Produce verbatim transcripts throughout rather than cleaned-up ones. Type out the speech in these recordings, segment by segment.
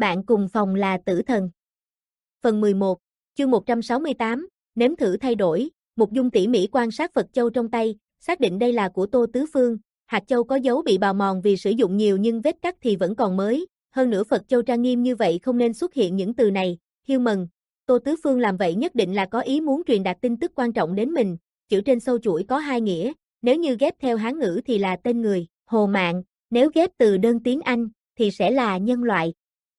Bạn cùng phòng là tử thần. Phần mười một, chương một trăm sáu mươi tám, nếm thử thay đổi. Mục Dung tỉ mỉ quan sát Phật châu trong tay, xác định đây là của Tô Tứ Phương. Hạt châu có dấu bị bào mòn vì sử dụng nhiều nhưng vết cắt thì vẫn còn mới. Hơn nữa Phật châu trang nghiêm như vậy không nên xuất hiện những từ này. Human. Tô Tứ Phương làm vậy nhất định là có ý muốn truyền đạt tin tức quan trọng đến mình. Chữ trên sâu chuỗi có hai nghĩa. Nếu như ghép theo Hán ngữ thì là tên người, Hồ Mạn. Nếu ghép từ đơn tiếng Anh thì sẽ là nhân loại.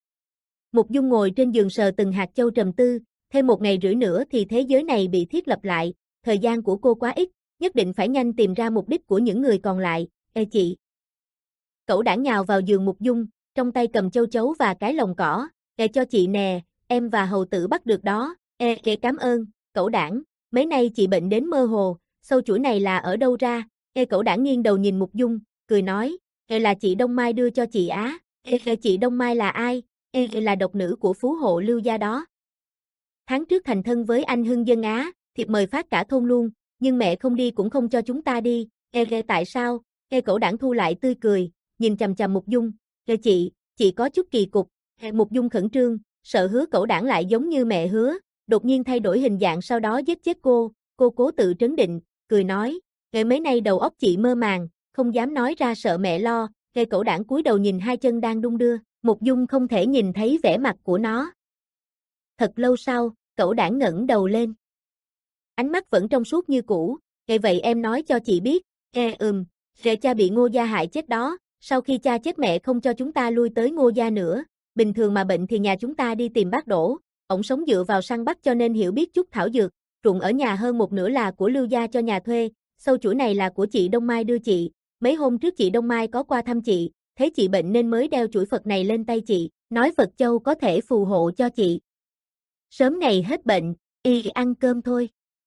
Mục Dung ngồi trên giường sờ từng hạt châu trầm tư, thêm một ngày rưỡi nữa thì thế giới này bị thiết lập lại, thời gian của cô quá ít, nhất định phải nhanh tìm ra mục đích của những người còn lại. Ê chị! Cẩu đảng nhào vào giường Mục Dung, trong tay cầm châu chấu và cái lồng cỏ. Ê cho chị nè, em và hầu tử bắt được đó. Ê, ê cảm ơn, cẩu đảng, mấy nay chị bệnh đến mơ hồ, sâu chuỗi này là ở đâu ra? Ê cẩu đảng nghiêng đầu nhìn Mục Dung, cười nói, ê là chị Đông Mai đưa cho chị á. Ê, ê chị Đông Mai là ai? Ê, ê là độc nữ của phú hộ Lưu gia đó. Tháng trước thành thân với anh Hưng Dân Á, thiệp mời phát cả thôn luôn, nhưng mẹ không đi cũng không cho chúng ta đi. Ê, ê tại sao? Ê cẩu đảng thu lại tươi cười, nhìn chằm chằm Mục Dung. Ê chị, chị có chút kỳ cục. Ê, Mục Dung khẩn trương, sợ Hứa cẩu đảng lại giống như mẹ Hứa, đột nhiên thay đổi hình dạng sau đó giết chết cô. Cô cố tự trấn định, cười nói, Ê mấy nay đầu óc chị mơ màng, không dám nói ra sợ mẹ lo. Ê cẩu đảng cúi đầu nhìn hai chân đang đung đưa, Mục Dung không thể nhìn thấy vẻ mặt của nó. Thật lâu sau, cẩu đảng ngẩng đầu lên. Ánh mắt vẫn trong suốt như cũ, Ê vậy em nói cho chị biết. Ê ừm, Rệ cha bị Ngô gia hại chết đó, sau khi cha chết mẹ không cho chúng ta lui tới Ngô gia nữa, bình thường mà bệnh thì nhà chúng ta đi tìm bác Đỗ, ổng sống dựa vào săn bắt cho nên hiểu biết chút thảo dược, ruộng ở nhà hơn một nửa là của Lưu gia cho nhà thuê, sâu chuỗi này là của chị Đông Mai đưa chị, mấy hôm trước chị Đông Mai có qua thăm chị, thấy chị bệnh nên mới đeo chuỗi Phật này lên tay chị, nói Phật châu có thể phù hộ cho chị. Sớm ngày hết bệnh, y ăn cơm thôi.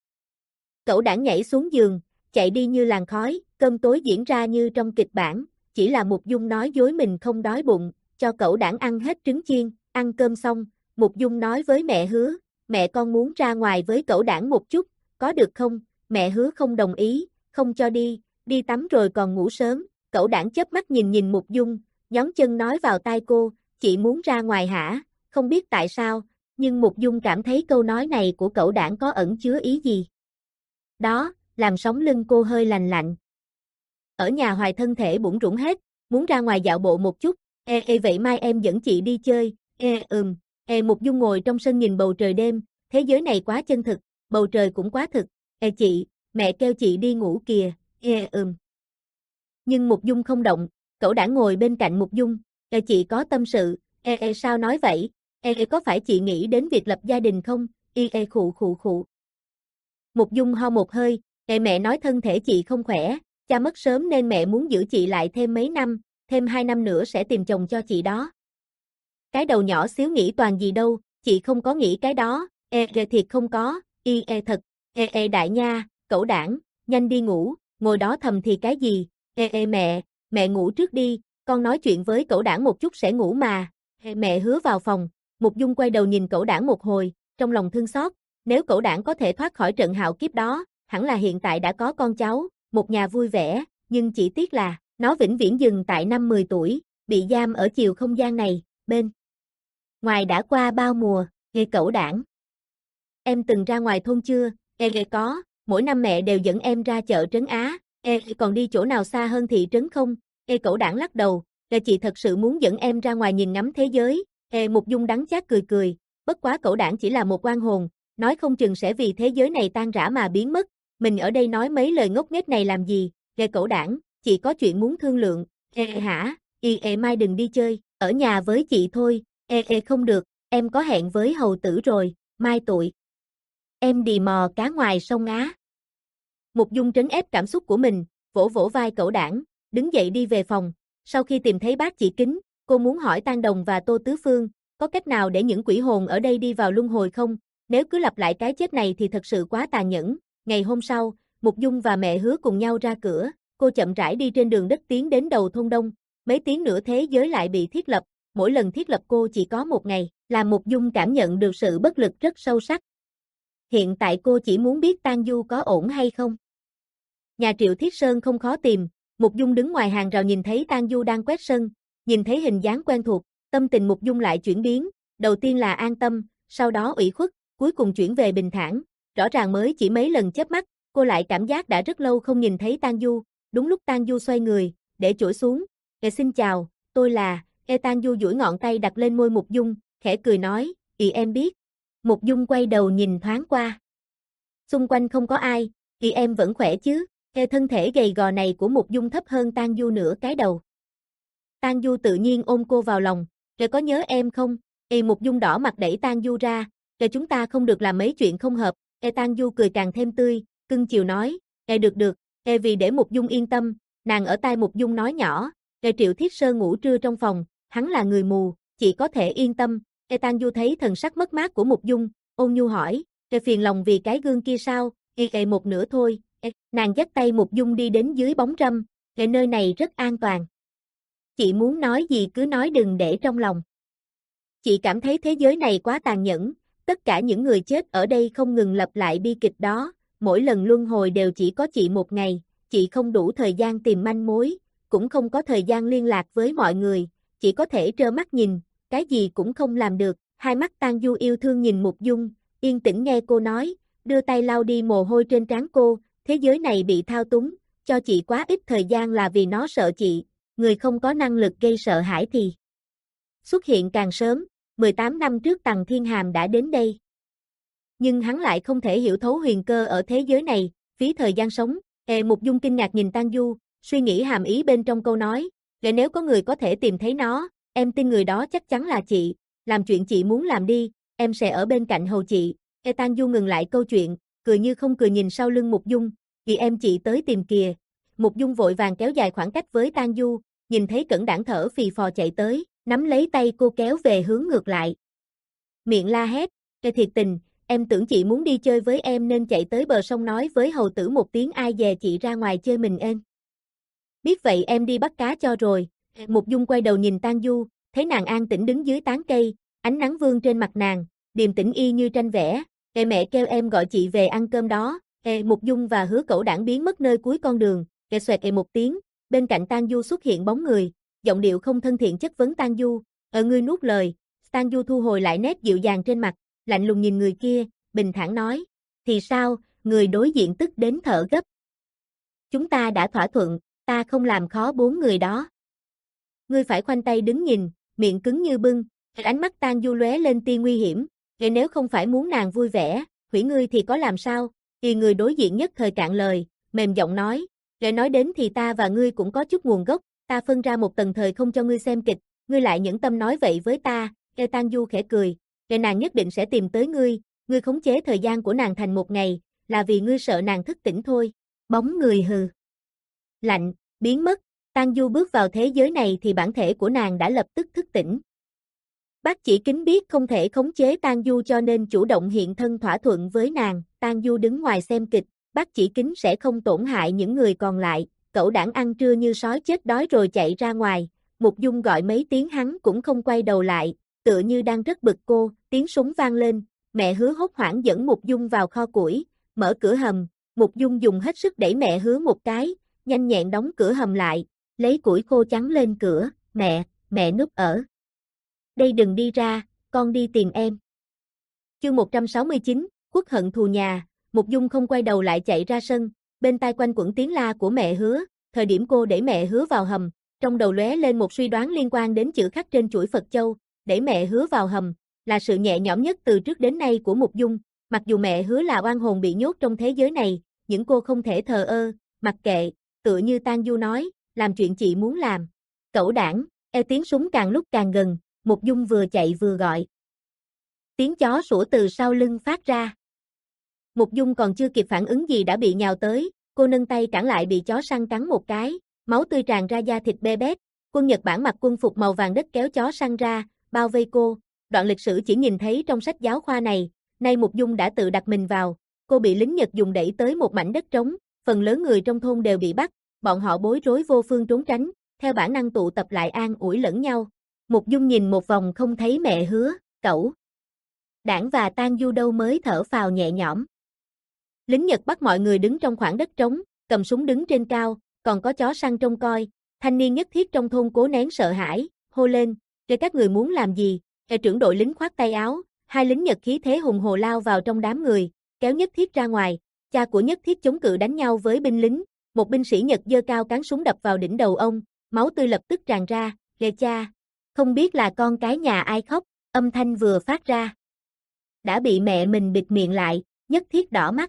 Cẩu đảng nhảy xuống giường, chạy đi như làn khói, cơm tối diễn ra như trong kịch bản, chỉ là Mục Dung nói dối mình không đói bụng, cho cẩu đảng ăn hết trứng chiên, ăn cơm xong, Mục Dung nói với mẹ Hứa, mẹ con muốn ra ngoài với cẩu đảng một chút, có được không? Mẹ Hứa không đồng ý, không cho đi, đi tắm rồi còn ngủ sớm. Cẩu đảng chớp mắt nhìn nhìn Mục Dung, nhón chân nói vào tai cô, chị muốn ra ngoài hả? Không biết tại sao, nhưng Mục Dung cảm thấy câu nói này của cẩu đảng có ẩn chứa ý gì. Đó, làm sống lưng cô hơi lành lạnh. Ở nhà hoài thân thể bủn rủn hết, muốn ra ngoài dạo bộ một chút. Ê, ê vậy mai em dẫn chị đi chơi. Ê ừm, ê Mục Dung ngồi trong sân nhìn bầu trời đêm, thế giới này quá chân thực, bầu trời cũng quá thực. Ê chị, mẹ kêu chị đi ngủ kìa. Ê ừm. Nhưng Mục Dung không động, cẩu đảng ngồi bên cạnh Mục Dung. Ê chị có tâm sự. Ê ê sao nói vậy? Ê ê có phải chị nghĩ đến việc lập gia đình không? Ê ê khụ khụ khụ. Mục Dung ho một hơi, Ê mẹ nói thân thể chị không khỏe, cha mất sớm nên mẹ muốn giữ chị lại thêm mấy năm, thêm hai năm nữa sẽ tìm chồng cho chị đó. Cái đầu nhỏ xíu nghĩ toàn gì đâu, chị không có nghĩ cái đó. Ê ê thiệt không có. Y ê thật. Ê ê đại nha, cẩu đảng, nhanh đi ngủ, ngồi đó thầm thì cái gì? Ê ê mẹ, mẹ ngủ trước đi, con nói chuyện với cẩu đảng một chút sẽ ngủ mà. Ê mẹ Hứa vào phòng, Mục Dung quay đầu nhìn cẩu đảng một hồi, trong lòng thương xót, nếu cẩu đảng có thể thoát khỏi trận hạo kiếp đó, hẳn là hiện tại đã có con cháu, một nhà vui vẻ, nhưng chỉ tiếc là, nó vĩnh viễn dừng tại năm mười tuổi, bị giam ở chiều không gian này, bên ngoài đã qua bao mùa. Ê cẩu đảng, em từng ra ngoài thôn chưa? Ê ê có, mỗi năm mẹ đều dẫn em ra chợ Trấn Á. Ê còn đi chỗ nào xa hơn thị trấn không? Ê cẩu đảng lắc đầu, Ê chị thật sự muốn dẫn em ra ngoài nhìn ngắm thế giới. Ê Mục Dung đắng chát cười cười, bất quá cẩu đảng chỉ là một oan hồn, nói không chừng sẽ vì thế giới này tan rã mà biến mất, mình ở đây nói mấy lời ngốc nghếch này làm gì? Ê cẩu đảng, chị có chuyện muốn thương lượng. Ê hả? Ê ê mai đừng đi chơi, ở nhà với chị thôi. Ê ê không được, em có hẹn với hầu tử rồi, mai tụi em đi mò cá ngoài sông Á. Mục Dung trấn ép cảm xúc của mình, vỗ vỗ vai cẩu đảng, đứng dậy đi về phòng. Sau khi tìm thấy bác chỉ Kính, cô muốn hỏi Tang Đồng và Tô Tứ Phương, có cách nào để những quỷ hồn ở đây đi vào luân hồi không? Nếu cứ lặp lại cái chết này thì thật sự quá tàn nhẫn. Ngày hôm sau, Mục Dung và mẹ Hứa cùng nhau ra cửa, cô chậm rãi đi trên đường đất tiến đến đầu thôn Đông. Mấy tiếng nữa thế giới lại bị thiết lập, mỗi lần thiết lập cô chỉ có một ngày, làm Mục Dung cảm nhận được sự bất lực rất sâu sắc. Hiện tại cô chỉ muốn biết Tang Du có ổn hay không. Nhà Triệu Thiết Sơn không khó tìm, Mục Dung đứng ngoài hàng rào nhìn thấy Tang Du đang quét sân, nhìn thấy hình dáng quen thuộc, Tâm tình Mục Dung lại chuyển biến, đầu tiên là an tâm, sau đó ủy khuất, cuối cùng chuyển về bình thản, rõ ràng mới chỉ mấy lần chớp mắt, cô lại cảm giác đã rất lâu không nhìn thấy Tang Du, đúng lúc Tang Du xoay người, để chổi xuống, "Ê xin chào, tôi là..." Ê Tang Du duỗi ngọn tay đặt lên môi Mục Dung, khẽ cười nói, "Ì em biết." Mục Dung quay đầu nhìn thoáng qua. Xung quanh không có ai, "Ì em vẫn khỏe chứ?" Ê thân thể gầy gò này của Mục Dung thấp hơn Tang Du nửa cái đầu. Tang Du tự nhiên ôm cô vào lòng, "Rồi có nhớ em không?" Ê Mục Dung đỏ mặt đẩy Tang Du ra, "Rồi chúng ta không được làm mấy chuyện không hợp." Ê Tang Du cười càng thêm tươi, cưng chiều nói, "Ê được được." Ê vì để Mục Dung yên tâm, nàng ở tai Mục Dung nói nhỏ, "Ê Triệu Thiết Sơ ngủ trưa trong phòng, hắn là người mù, chị có thể yên tâm." Ê Tang Du thấy thần sắc mất mát của Mục Dung, ôn nhu hỏi, "Ê phiền lòng vì cái gương kia sao?" Ê Ê một nửa thôi. Ê, nàng dắt tay Mục Dung đi đến dưới bóng râm, "Ê nơi này rất an toàn. Chị muốn nói gì cứ nói đừng để trong lòng. Chị cảm thấy thế giới này quá tàn nhẫn, tất cả những người chết ở đây không ngừng lặp lại bi kịch đó, mỗi lần luân hồi đều chỉ có chị một ngày, chị không đủ thời gian tìm manh mối, cũng không có thời gian liên lạc với mọi người, chỉ có thể trơ mắt nhìn, cái gì cũng không làm được." Hai mắt Tang Du yêu thương nhìn Mục Dung, yên tĩnh nghe cô nói, đưa tay lau đi mồ hôi trên trán cô, "Thế giới này bị thao túng, cho chị quá ít thời gian là vì nó sợ chị, người không có năng lực gây sợ hãi thì xuất hiện càng sớm, mười tám năm trước Tằng Thiên Hàm đã đến đây. Nhưng hắn lại không thể hiểu thấu huyền cơ ở thế giới này, phí thời gian sống." Ê Mục Dung kinh ngạc nhìn Tang Du, suy nghĩ hàm ý bên trong câu nói, "Để nếu có người có thể tìm thấy nó, em tin người đó chắc chắn là chị, làm chuyện chị muốn làm đi, em sẽ ở bên cạnh hầu chị." Ê Tang Du ngừng lại câu chuyện, cười như không cười nhìn sau lưng Mục Dung, "Vì em chị tới tìm kìa." Mục Dung vội vàng kéo dài khoảng cách với Tang Du, nhìn thấy Cẩn Đảng thở phì phò chạy tới, nắm lấy tay cô kéo về hướng ngược lại. Miệng la hét, "Ê thiệt tình, em tưởng chị muốn đi chơi với em nên chạy tới bờ sông nói với hầu tử một tiếng ai dè chị ra ngoài chơi mình êm. Biết vậy em đi bắt cá cho rồi." Mục Dung quay đầu nhìn Tang Du, thấy nàng an tĩnh đứng dưới tán cây, ánh nắng vương trên mặt nàng, điềm tĩnh y như tranh vẽ, "Ê mẹ kêu em gọi chị về ăn cơm đó." Ê Mục Dung và Hứa Cẩu Đảng biến mất nơi cuối con đường, kệ xoẹt ê một tiếng, bên cạnh Tang Du xuất hiện bóng người, giọng điệu không thân thiện chất vấn Tang Du, "Ở ngươi nuốt lời." Tang Du thu hồi lại nét dịu dàng trên mặt, lạnh lùng nhìn người kia, bình thản nói, "Thì sao?" Người đối diện tức đến thở gấp. "Chúng ta đã thỏa thuận, ta không làm khó bốn người đó. Ngươi phải khoanh tay đứng nhìn." Miệng cứng như bưng, ánh mắt Tang Du lóe lên tia nguy hiểm, "Vậy nếu không phải muốn nàng vui vẻ, hủy ngươi thì có làm sao?" Thì người đối diện nhất thời cạn lời, mềm giọng nói, "Để nói đến thì ta và ngươi cũng có chút nguồn gốc, ta phân ra một tầng thời không cho ngươi xem kịch, ngươi lại nhẫn tâm nói vậy với ta." Ê Tang Du khẽ cười, "Để nàng nhất định sẽ tìm tới ngươi, ngươi khống chế thời gian của nàng thành một ngày, là vì ngươi sợ nàng thức tỉnh thôi." Bóng người hừ lạnh, biến mất. Tang Du bước vào thế giới này thì bản thể của nàng đã lập tức thức tỉnh. Bác Chỉ Kính biết không thể khống chế Tang Du cho nên chủ động hiện thân thỏa thuận với nàng, Tang Du đứng ngoài xem kịch, Bác Chỉ Kính sẽ không tổn hại những người còn lại, Cẩu Đảng ăn trưa như sói chết đói rồi chạy ra ngoài, Mục Dung gọi mấy tiếng hắn cũng không quay đầu lại, tựa như đang rất bực cô, tiếng súng vang lên, mẹ Hứa hốt hoảng dẫn Mục Dung vào kho củi, mở cửa hầm, Mục Dung dùng hết sức đẩy mẹ Hứa một cái, nhanh nhẹn đóng cửa hầm lại, lấy củi khô trắng lên cửa, "Mẹ, mẹ núp ở đây đừng đi ra, con đi tìm em." Chương một trăm sáu mươi chín, Khuất hận thù nhà. Mục Dung không quay đầu lại chạy ra sân, bên tai quanh quẩn tiếng la của mẹ Hứa, thời điểm cô để mẹ Hứa vào hầm, trong đầu lóe lên một suy đoán liên quan đến chữ khắc trên chuỗi Phật châu, để mẹ Hứa vào hầm, là sự nhẹ nhõm nhất từ trước đến nay của Mục Dung, mặc dù mẹ Hứa là oan hồn bị nhốt trong thế giới này, nhưng cô không thể thờ ơ, mặc kệ, tựa như Tang Du nói, làm chuyện chị muốn làm. Cẩu Đảng, e tiếng súng càng lúc càng gần, Mục Dung vừa chạy vừa gọi. Tiếng chó sủa từ sau lưng phát ra. Mục Dung còn chưa kịp phản ứng gì đã bị nhào tới, cô nâng tay cản lại bị chó săn cắn một cái, máu tươi tràn ra da thịt bê bết, quân Nhật Bản mặc quân phục màu vàng đất kéo chó săn ra, bao vây cô, đoạn lịch sử chỉ nhìn thấy trong sách giáo khoa này, nay Mục Dung đã tự đặt mình vào, cô bị lính Nhật dùng đẩy tới một mảnh đất trống, phần lớn người trong thôn đều bị bắt, bọn họ bối rối vô phương trốn tránh, theo bản năng tụ tập lại an ủi lẫn nhau. Mục Dung nhìn một vòng không thấy mẹ Hứa, Cẩu Đảng và Tang Du đâu mới thở phào nhẹ nhõm. Lính Nhật bắt mọi người đứng trong khoảng đất trống, cầm súng đứng trên cao, còn có chó săn trông coi, thanh niên nhất thiết trong thôn cố nén sợ hãi, hô lên, Rồi các người muốn làm gì? Rồi trưởng đội lính khoát tay áo, hai lính Nhật khí thế hùng hồ lao vào trong đám người, kéo Nhất Thiết ra ngoài. Cha của Nhất Thiết chống cự đánh nhau với binh lính, một binh sĩ Nhật giơ cao cán súng đập vào đỉnh đầu ông, máu tươi lập tức tràn ra. Ghê cha, không biết là con cái nhà ai khóc, âm thanh vừa phát ra. Đã bị mẹ mình bịt miệng lại, Nhất Thiết đỏ mắt.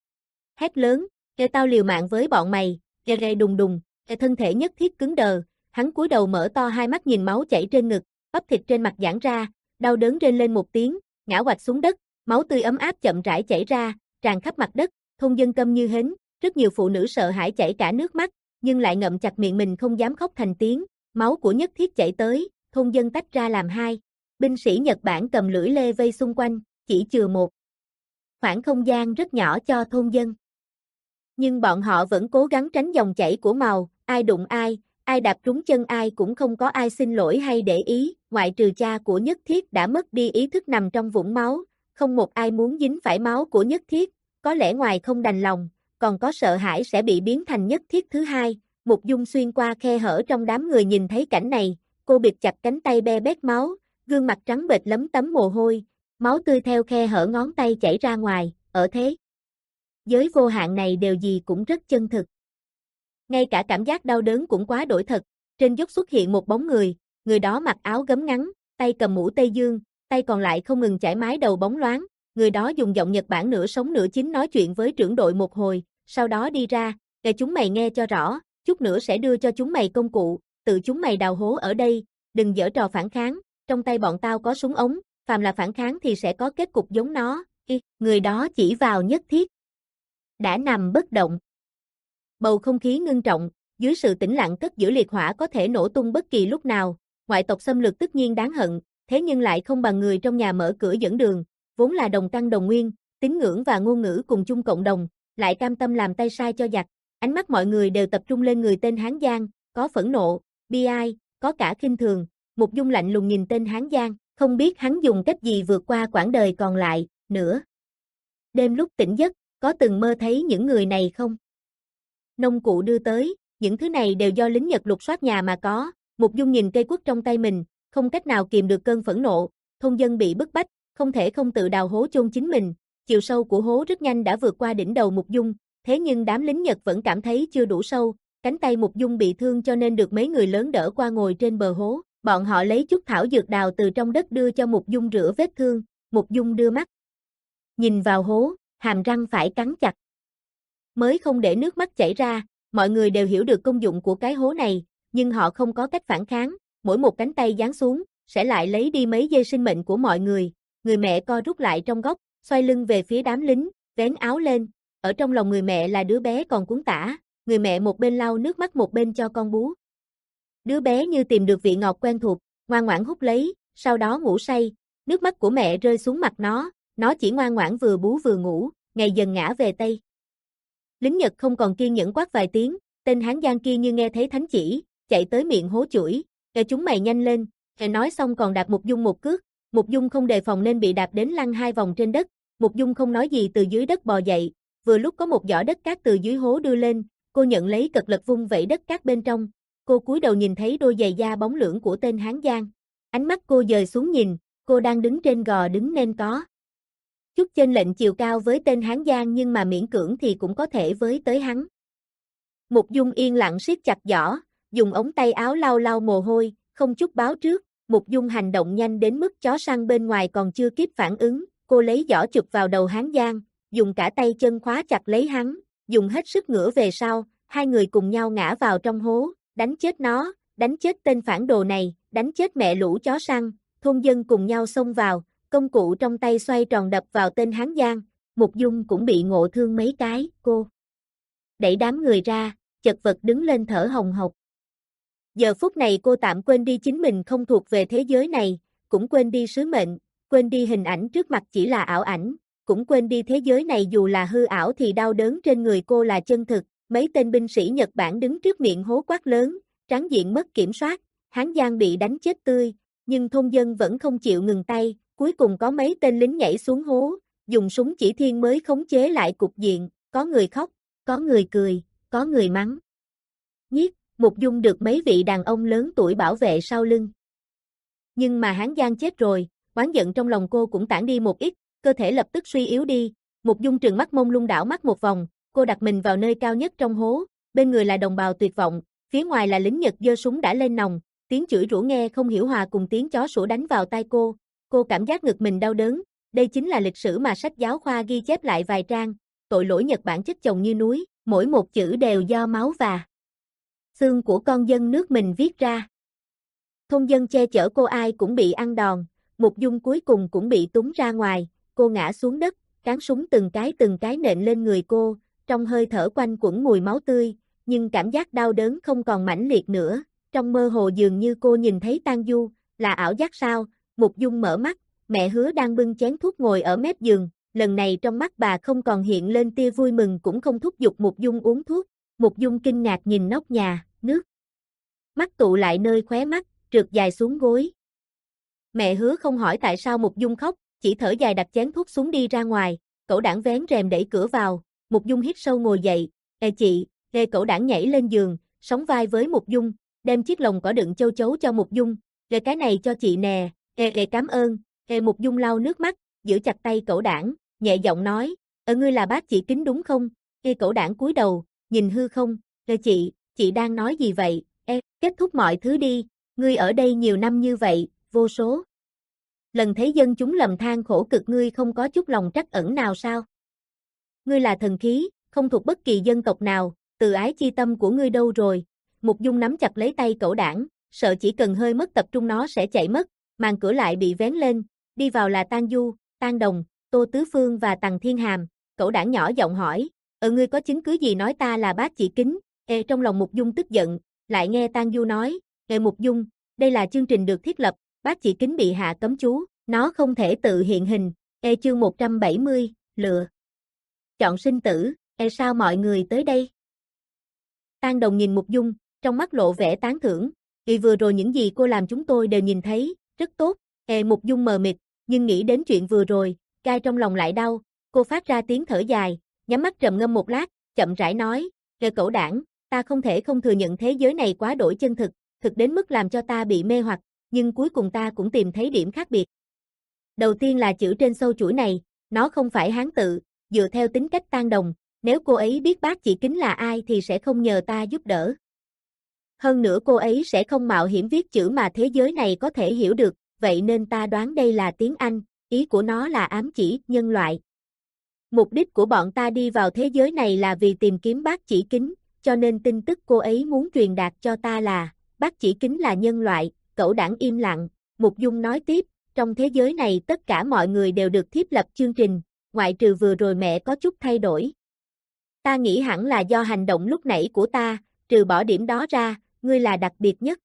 Hét lớn, kêu tao liều mạng với bọn mày, ghê ghê đùng đùng, thân thể Nhất Thiết cứng đờ, hắn cúi đầu mở to hai mắt nhìn máu chảy trên ngực, bắp thịt trên mặt giãn ra, đau đớn rên lên một tiếng, ngã quạch xuống đất, máu tươi ấm áp chậm rãi chảy ra, tràn khắp mặt đất, thôn dân câm như hến, rất nhiều phụ nữ sợ hãi chảy cả nước mắt, nhưng lại ngậm chặt miệng mình không dám khóc thành tiếng, máu của Nhất Thiết chảy tới, thôn dân tách ra làm hai, binh sĩ Nhật Bản cầm lưỡi lê vây xung quanh, chỉ chừa một khoảng không gian rất nhỏ cho thôn dân. Nhưng bọn họ vẫn cố gắng tránh dòng chảy của màu, ai đụng ai, ai đạp trúng chân ai cũng không có ai xin lỗi hay để ý, ngoại trừ cha của Nhất Thiết đã mất đi ý thức nằm trong vũng máu, không một ai muốn dính phải máu của Nhất Thiết, có lẽ ngoài không đành lòng, còn có sợ hãi sẽ bị biến thành Nhất Thiết thứ hai. Mục Dung xuyên qua khe hở trong đám người nhìn thấy cảnh này, cô bịt chặt cánh tay be bét máu, gương mặt trắng bệch lấm tấm mồ hôi, máu tươi theo khe hở ngón tay chảy ra ngoài, ở thế giới vô hạn này điều gì cũng rất chân thực. Ngay cả cảm giác đau đớn cũng quá đổi thật, trên dốc xuất hiện một bóng người, người đó mặc áo gấm ngắn, tay cầm mũ Tây Dương, tay còn lại không ngừng chải mái đầu bóng loáng, người đó dùng giọng Nhật Bản nửa sống nửa chính nói chuyện với trưởng đội một hồi, sau đó đi ra, để chúng mày nghe cho rõ, chút nữa sẽ đưa cho chúng mày công cụ, tự chúng mày đào hố ở đây, đừng giở trò phản kháng, trong tay bọn tao có súng ống, phàm là phản kháng thì sẽ có kết cục giống nó, Ý, người đó chỉ vào Nhất Thiết. Đã nằm bất động. Bầu không khí ngưng trọng, dưới sự tĩnh lặng cất giữ liệt hỏa có thể nổ tung bất kỳ lúc nào, ngoại tộc xâm lược tất nhiên đáng hận, thế nhưng lại không bằng người trong nhà mở cửa dẫn đường, vốn là đồng căn đồng nguyên, tín ngưỡng và ngôn ngữ cùng chung cộng đồng, lại cam tâm làm tay sai cho giặc. Ánh mắt mọi người đều tập trung lên người tên Hán Giang, có phẫn nộ, bi ai, có cả khinh thường. Mục Dung lạnh lùng nhìn tên Hán Giang, không biết hắn dùng cách gì vượt qua quãng đời còn lại, nữa. Đêm lúc tỉnh giấc, có từng mơ thấy những người này không? Nông cụ đưa tới, những thứ này đều do lính Nhật lục soát nhà mà có. Mục Dung nhìn cây quất trong tay mình, không cách nào kìm được cơn phẫn nộ, thôn dân bị bức bách, không thể không tự đào hố chôn chính mình. Chiều sâu của hố rất nhanh đã vượt qua đỉnh đầu Mục Dung, thế nhưng đám lính Nhật vẫn cảm thấy chưa đủ sâu, cánh tay Mục Dung bị thương cho nên được mấy người lớn đỡ qua ngồi trên bờ hố. Bọn họ lấy chút thảo dược đào từ trong đất đưa cho Mục Dung rửa vết thương. Mục Dung đưa mắt nhìn vào hố, hàm răng phải cắn chặt. Mới không để nước mắt chảy ra, mọi người đều hiểu được công dụng của cái hố này, nhưng họ không có cách phản kháng, mỗi một cánh tay giáng xuống, sẽ lại lấy đi mấy giây sinh mệnh của mọi người. Người mẹ co rút lại trong góc, xoay lưng về phía đám lính, vén áo lên, ở trong lòng người mẹ là đứa bé còn cuốn tả, người mẹ một bên lau nước mắt một bên cho con bú. Đứa bé như tìm được vị ngọt quen thuộc, ngoan ngoãn hút lấy, sau đó ngủ say, nước mắt của mẹ rơi xuống mặt nó, nó chỉ ngoan ngoãn vừa bú vừa ngủ, ngày dần ngã về Tây. Lính Nhật không còn kiên nhẫn quát vài tiếng, tên Hán Giang kia như nghe thấy thánh chỉ, chạy tới miệng hố chủi, kêu chúng mày nhanh lên, kẻ nói xong còn đạp Mục Dung một cước, Mục Dung không đề phòng nên bị đạp đến lăn hai vòng trên đất, Mục Dung không nói gì từ dưới đất bò dậy, vừa lúc có một giỏ đất cát từ dưới hố đưa lên, cô nhận lấy cật lực vung vẩy đất cát bên trong, cô cúi đầu nhìn thấy đôi giày da bóng lưỡng của tên Hán Giang, ánh mắt cô dời xuống nhìn, cô đang đứng trên gò đứng nên có chút chênh lệch chiều cao với tên Hán Giang nhưng mà miễn cưỡng thì cũng có thể với tới hắn. Mục Dung yên lặng siết chặt giỏ, dùng ống tay áo lau lau mồ hôi, không chút báo trước, Mục Dung hành động nhanh đến mức chó săn bên ngoài còn chưa kịp phản ứng, cô lấy giỏ chụp vào đầu Hán Giang, dùng cả tay chân khóa chặt lấy hắn, dùng hết sức ngửa về sau, hai người cùng nhau ngã vào trong hố, đánh chết nó, đánh chết tên phản đồ này, đánh chết mẹ lũ chó săn, thôn dân cùng nhau xông vào, công cụ trong tay xoay tròn đập vào tên Hán Giang, Mục Dung cũng bị ngộ thương mấy cái, cô đẩy đám người ra, chật vật đứng lên thở hồng hộc. Giờ phút này cô tạm quên đi chính mình không thuộc về thế giới này, cũng quên đi sứ mệnh, quên đi hình ảnh trước mặt chỉ là ảo ảnh, cũng quên đi thế giới này dù là hư ảo thì đau đớn trên người cô là chân thực. Mấy tên binh sĩ Nhật Bản đứng trước miệng hố quát lớn, tráng diện mất kiểm soát, Hán Giang bị đánh chết tươi, nhưng thôn dân vẫn không chịu ngừng tay, cuối cùng có mấy tên lính nhảy xuống hố, dùng súng chỉ thiên mới khống chế lại cục diện, có người khóc, có người cười, có người mắng. Nhiếc, Mục Dung được mấy vị đàn ông lớn tuổi bảo vệ sau lưng. Nhưng mà Hán Giang chết rồi, oán giận trong lòng cô cũng tản đi một ít, cơ thể lập tức suy yếu đi. Mục Dung trừng mắt mông lung đảo mắt một vòng, cô đặt mình vào nơi cao nhất trong hố, bên người là đồng bào tuyệt vọng, phía ngoài là lính Nhật giơ súng đã lên nòng, tiếng chửi rủa nghe không hiểu hòa cùng tiếng chó sủa đánh vào tai cô. Cô cảm giác ngực mình đau đớn, đây chính là lịch sử mà sách giáo khoa ghi chép lại vài trang, tội lỗi Nhật Bản chất chồng như núi, mỗi một chữ đều do máu và xương của con dân nước mình viết ra. Thôn dân che chở cô ai cũng bị ăn đòn, Mục Dung cuối cùng cũng bị túng ra ngoài, cô ngã xuống đất, cán súng từng cái từng cái nện lên người cô, trong hơi thở quanh quẩn mùi máu tươi, nhưng cảm giác đau đớn không còn mãnh liệt nữa, trong mơ hồ dường như cô nhìn thấy Tang Du, là ảo giác sao? Mục Dung mở mắt, mẹ Hứa đang bưng chén thuốc ngồi ở mép giường, lần này trong mắt bà không còn hiện lên tia vui mừng cũng không thúc giục Mục Dung uống thuốc. Mục Dung kinh ngạc nhìn nóc nhà, nước mắt tụ lại nơi khóe mắt, trượt dài xuống gối. Mẹ Hứa không hỏi tại sao Mục Dung khóc, chỉ thở dài đặt chén thuốc xuống đi ra ngoài, Cẩu Đảng vén rèm đẩy cửa vào, Mục Dung hít sâu ngồi dậy, "Ê chị." Ê Cẩu Đảng nhảy lên giường, sóng vai với Mục Dung, đem chiếc lồng cỏ đựng châu chấu cho Mục Dung, "Ê cái này cho chị nè." "Ê ê cảm ơn." Ê Mục Dung lau nước mắt, giữ chặt tay Cẩu Đảng, nhẹ giọng nói, "Ờ ngươi là bác chị Kính đúng không?" Ê Cẩu Đảng cúi đầu, nhìn hư không, "Ê chị, chị đang nói gì vậy?" "Ê, kết thúc mọi thứ đi, ngươi ở đây nhiều năm như vậy, vô số lần thấy dân chúng lầm than khổ cực ngươi không có chút lòng trắc ẩn nào sao? Ngươi là thần khí, không thuộc bất kỳ dân tộc nào, từ ái chi tâm của ngươi đâu rồi?" Mục Dung nắm chặt lấy tay Cẩu Đảng, sợ chỉ cần hơi mất tập trung nó sẽ chạy mất, màn cửa lại bị vén lên, đi vào là Tang Du, Tang Đồng, Tô Tứ Phương và Tằng Thiên Hàm. Cẩu Đảng nhỏ giọng hỏi, "Ờ ngươi có chứng cứ gì nói ta là bác chị Kính?" Ê trong lòng Mục Dung tức giận, lại nghe Tang Du nói, "Ê Mục Dung, đây là chương trình được thiết lập, bác chị Kính bị hạ cấm chú, nó không thể tự hiện hình." Ê chương một trăm bảy mươi, lựa chọn sinh tử. Ê sao mọi người tới đây? Tang Đồng nhìn Mục Dung, trong mắt lộ vẻ tán thưởng, "Vì vừa rồi những gì cô làm chúng tôi đều nhìn thấy, rất tốt." Ê Mục Dung mờ mịt, nhưng nghĩ đến chuyện vừa rồi, gai trong lòng lại đau, cô phát ra tiếng thở dài, nhắm mắt trầm ngâm một lát, chậm rãi nói, "Ê Cẩu Đảng, ta không thể không thừa nhận thế giới này quá đổi chân thực, thực đến mức làm cho ta bị mê hoặc, nhưng cuối cùng ta cũng tìm thấy điểm khác biệt. Đầu tiên là chữ trên sâu chuỗi này, nó không phải Hán tự, dựa theo tính cách Tang Đồng, nếu cô ấy biết bác chị Kính là ai thì sẽ không nhờ ta giúp đỡ. Hơn nữa cô ấy sẽ không mạo hiểm viết chữ mà thế giới này có thể hiểu được, vậy nên ta đoán đây là tiếng Anh, ý của nó là ám chỉ nhân loại. Mục đích của bọn ta đi vào thế giới này là vì tìm kiếm bác chỉ Kính, cho nên tin tức cô ấy muốn truyền đạt cho ta là, bác chỉ Kính là nhân loại." Cẩu Đảng im lặng, Mục Dung nói tiếp, "Trong thế giới này tất cả mọi người đều được thiết lập chương trình, ngoại trừ vừa rồi mẹ có chút thay đổi. Ta nghĩ hẳn là do hành động lúc nãy của ta, trừ bỏ điểm đó ra, ngươi là đặc biệt nhất.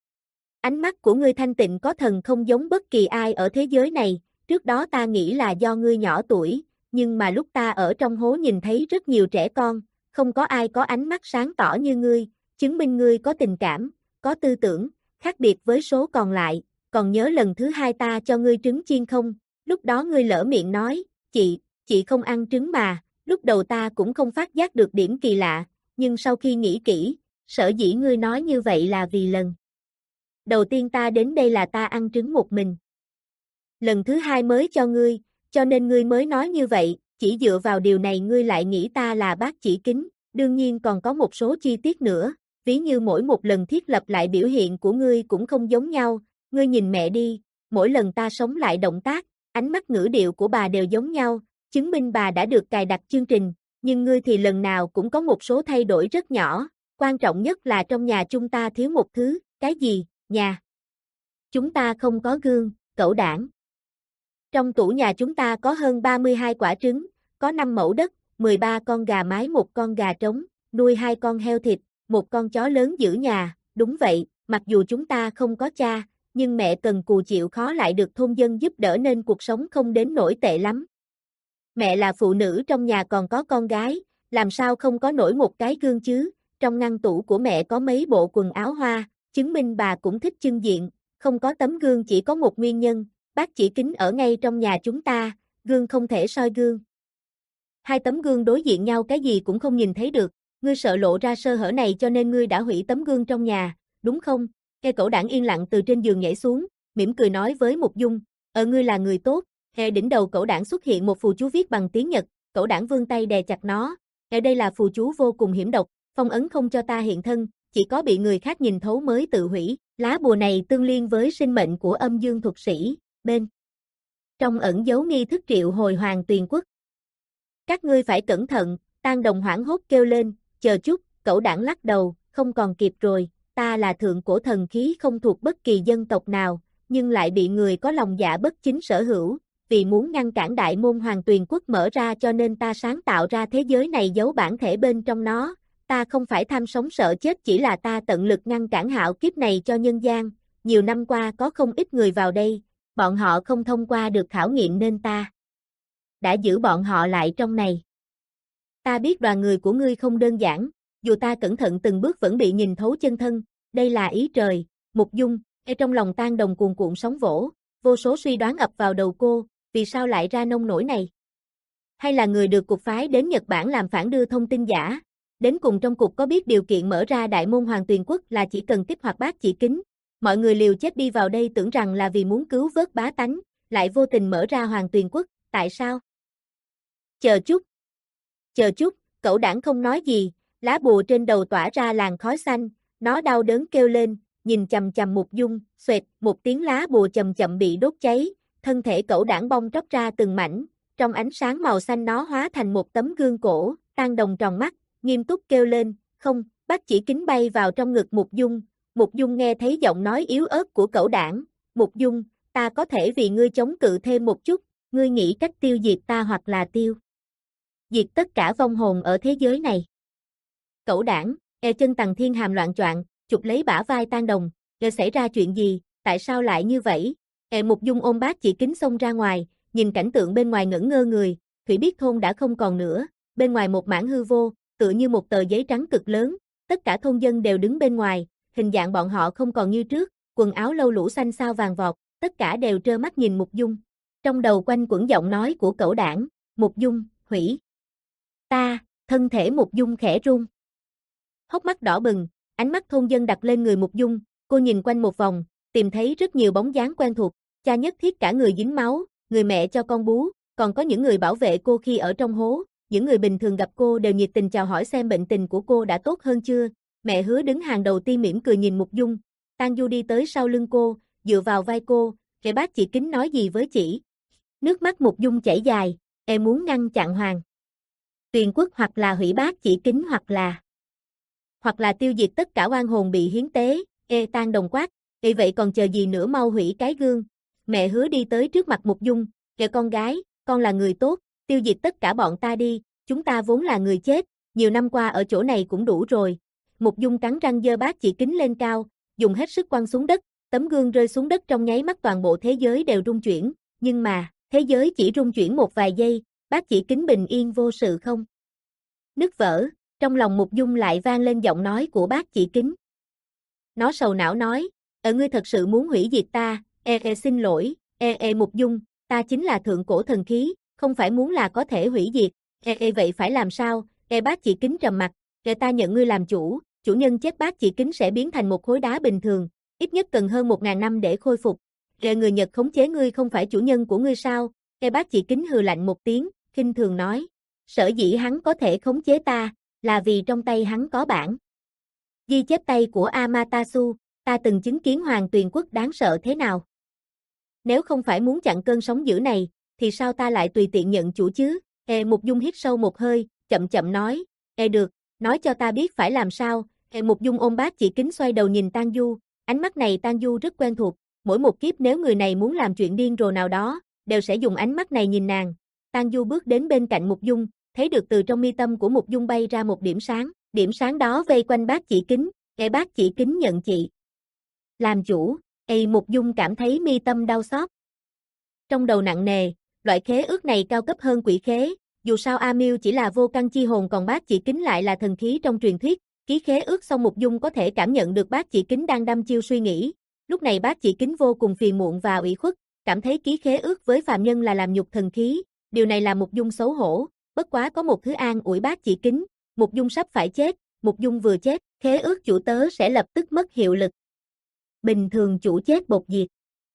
Ánh mắt của ngươi thanh tịnh có thần không giống bất kỳ ai ở thế giới này, trước đó ta nghĩ là do ngươi nhỏ tuổi, nhưng mà lúc ta ở trong hố nhìn thấy rất nhiều trẻ con, không có ai có ánh mắt sáng tỏ như ngươi, chứng minh ngươi có tình cảm, có tư tưởng, khác biệt với số còn lại. Còn nhớ lần thứ hai ta cho ngươi trứng chiên không? Lúc đó ngươi lỡ miệng nói, chị, chị không ăn trứng mà, lúc đầu ta cũng không phát giác được điểm kỳ lạ, nhưng sau khi nghĩ kỹ, sở dĩ ngươi nói như vậy là vì lần đầu tiên ta đến đây là ta ăn trứng một mình. Lần thứ hai mới cho ngươi, cho nên ngươi mới nói như vậy, chỉ dựa vào điều này ngươi lại nghĩ ta là bác chỉ Kính, đương nhiên còn có một số chi tiết nữa, ví như mỗi một lần thiết lập lại biểu hiện của ngươi cũng không giống nhau, ngươi nhìn mẹ đi, mỗi lần ta sống lại động tác, ánh mắt ngữ điệu của bà đều giống nhau, chứng minh bà đã được cài đặt chương trình, nhưng ngươi thì lần nào cũng có một số thay đổi rất nhỏ, quan trọng nhất là trong nhà chúng ta thiếu một thứ, cái gì, nhà? Chúng ta không có gương, Cẩu Đảng. Trong tủ nhà chúng ta có hơn ba mươi hai quả trứng, có năm mẫu đất, mười ba con gà mái một con gà trống, nuôi hai con heo thịt, một con chó lớn giữ nhà, đúng vậy, mặc dù chúng ta không có cha, nhưng mẹ cần cù chịu khó lại được thôn dân giúp đỡ nên cuộc sống không đến nổi tệ lắm. Mẹ là phụ nữ trong nhà còn có con gái, làm sao không có nổi một cái gương chứ, trong ngăn tủ của mẹ có mấy bộ quần áo hoa, chứng minh bà cũng thích trưng diện, không có tấm gương chỉ có một nguyên nhân, bác chỉ Kính ở ngay trong nhà chúng ta, gương không thể soi gương. Hai tấm gương đối diện nhau cái gì cũng không nhìn thấy được, ngươi sợ lộ ra sơ hở này cho nên ngươi đã hủy tấm gương trong nhà, đúng không? Nghe Cẩu Đảng yên lặng từ trên giường nhảy xuống, mỉm cười nói với Mục Dung, "Ờ ngươi là người tốt." Hệ đỉnh đầu cẩu đảng xuất hiện một phù chú viết bằng tiếng Nhật, cẩu đảng vươn tay đè chặt nó. Ở đây là phù chú vô cùng hiểm độc, phong ấn không cho ta hiện thân, chỉ có bị người khác nhìn thấu mới tự hủy. Lá bùa này tương liên với sinh mệnh của âm dương thuật sĩ, bên trong ẩn giấu nghi thức triệu hồi hoàng tuyền quốc. Các ngươi phải cẩn thận, Tang Đồng hoảng hốt kêu lên, chờ chút, cẩu đảng lắc đầu, không còn kịp rồi, ta là thượng cổ thần khí không thuộc bất kỳ dân tộc nào, nhưng lại bị người có lòng dạ bất chính sở hữu, vì muốn ngăn cản đại môn hoàng tuyền quốc mở ra cho nên ta sáng tạo ra thế giới này giấu bản thể bên trong nó, ta không phải tham sống sợ chết chỉ là ta tận lực ngăn cản hạo kiếp này cho nhân gian, nhiều năm qua có không ít người vào đây, bọn họ không thông qua được khảo nghiệm nên ta đã giữ bọn họ lại trong này. Ta biết đoàn người của ngươi không đơn giản, dù ta cẩn thận từng bước vẫn bị nhìn thấu chân thân, đây là ý trời. Mục Dung, ở trong lòng Tang Đồng cuồn cuộn sóng vỗ, vô số suy đoán ập vào đầu cô, vì sao lại ra nông nổi này? Hay là người được cục phái đến Nhật Bản làm phản đưa thông tin giả? Đến cùng trong cục có biết điều kiện mở ra đại môn hoàng tuyền quốc là chỉ cần kích hoạt bát chỉ kính, mọi người liều chết đi vào đây tưởng rằng là vì muốn cứu vớt bá tánh, lại vô tình mở ra hoàng tuyền quốc, tại sao? Chờ chút. Chờ chút, cẩu đảng không nói gì, lá bùa trên đầu tỏa ra làn khói xanh, nó đau đớn kêu lên, nhìn chằm chằm Mục Dung, xoẹt, một tiếng lá bùa chậm chậm bị đốt cháy, thân thể cẩu đảng bong tróc ra từng mảnh, trong ánh sáng màu xanh nó hóa thành một tấm gương cổ, Tang Đồng tròn mắt, nghiêm túc kêu lên, không, bát chỉ kính bay vào trong ngực Mục Dung, Mục Dung nghe thấy giọng nói yếu ớt của cẩu đảng, Mục Dung, ta có thể vì ngươi chống cự thêm một chút, ngươi nghĩ cách tiêu diệt ta hoặc là tiêu diệt tất cả vong hồn ở thế giới này. Cẩu đảng, e chân Tằng Thiên hàm loạn choạng, chụp lấy bả vai Tang Đồng, e xảy ra chuyện gì, tại sao lại như vậy? E Mục Dung ôm bát chỉ kính xông ra ngoài, nhìn cảnh tượng bên ngoài ngẩn ngơ người, Thủy Biết thôn đã không còn nữa, bên ngoài một mảng hư vô, tựa như một tờ giấy trắng cực lớn, tất cả thôn dân đều đứng bên ngoài, hình dạng bọn họ không còn như trước, quần áo lâu lũ xanh xao vàng vọt, tất cả đều trơ mắt nhìn Mục Dung. Trong đầu quanh quẩn giọng nói của cẩu đảng, Mục Dung, hủy ta, thân thể Mục Dung khẽ run. Hốc mắt đỏ bừng, ánh mắt thôn dân đặt lên người Mục Dung, cô nhìn quanh một vòng, tìm thấy rất nhiều bóng dáng quen thuộc, cha nhất thiết cả người dính máu, người mẹ cho con bú, còn có những người bảo vệ cô khi ở trong hố, những người bình thường gặp cô đều nhiệt tình chào hỏi xem bệnh tình của cô đã tốt hơn chưa. Mẹ Hứa đứng hàng đầu tiên mỉm cười nhìn Mục Dung, Tang Du đi tới sau lưng cô, dựa vào vai cô, "Kẻ bác chị kính nói gì với chị?" Nước mắt Mục Dung chảy dài, "Em muốn ngăn chặn hoàng tuyền quốc hoặc là hủy bát chỉ kính hoặc là hoặc là tiêu diệt tất cả oan hồn bị hiến tế." Ê Tang Đồng quát, "Ê vậy còn chờ gì nữa, mau hủy cái gương." Mẹ Hứa đi tới trước mặt Mục Dung, "Kìa con gái, con là người tốt, tiêu diệt tất cả bọn ta đi, chúng ta vốn là người chết, nhiều năm qua ở chỗ này cũng đủ rồi." Mục Dung cắn răng giơ bát chỉ kính lên cao, dùng hết sức quăng xuống đất, tấm gương rơi xuống đất trong nháy mắt toàn bộ thế giới đều rung chuyển, nhưng mà, thế giới chỉ rung chuyển một vài giây, bát chỉ kính bình yên vô sự không nứt vỡ, trong lòng Mục Dung lại vang lên giọng nói của bát chỉ kính. Nó sầu não nói, "Ở ngươi thật sự muốn hủy diệt ta?" "E e xin lỗi, e e Mục Dung, ta chính là thượng cổ thần khí, không phải muốn là có thể hủy diệt." "E e vậy phải làm sao?" E bát chỉ kính trầm mặt, "E ta nhận ngươi làm chủ, chủ nhân chết bát chỉ kính sẽ biến thành một khối đá bình thường, ít nhất cần hơn một ngàn năm để khôi phục. E người Nhật khống chế ngươi không phải chủ nhân của ngươi sao?" E bát chỉ kính hừ lạnh một tiếng, khinh thường nói, "Sở dĩ hắn có thể khống chế ta, là vì trong tay hắn có bản ghi chép tay của Amaterasu, ta từng chứng kiến hoàng tuyền quốc đáng sợ thế nào. Nếu không phải muốn chặn cơn sóng dữ này, thì sao ta lại tùy tiện nhận chủ chứ?" E Mục Dung hít sâu một hơi, chậm chậm nói, "E được, nói cho ta biết phải làm sao." E Mục Dung ôm bát chỉ kính xoay đầu nhìn Tang Du, ánh mắt này Tang Du rất quen thuộc, mỗi một kiếp nếu người này muốn làm chuyện điên rồ nào đó, đều sẽ dùng ánh mắt này nhìn nàng. Tang Du bước đến bên cạnh Mục Dung, thấy được từ trong mi tâm của Mục Dung bay ra một điểm sáng, điểm sáng đó vây quanh bát chỉ kính, "E bát chỉ kính nhận chị làm chủ." E Mục Dung cảm thấy mi tâm đau xót. Trong đầu nặng nề, loại khế ước này cao cấp hơn quỷ khế, dù sao A Miêu chỉ là vô căn chi hồn còn bát chỉ kính lại là thần khí trong truyền thuyết, ký khế ước xong Mục Dung có thể cảm nhận được bát chỉ kính đang đăm chiêu suy nghĩ. Lúc này bát chỉ kính vô cùng phiền muộn và ủy khuất, cảm thấy ký khế ước với phàm nhân là làm nhục thần khí, điều này làm Mục Dung xấu hổ, bất quá có một thứ an ủi bát chỉ kính, Mục Dung sắp phải chết, Mục Dung vừa chết, khế ước chủ tớ sẽ lập tức mất hiệu lực. Bình thường chủ chết bột diệt.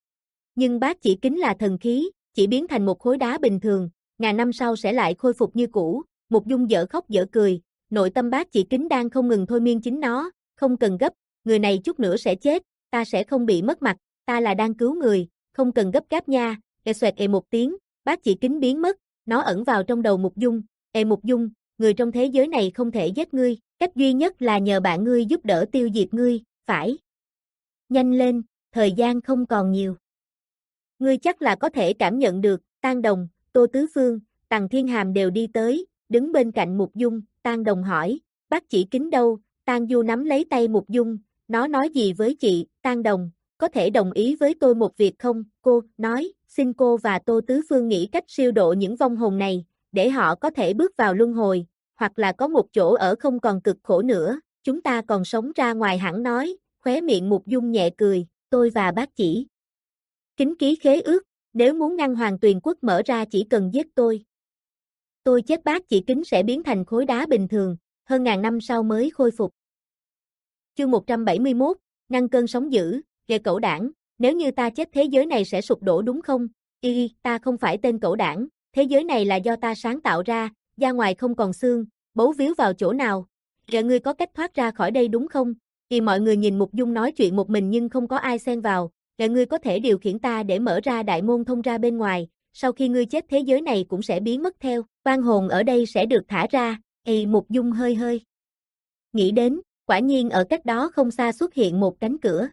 Nhưng bát chỉ kính là thần khí, chỉ biến thành một khối đá bình thường, ngàn năm sau sẽ lại khôi phục như cũ. Mục Dung dở khóc dở cười, nội tâm bát chỉ kính đang không ngừng thôi miên chính nó, không cần gấp, người này chút nữa sẽ chết, ta sẽ không bị mất mặt, ta là đang cứu người, không cần gấp gáp nha. Ê xoẹt ê một tiếng, bát chỉ kính biến mất, nó ẩn vào trong đầu Mục Dung. Ê Mục Dung, người trong thế giới này không thể giết ngươi, cách duy nhất là nhờ bạn ngươi giúp đỡ tiêu diệt ngươi, phải. Nhanh lên, thời gian không còn nhiều. Ngươi chắc là có thể cảm nhận được, Tang Đồng, Tô Tứ Phương, Tằng Thiên Hàm đều đi tới, đứng bên cạnh Mục Dung. Tang Đồng hỏi, bác chỉ kính đâu? Tang Du nắm lấy tay Mục Dung, nó nói gì với chị? Tang Đồng, có thể đồng ý với tôi một việc không? Cô nói, xin cô và Tô Tứ Phương nghĩ cách siêu độ những vong hồn này, để họ có thể bước vào luân hồi, hoặc là có một chỗ ở không còn cực khổ nữa, chúng ta còn sống ra ngoài. Hẳn nói, khóe miệng Mục Dung nhẹ cười, tôi và bác chỉ kính ký khế ước, nếu muốn ngăn Hoàng Tuyền Quốc mở ra chỉ cần giết tôi. Tôi chết bác chỉ kính sẽ biến thành khối đá bình thường, hơn ngàn năm sau mới khôi phục. Chương một trăm bảy mươi mốt, ngăn cơn sóng dữ, ghê cẩu đảng, nếu như ta chết thế giới này sẽ sụp đổ đúng không? Y, ta không phải tên cẩu đảng, thế giới này là do ta sáng tạo ra, da ngoài không còn xương, bấu víu vào chỗ nào? Giờ ngươi có cách thoát ra khỏi đây đúng không? Y mọi người nhìn Mục Dung nói chuyện một mình nhưng không có ai xen vào. Để ngươi có thể điều khiển ta để mở ra đại môn thông ra bên ngoài, sau khi ngươi chết thế giới này cũng sẽ biến mất theo, oan hồn ở đây sẽ được thả ra. Ê Mục Dung hơi hơi nghĩ đến, quả nhiên ở cách đó không xa xuất hiện một cánh cửa.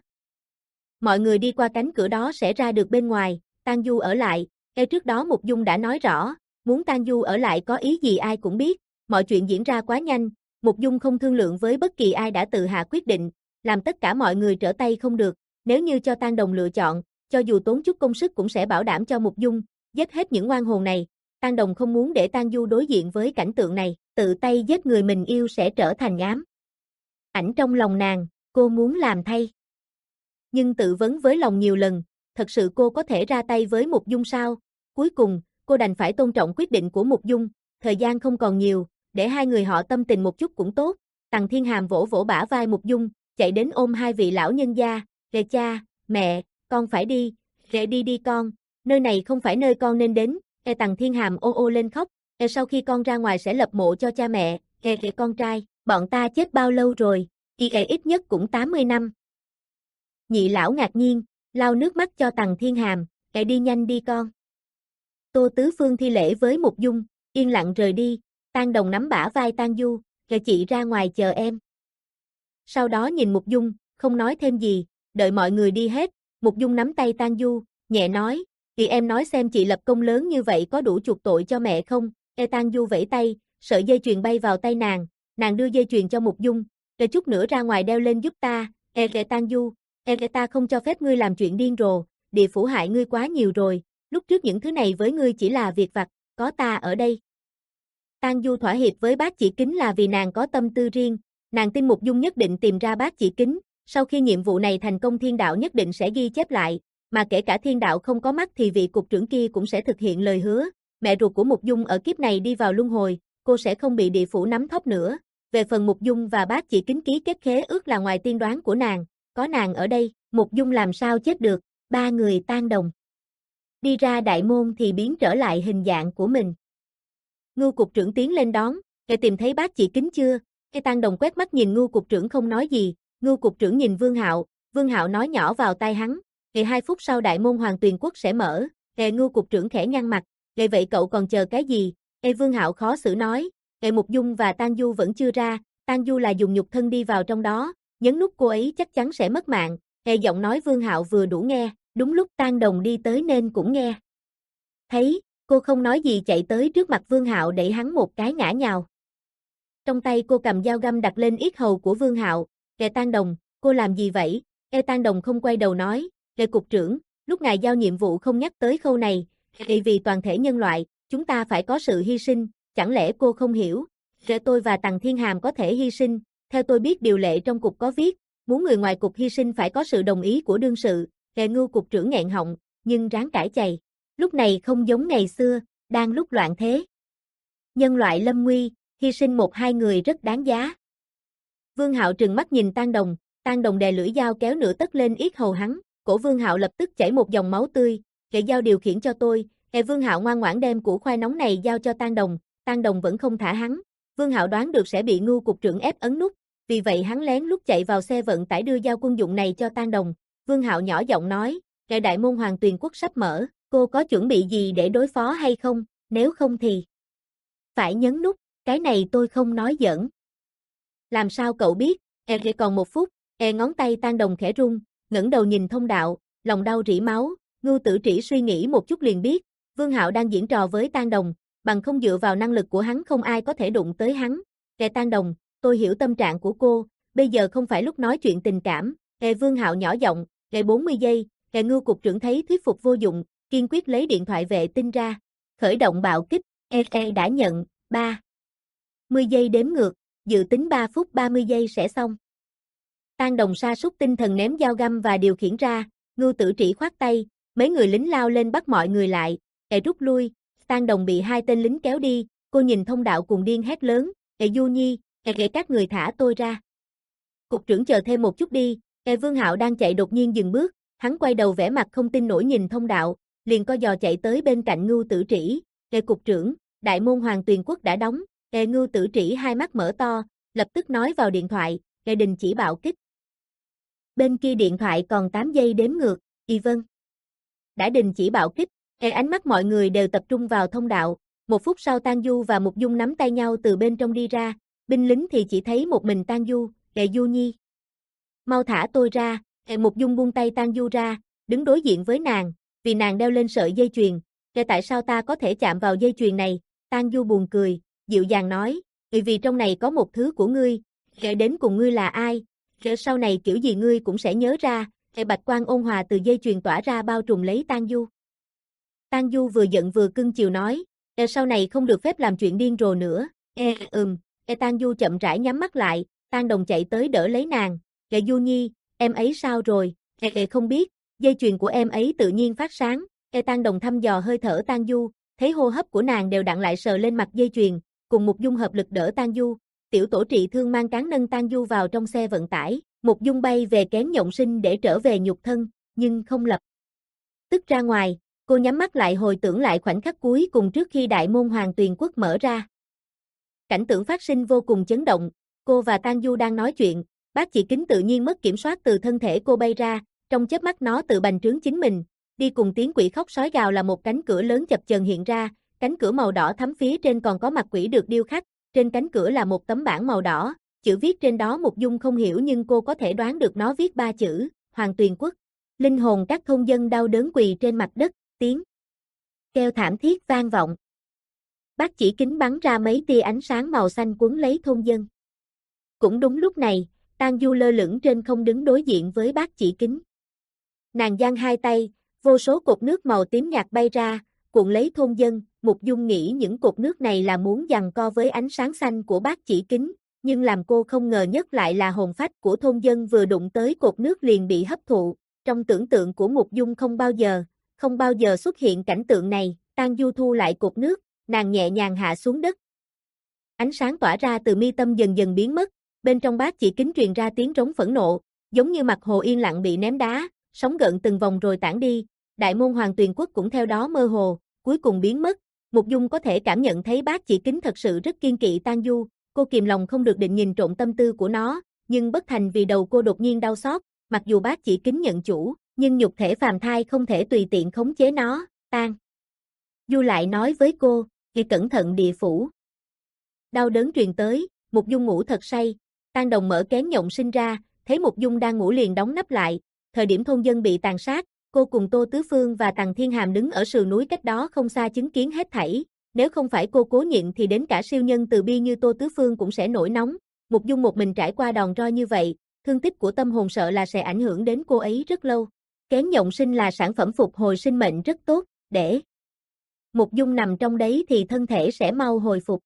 Mọi người đi qua cánh cửa đó sẽ ra được bên ngoài, Tang Du ở lại. Ê trước đó Mục Dung đã nói rõ, muốn Tang Du ở lại có ý gì ai cũng biết, mọi chuyện diễn ra quá nhanh, Mục Dung không thương lượng với bất kỳ ai đã tự hạ quyết định, làm tất cả mọi người trở tay không được. Nếu như cho Tang Đồng lựa chọn, cho dù tốn chút công sức cũng sẽ bảo đảm cho Mục Dung giết hết những oan hồn này. Tang Đồng không muốn để Tang Du đối diện với cảnh tượng này, tự tay giết người mình yêu sẽ trở thành ám ảnh trong lòng nàng, cô muốn làm thay. Nhưng tự vấn với lòng nhiều lần, thật sự cô có thể ra tay với Mục Dung sao? Cuối cùng, cô đành phải tôn trọng quyết định của Mục Dung, thời gian không còn nhiều, để hai người họ tâm tình một chút cũng tốt. Tằng Thiên Hàm vỗ vỗ bả vai Mục Dung, chạy đến ôm hai vị lão nhân gia. Rề cha, mẹ, con phải đi, rề đi đi con, nơi này không phải nơi con nên đến. Ê Tằng Thiên Hàm ô ô lên khóc, Ê sau khi con ra ngoài sẽ lập mộ cho cha mẹ. Ê Ê con trai, bọn ta chết bao lâu rồi? Y Ê ít nhất cũng tám mươi năm. Nhị lão ngạc nhiên, lau nước mắt cho Tằng Thiên Hàm, Ê đi nhanh đi con. Tô Tứ Phương thi lễ với Mục Dung, yên lặng rời đi. Tang Đồng nắm bả vai Tang Du, Ê chị ra ngoài chờ em. Sau đó nhìn Mục Dung, không nói thêm gì, đợi mọi người đi hết, Mục Dung nắm tay Tang Du, nhẹ nói, thì em nói xem chị lập công lớn như vậy có đủ chuộc tội cho mẹ không? Ê Tang Du vẫy tay, sợi dây chuyền bay vào tay nàng, nàng đưa dây chuyền cho Mục Dung, để chút nữa ra ngoài đeo lên giúp ta. Ê Ê Tang Du, Ê Ê ta không cho phép ngươi làm chuyện điên rồ, địa phủ hại ngươi quá nhiều rồi, lúc trước những thứ này với ngươi chỉ là việc vặt, có ta ở đây. Tang Du thỏa hiệp với bác chỉ kính là vì nàng có tâm tư riêng, nàng tin Mục Dung nhất định tìm ra bác chỉ kính. Sau khi nhiệm vụ này thành công thiên đạo nhất định sẽ ghi chép lại, mà kể cả thiên đạo không có mắt thì vị cục trưởng kia cũng sẽ thực hiện lời hứa. Mẹ ruột của Mục Dung ở kiếp này đi vào luân hồi, cô sẽ không bị địa phủ nắm thóp nữa. Về phần Mục Dung và bác chỉ kính ký kết khế ước là ngoài tiên đoán của nàng, có nàng ở đây, Mục Dung làm sao chết được. Ba người Tang Đồng đi ra đại môn thì biến trở lại hình dạng của mình. Ngưu cục trưởng tiến lên đón, để tìm thấy bác chỉ kính chưa? Cái Tang Đồng quét mắt nhìn Ngưu cục trưởng không nói gì. Ngưu cục trưởng nhìn Vương Hạo, Vương Hạo nói nhỏ vào tai hắn, "Ngày hai phút sau đại môn Hoàng Tuyền Quốc sẽ mở." Ê Ngưu cục trưởng khẽ nhăn mặt, "Vậy vậy cậu còn chờ cái gì?" Ê Vương Hạo khó xử nói, "Ê Mục Dung và Tang Du vẫn chưa ra, Tang Du là dùng nhục thân đi vào trong đó, nhấn nút cô ấy chắc chắn sẽ mất mạng." Ê giọng nói Vương Hạo vừa đủ nghe, đúng lúc Tang Đồng đi tới nên cũng nghe. Thấy, cô không nói gì chạy tới trước mặt Vương Hạo đẩy hắn một cái ngã nhào. Trong tay cô cầm dao găm đặt lên yết hầu của Vương Hạo. Ê Tang Đồng, cô làm gì vậy? Ê Tang Đồng không quay đầu nói, Ê cục trưởng, lúc ngài giao nhiệm vụ không nhắc tới khâu này, Ê vì toàn thể nhân loại, chúng ta phải có sự hy sinh, chẳng lẽ cô không hiểu? Ê tôi và Tằng Thiên Hàm có thể hy sinh, theo tôi biết điều lệ trong cục có viết, muốn người ngoài cục hy sinh phải có sự đồng ý của đương sự. Ê Ngưu cục trưởng nghẹn họng, nhưng ráng cãi chày. Lúc này không giống ngày xưa, đang lúc loạn thế. Nhân loại lâm nguy, hy sinh một hai người rất đáng giá. Vương Hạo trừng mắt nhìn Tang Đồng, Tang Đồng đè lưỡi dao kéo nửa tấc lên yết hầu hắn, cổ Vương Hạo lập tức chảy một dòng máu tươi, "Kệ giao điều khiển cho tôi." Kệ Vương Hạo ngoan ngoãn đem củ khoai nóng này giao cho Tang Đồng, Tang Đồng vẫn không thả hắn. Vương Hạo đoán được sẽ bị Ngưu cục trưởng ép ấn nút, vì vậy hắn lén lút chạy vào xe vận tải đưa giao quân dụng này cho Tang Đồng. Vương Hạo nhỏ giọng nói, "Kệ đại môn Hoàng Tuyền Quốc sắp mở, cô có chuẩn bị gì để đối phó hay không, nếu không thì phải nhấn nút, cái này tôi không nói giỡn." "Làm sao cậu biết?" "E còn một phút." E ngón tay Tang Đồng khẽ rung, ngẩng đầu nhìn thông đạo, lòng đau rỉ máu. Ngưu Tử Trĩ suy nghĩ một chút liền biết, Vương Hạo đang diễn trò với Tang Đồng, bằng không dựa vào năng lực của hắn không ai có thể đụng tới hắn. "Kệ Tang Đồng, tôi hiểu tâm trạng của cô, bây giờ không phải lúc nói chuyện tình cảm." Kệ Vương Hạo nhỏ giọng, "Kệ bốn mươi giây." Kệ Ngưu cục trưởng thấy thuyết phục vô dụng, kiên quyết lấy điện thoại vệ tinh ra, khởi động bạo kích. E E đã nhận, ba mươi giây đếm ngược, dự tính ba phút ba mươi giây sẽ xong. Tang Đồng sa sút tinh thần ném dao găm và điều khiển ra, Ngưu Tử Trĩ khoát tay, mấy người lính lao lên bắt mọi người lại, "Kệ rút lui." Tang Đồng bị hai tên lính kéo đi, cô nhìn thông đạo cùng điên hét lớn, "Kệ Du Nhi, kệ các người thả tôi ra." "Cục trưởng chờ thêm một chút đi." Kệ Vương Hạo đang chạy đột nhiên dừng bước, hắn quay đầu vẻ mặt không tin nổi nhìn thông đạo, liền co giò chạy tới bên cạnh Ngưu Tử Trĩ, "Kệ cục trưởng, đại môn Hoàng Tuyền Quốc đã đóng." Kệ Ngưu Tử Trĩ hai mắt mở to, lập tức nói vào điện thoại, "Kệ đình chỉ bạo kích." Bên kia điện thoại còn tám giây đếm ngược, "Y vâng." Đã đình chỉ bạo kích. Kệ ánh mắt mọi người đều tập trung vào thông đạo, một phút sau Tang Du và Mục Dung nắm tay nhau từ bên trong đi ra, binh lính thì chỉ thấy một mình Tang Du, "Kệ Du Nhi, mau thả tôi ra." Kệ Mục Dung buông tay Tang Du ra, đứng đối diện với nàng, vì nàng đeo lên sợi dây chuyền. "Kệ tại sao ta có thể chạm vào dây chuyền này?" Tang Du buồn cười, dịu dàng nói, "Vì vì trong này có một thứ của ngươi." "Kệ đến cùng ngươi là ai? Kệ sau này kiểu gì ngươi cũng sẽ nhớ ra." Kệ bạch quang ôn hòa từ dây chuyền tỏa ra bao trùm lấy Tang Du. Tang Du vừa giận vừa cưng chiều nói, "E sau này không được phép làm chuyện điên rồ nữa." "E ừm." E Tang Du chậm rãi nhắm mắt lại, Tang Đồng chạy tới đỡ lấy nàng, "Kệ Du Nhi, em ấy sao rồi?" "E E không biết." Dây chuyền của em ấy tự nhiên phát sáng. E Tang Đồng thăm dò hơi thở Tang Du, thấy hô hấp của nàng đều đặn lại sờ lên mặt dây chuyền, cùng Mục Dung hợp lực đỡ Tang Du. Tiểu tổ trị thương mang cán nâng Tang Du vào trong xe vận tải, Mục Dung bay về kén nhộng sinh để trở về nhục thân, nhưng không lập tức ra ngoài. Cô nhắm mắt lại hồi tưởng lại khoảnh khắc cuối cùng trước khi đại môn Hoàng Tuyền Quốc mở ra. Cảnh tượng phát sinh vô cùng chấn động, cô và Tang Du đang nói chuyện, Bác Chỉ Kính tự nhiên mất kiểm soát từ thân thể cô bay ra, trong chớp mắt nó tự bành trướng chính mình, đi cùng tiếng quỷ khóc sói gào là một cánh cửa lớn chập chờn hiện ra, cánh cửa màu đỏ thắm phía trên còn có mặt quỷ được điêu khắc, trên cánh cửa là một tấm bảng màu đỏ, chữ viết trên đó Mục Dung không hiểu nhưng cô có thể đoán được nó viết ba chữ, Hoàng Tuyền Quốc. Linh hồn các thôn dân đau đớn quỳ trên mặt đất, tiếng kêu thảm thiết vang vọng. Bác Chỉ Kính bắn ra mấy tia ánh sáng màu xanh cuốn lấy thôn dân. Cũng đúng lúc này, Tang Du lơ lửng trên không đứng đối diện với Bác Chỉ Kính. Nàng giang hai tay, vô số cột nước màu tím nhạt bay ra, cuộn lấy thôn dân. Mục Dung nghĩ những cột nước này là muốn giằng co với ánh sáng xanh của Bác Chỉ Kính, nhưng làm cô không ngờ nhất lại là hồn phách của thôn dân vừa đụng tới cột nước liền bị hấp thụ. Trong tưởng tượng của Mục Dung không bao giờ, không bao giờ xuất hiện cảnh tượng này. Tang Du thu lại cột nước, nàng nhẹ nhàng hạ xuống đất. Ánh sáng tỏa ra từ mi tâm dần dần biến mất, bên trong Bác Chỉ Kính truyền ra tiếng rống phẫn nộ, giống như mặt hồ yên lặng bị ném đá, sóng gợn từng vòng rồi tản đi. Đại môn Hoàng Tuyền Quốc cũng theo đó mơ hồ, cuối cùng biến mất. Mục Dung có thể cảm nhận thấy Bác Chỉ Kính thật sự rất kiên kỵ Tang Du, cô kìm lòng không được định nhìn trộm tâm tư của nó, nhưng bất thành vì đầu cô đột nhiên đau xót. Mặc dù Bác Chỉ Kính nhận chủ, nhưng nhục thể phàm thai không thể tùy tiện khống chế nó. Tang Du lại nói với cô, "Hãy cẩn thận địa phủ." Đau đớn truyền tới, Mục Dung ngủ thật say. Tang Đồng mở kén nhộng sinh ra, thấy Mục Dung đang ngủ liền đóng nắp lại. Thời điểm thôn dân bị tàn sát, cô cùng Tô Tứ Phương và Tằng Thiên Hàm đứng ở sườn núi cách đó không xa chứng kiến hết thảy. Nếu không phải cô cố nhịn thì đến cả siêu nhân từ bi như Tô Tứ Phương cũng sẽ nổi nóng. Mục Dung một mình trải qua đòn roi như vậy, thương tích của tâm hồn sợ là sẽ ảnh hưởng đến cô ấy rất lâu. Kén nhộng sinh là sản phẩm phục hồi sinh mệnh rất tốt, để Mục Dung nằm trong đấy thì thân thể sẽ mau hồi phục.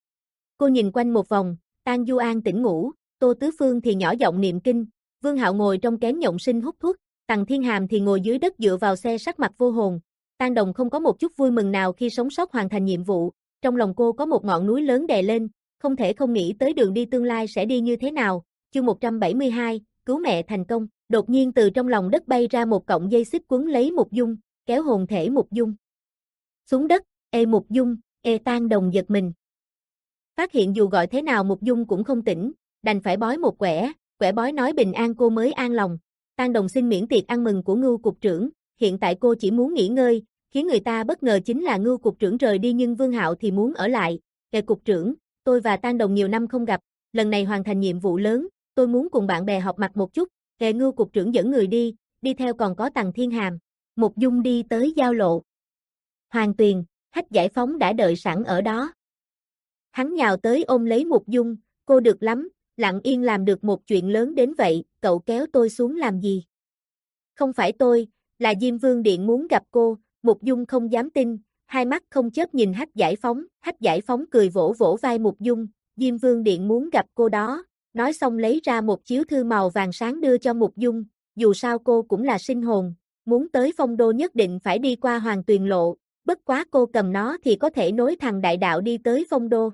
Cô nhìn quanh một vòng, Tang Du an tỉnh ngủ, Tô Tứ Phương thì nhỏ giọng niệm kinh, Vương Hạo ngồi trong kén nhộng sinh hút thuốc, Tằng Thiên Hàm thì ngồi dưới đất dựa vào xe sắc mặt vô hồn. Tang Đồng không có một chút vui mừng nào khi sống sót hoàn thành nhiệm vụ, trong lòng cô có một ngọn núi lớn đè lên, không thể không nghĩ tới đường đi tương lai sẽ đi như thế nào. Chương một trăm bảy mươi hai, cứu mẹ thành công. Đột nhiên từ trong lòng đất bay ra một cọng dây xích quấn lấy Mục Dung, kéo hồn thể Mục Dung xuống đất. Ê Mục Dung, ê Tang Đồng giật mình. Phát hiện dù gọi thế nào Mục Dung cũng không tỉnh, đành phải bói một quẻ, quẻ bói nói bình an cô mới an lòng. Tang Đồng xin miễn tiệc ăn mừng của Ngưu cục trưởng, hiện tại cô chỉ muốn nghỉ ngơi, khiến người ta bất ngờ chính là Ngưu cục trưởng rời đi nhưng Vương Hạo thì muốn ở lại. Kệ cục trưởng, tôi và Tang Đồng nhiều năm không gặp, lần này hoàn thành nhiệm vụ lớn, tôi muốn cùng bạn bè họp mặt một chút. Kệ Ngưu cục trưởng dẫn người đi, đi theo còn có Tằng Thiên Hàm. Mục Dung đi tới giao lộ. Hoàng Tuyền, Hách Giải Phóng đã đợi sẵn ở đó. Hắn nhào tới ôm lấy Mục Dung, cô được lắm, lặng yên làm được một chuyện lớn đến vậy, cậu kéo tôi xuống làm gì? Không phải tôi, là Diêm Vương Điện muốn gặp cô. Mục Dung không dám tin, hai mắt không chớp nhìn Hách Giải Phóng. Hách Giải Phóng cười vỗ vỗ vai Mục Dung, Diêm Vương Điện muốn gặp cô đó. Nói xong lấy ra một chiếu thư màu vàng sáng đưa cho Mục Dung, dù sao cô cũng là sinh hồn, muốn tới Phong Đô nhất định phải đi qua Hoàng Tuyền Lộ, bất quá cô cầm nó thì có thể nối thằng đại đạo đi tới Phong Đô.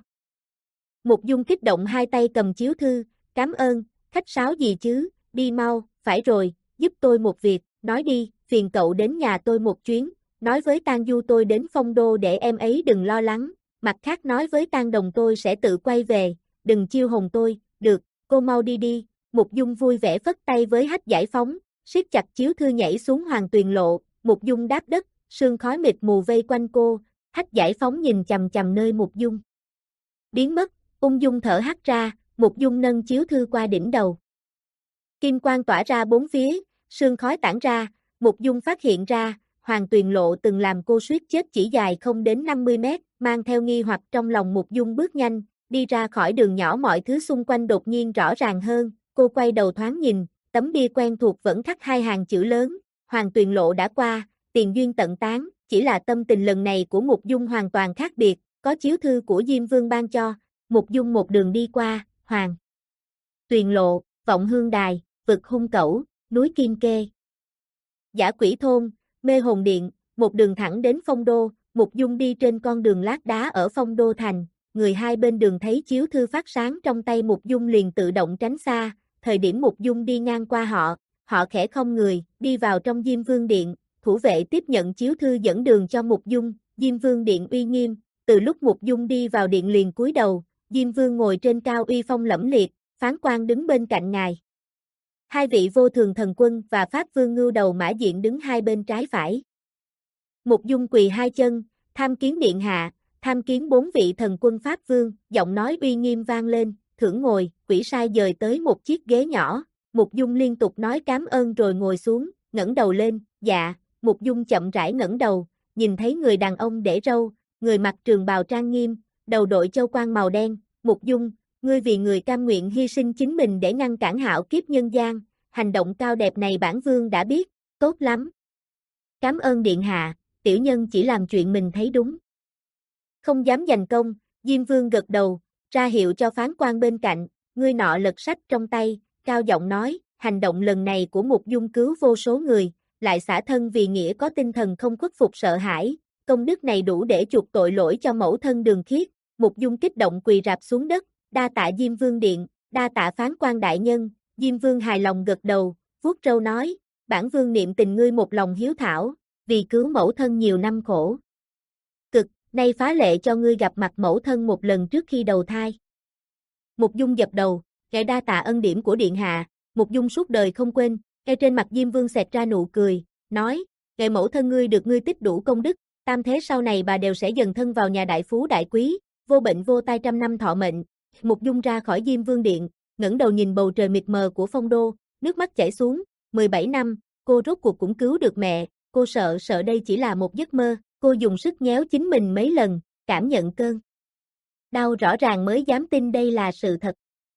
Mục Dung kích động hai tay cầm chiếu thư, cảm ơn, khách sáo gì chứ, đi mau, phải rồi, giúp tôi một việc, nói đi, phiền cậu đến nhà tôi một chuyến, nói với Tang Du tôi đến Phong Đô để em ấy đừng lo lắng, mặt khác nói với Tang Đồng tôi sẽ tự quay về, đừng chiêu hồn tôi, được, cô mau đi đi. Mục Dung vui vẻ phất tay với Hách Giải Phóng, siết chặt chiếu thư nhảy xuống Hoàng Tuyền Lộ. Mục Dung đáp đất, sương khói mịt mù vây quanh cô, Hách Giải Phóng nhìn chằm chằm nơi Mục Dung biến mất, ung dung thở hắt ra. Mục Dung nâng chiếu thư qua đỉnh đầu. Kim quang tỏa ra bốn phía, sương khói tản ra, Mục Dung phát hiện ra, Hoàng Tuyền Lộ từng làm cô suýt chết chỉ dài không đến năm mươi mét, mang theo nghi hoặc trong lòng Mục Dung bước nhanh, đi ra khỏi đường nhỏ mọi thứ xung quanh đột nhiên rõ ràng hơn, cô quay đầu thoáng nhìn, tấm bia quen thuộc vẫn khắc hai hàng chữ lớn, Hoàng Tuyền Lộ đã qua, tiền duyên tận tán, chỉ là tâm tình lần này của Mục Dung hoàn toàn khác biệt, có chiếu thư của Diêm Vương ban cho, Mục Dung một đường đi qua, Hoàng Tuyền Lộ, Vọng Hương Đài, Vực Hung Cẩu, núi Kim Kê, Dã Quỷ Thôn, Mê Hồn Điện, một đường thẳng đến Phong Đô. Mục Dung đi trên con đường lát đá ở Phong Đô thành, người hai bên đường thấy chiếu thư phát sáng trong tay Mục Dung liền tự động tránh xa, thời điểm Mục Dung đi ngang qua họ, họ khẽ không người, đi vào trong Diêm Vương Điện, thủ vệ tiếp nhận chiếu thư dẫn đường cho Mục Dung. Diêm Vương Điện uy nghiêm, từ lúc Mục Dung đi vào điện liền cúi đầu, Diêm Vương ngồi trên cao uy phong lẫm liệt, Phán Quan đứng bên cạnh ngài. Hai vị Vô Thường Thần Quân và Pháp Vương Ngưu Đầu Mã Diện đứng hai bên trái phải. Mục Dung quỳ hai chân, tham kiến điện hạ, tham kiến bốn vị thần quân Pháp Vương, giọng nói uy nghiêm vang lên, thưởng ngồi, quỷ sai dời tới một chiếc ghế nhỏ, Mục Dung liên tục nói cám ơn rồi ngồi xuống, ngẩng đầu lên, dạ. Mục Dung chậm rãi ngẩng đầu, nhìn thấy người đàn ông để râu, người mặc trường bào trang nghiêm, đầu đội châu quan màu đen. Mục Dung, ngươi vì người cam nguyện hy sinh chính mình để ngăn cản hạo kiếp nhân gian, hành động cao đẹp này bản vương đã biết, tốt lắm. Cảm ơn điện hạ, tiểu nhân chỉ làm chuyện mình thấy đúng. Không dám giành công, Diêm Vương gật đầu, ra hiệu cho Phán Quan bên cạnh, người nọ lật sách trong tay, cao giọng nói, hành động lần này của Mục Dung cứu vô số người, lại xả thân vì nghĩa có tinh thần không khuất phục sợ hãi, công đức này đủ để chuộc tội lỗi cho mẫu thân Đường Khiết. Mục Dung kích động quỳ rạp xuống đất, đa tạ Diêm Vương Điện, đa tạ Phán Quan đại nhân. Diêm Vương hài lòng gật đầu, vuốt râu nói, bản vương niệm tình ngươi một lòng hiếu thảo, vì cứu mẫu thân nhiều năm khổ cực, nay phá lệ cho ngươi gặp mặt mẫu thân một lần trước khi đầu thai. Mục Dung dập đầu, ngài đa tạ ân điển của điện hạ. Mục Dung suốt đời không quên, ngay trên mặt Diêm Vương xẹt ra nụ cười, nói, ngài mẫu thân ngươi được ngươi tích đủ công đức, tam thế sau này bà đều sẽ dần thân vào nhà đại phú đại quý, vô bệnh vô tai trăm năm thọ mệnh. Mục Dung ra khỏi Diêm Vương Điện, ngẩng đầu nhìn bầu trời mịt mờ của Phong Đô, nước mắt chảy xuống, mười bảy năm, cô rốt cuộc cũng cứu được mẹ, cô sợ sợ đây chỉ là một giấc mơ, cô dùng sức nhéo chính mình mấy lần, cảm nhận cơn đau rõ ràng mới dám tin đây là sự thật.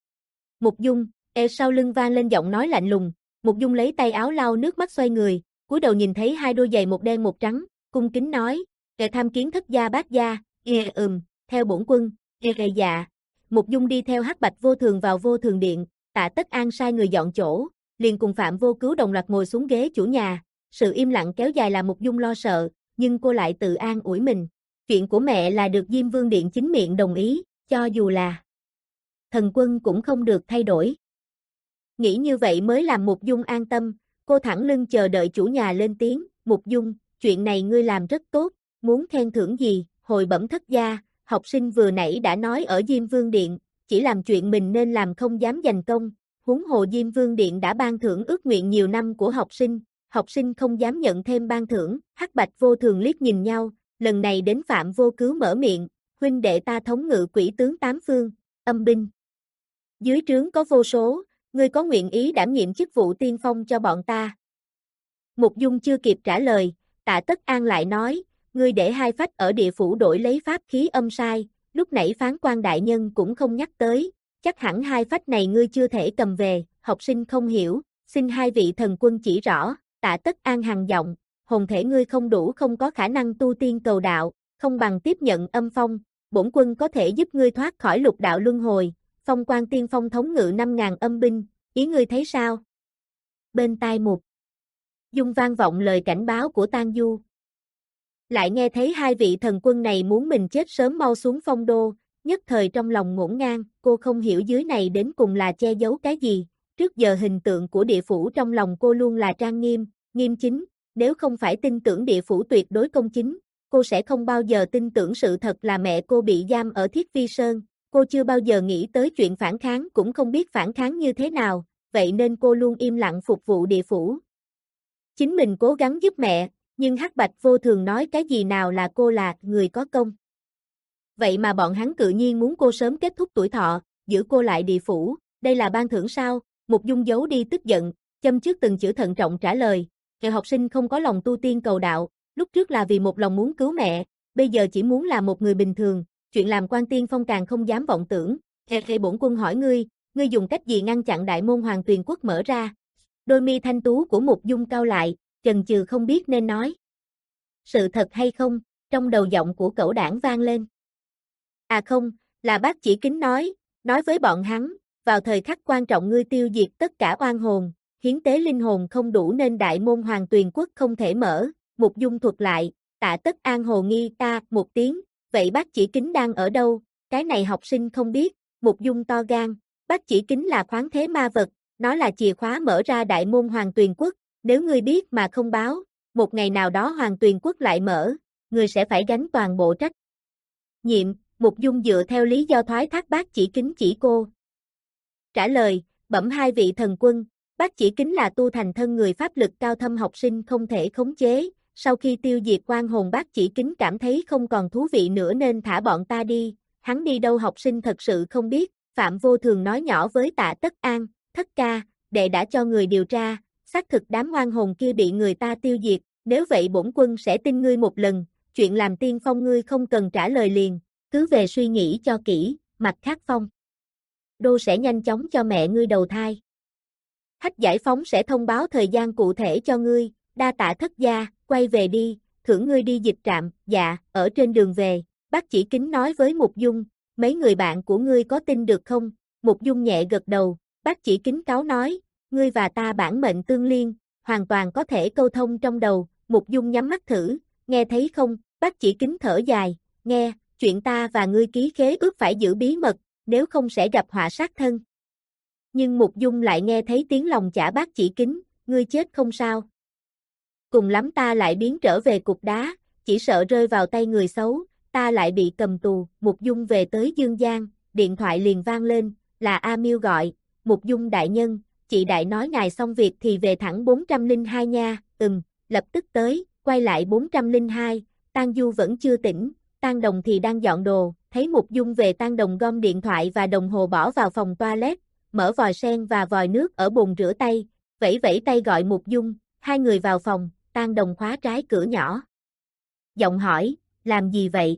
Mục Dung, e sau lưng vang lên giọng nói lạnh lùng, Mục Dung lấy tay áo lau nước mắt xoay người, cúi đầu nhìn thấy hai đôi giày một đen một trắng, cung kính nói, kẻ tham kiến thất gia bát gia, e ừm, theo bổn quân, e dạ. Mục Dung đi theo Hắc Bạch Vô Thường vào Vô Thường Điện, Tạ Tất An sai người dọn chỗ, liền cùng Phạm Vô Cứu đồng loạt ngồi xuống ghế chủ nhà, sự im lặng kéo dài làm Mục Dung lo sợ, nhưng cô lại tự an ủi mình. Chuyện của mẹ là được Diêm Vương Điện chính miệng đồng ý, cho dù là thần quân cũng không được thay đổi. Nghĩ như vậy mới làm Mục Dung an tâm, cô thẳng lưng chờ đợi chủ nhà lên tiếng, Mục Dung, chuyện này ngươi làm rất tốt, muốn khen thưởng gì, hồi bẩm thất gia, học sinh vừa nãy đã nói ở Diêm Vương Điện, chỉ làm chuyện mình nên làm không dám giành công, huống hồ Diêm Vương Điện đã ban thưởng ước nguyện nhiều năm của học sinh, học sinh không dám nhận thêm ban thưởng, Hắc Bạch Vô Thường liếc nhìn nhau, lần này đến Phạm Vô Cứu mở miệng, huynh đệ ta thống ngự quỷ tướng tám phương, âm binh. Dưới trướng có vô số, ngươi có nguyện ý đảm nhiệm chức vụ tiên phong cho bọn ta? Mục Dung chưa kịp trả lời, Tạ Tất An lại nói, ngươi để hai phách ở địa phủ đổi lấy pháp khí âm sai, lúc nãy phán quan đại nhân cũng không nhắc tới, chắc hẳn hai phách này ngươi chưa thể cầm về, học sinh không hiểu, xin hai vị thần quân chỉ rõ, Tạ Tất An hằn giọng, hồn thể ngươi không đủ không có khả năng tu tiên cầu đạo, không bằng tiếp nhận âm phong, bổn quân có thể giúp ngươi thoát khỏi lục đạo luân hồi, phong quan tiên phong thống ngự năm ngàn âm binh, ý ngươi thấy sao? Bên tai Mục Dung vang vọng lời cảnh báo của Tang Du. Lại nghe thấy hai vị thần quân này muốn mình chết sớm mau xuống phong đô, nhất thời trong lòng ngổn ngang, cô không hiểu dưới này đến cùng là che giấu cái gì, trước giờ hình tượng của địa phủ trong lòng cô luôn là trang nghiêm, nghiêm chính, nếu không phải tin tưởng địa phủ tuyệt đối công chính, cô sẽ không bao giờ tin tưởng sự thật là mẹ cô bị giam ở Thiết Vi Sơn, cô chưa bao giờ nghĩ tới chuyện phản kháng cũng không biết phản kháng như thế nào, vậy nên cô luôn im lặng phục vụ địa phủ. Chính mình cố gắng giúp mẹ, nhưng Hắc Bạch Vô Thường nói cái gì nào là cô là người có công. Vậy mà bọn hắn tự nhiên muốn cô sớm kết thúc tuổi thọ, giữ cô lại địa phủ, đây là ban thưởng sao? Mục Dung giấu đi tức giận, châm trước từng chữ thận trọng trả lời, kẻ học sinh không có lòng tu tiên cầu đạo, lúc trước là vì một lòng muốn cứu mẹ, bây giờ chỉ muốn là một người bình thường, chuyện làm quan tiên phong càng không dám vọng tưởng. Hệ bổn quân hỏi ngươi, ngươi dùng cách gì ngăn chặn đại môn Hoàng Tuyền Quốc mở ra? Đôi mi thanh tú của Mục Dung cao lại, chần chừ không biết nên nói sự thật hay không, trong đầu giọng của cẩu đảng vang lên. À không, là bác chỉ kính nói, nói với bọn hắn, vào thời khắc quan trọng ngươi tiêu diệt tất cả oan hồn, hiến tế linh hồn không đủ nên đại môn Hoàng Tuyền Quốc không thể mở, Mục Dung thuật lại, Tạ Tất An hồ nghi ta một tiếng, vậy bác chỉ kính đang ở đâu, cái này học sinh không biết, Mục Dung to gan, bác chỉ kính là khoáng thế ma vật, nó là chìa khóa mở ra đại môn Hoàng Tuyền Quốc, nếu ngươi biết mà không báo, một ngày nào đó Hoàng Tuyền Quốc lại mở, ngươi sẽ phải gánh toàn bộ trách nhiệm. Mục Dung dựa theo lý do thoái thác bác chỉ kính chỉ cô. Trả lời, bẩm hai vị thần quân, bác chỉ kính là tu thành thân người pháp lực cao thâm học sinh không thể khống chế, sau khi tiêu diệt oan hồn bác chỉ kính cảm thấy không còn thú vị nữa nên thả bọn ta đi, hắn đi đâu học sinh thật sự không biết, Phạm Vô Thường nói nhỏ với Tạ Tất An, thất ca, đệ đã cho người điều tra, xác thực đám oan hồn kia bị người ta tiêu diệt, nếu vậy bổn quân sẽ tin ngươi một lần, chuyện làm tiên phong ngươi không cần trả lời liền, cứ về suy nghĩ cho kỹ, mặt khác phong đô sẽ nhanh chóng cho mẹ ngươi đầu thai. Hách giải phóng sẽ thông báo thời gian cụ thể cho ngươi, đa tạ thất gia, quay về đi, thưởng ngươi đi dịch trạm, dạ, ở trên đường về, bác chỉ kính nói với Mục Dung, mấy người bạn của ngươi có tin được không? Mục Dung nhẹ gật đầu, bác chỉ kính cáo nói, ngươi và ta bản mệnh tương liên, hoàn toàn có thể câu thông trong đầu, Mục Dung nhắm mắt thử, nghe thấy không, bác chỉ kính thở dài, nghe, chuyện ta và ngươi ký khế ước phải giữ bí mật, nếu không sẽ gặp họa sát thân. Nhưng Mục Dung lại nghe thấy tiếng lòng chả bác chỉ kính, ngươi chết không sao. Cùng lắm ta lại biến trở về cục đá, chỉ sợ rơi vào tay người xấu, ta lại bị cầm tù, Mục Dung về tới Dương Giang, điện thoại liền vang lên, là A Miêu gọi, Mục Dung đại nhân, chị đại nói ngài xong việc thì về thẳng bốn trăm lẻ hai nha, ừm, lập tức tới, quay lại bốn trăm lẻ hai, Tang Du vẫn chưa tỉnh, Tang Đồng thì đang dọn đồ, thấy Mục Dung về Tang Đồng gom điện thoại và đồng hồ bỏ vào phòng toilet, mở vòi sen và vòi nước ở bồn rửa tay, vẫy vẫy tay gọi Mục Dung, hai người vào phòng, Tang Đồng khóa trái cửa nhỏ. Giọng hỏi, làm gì vậy?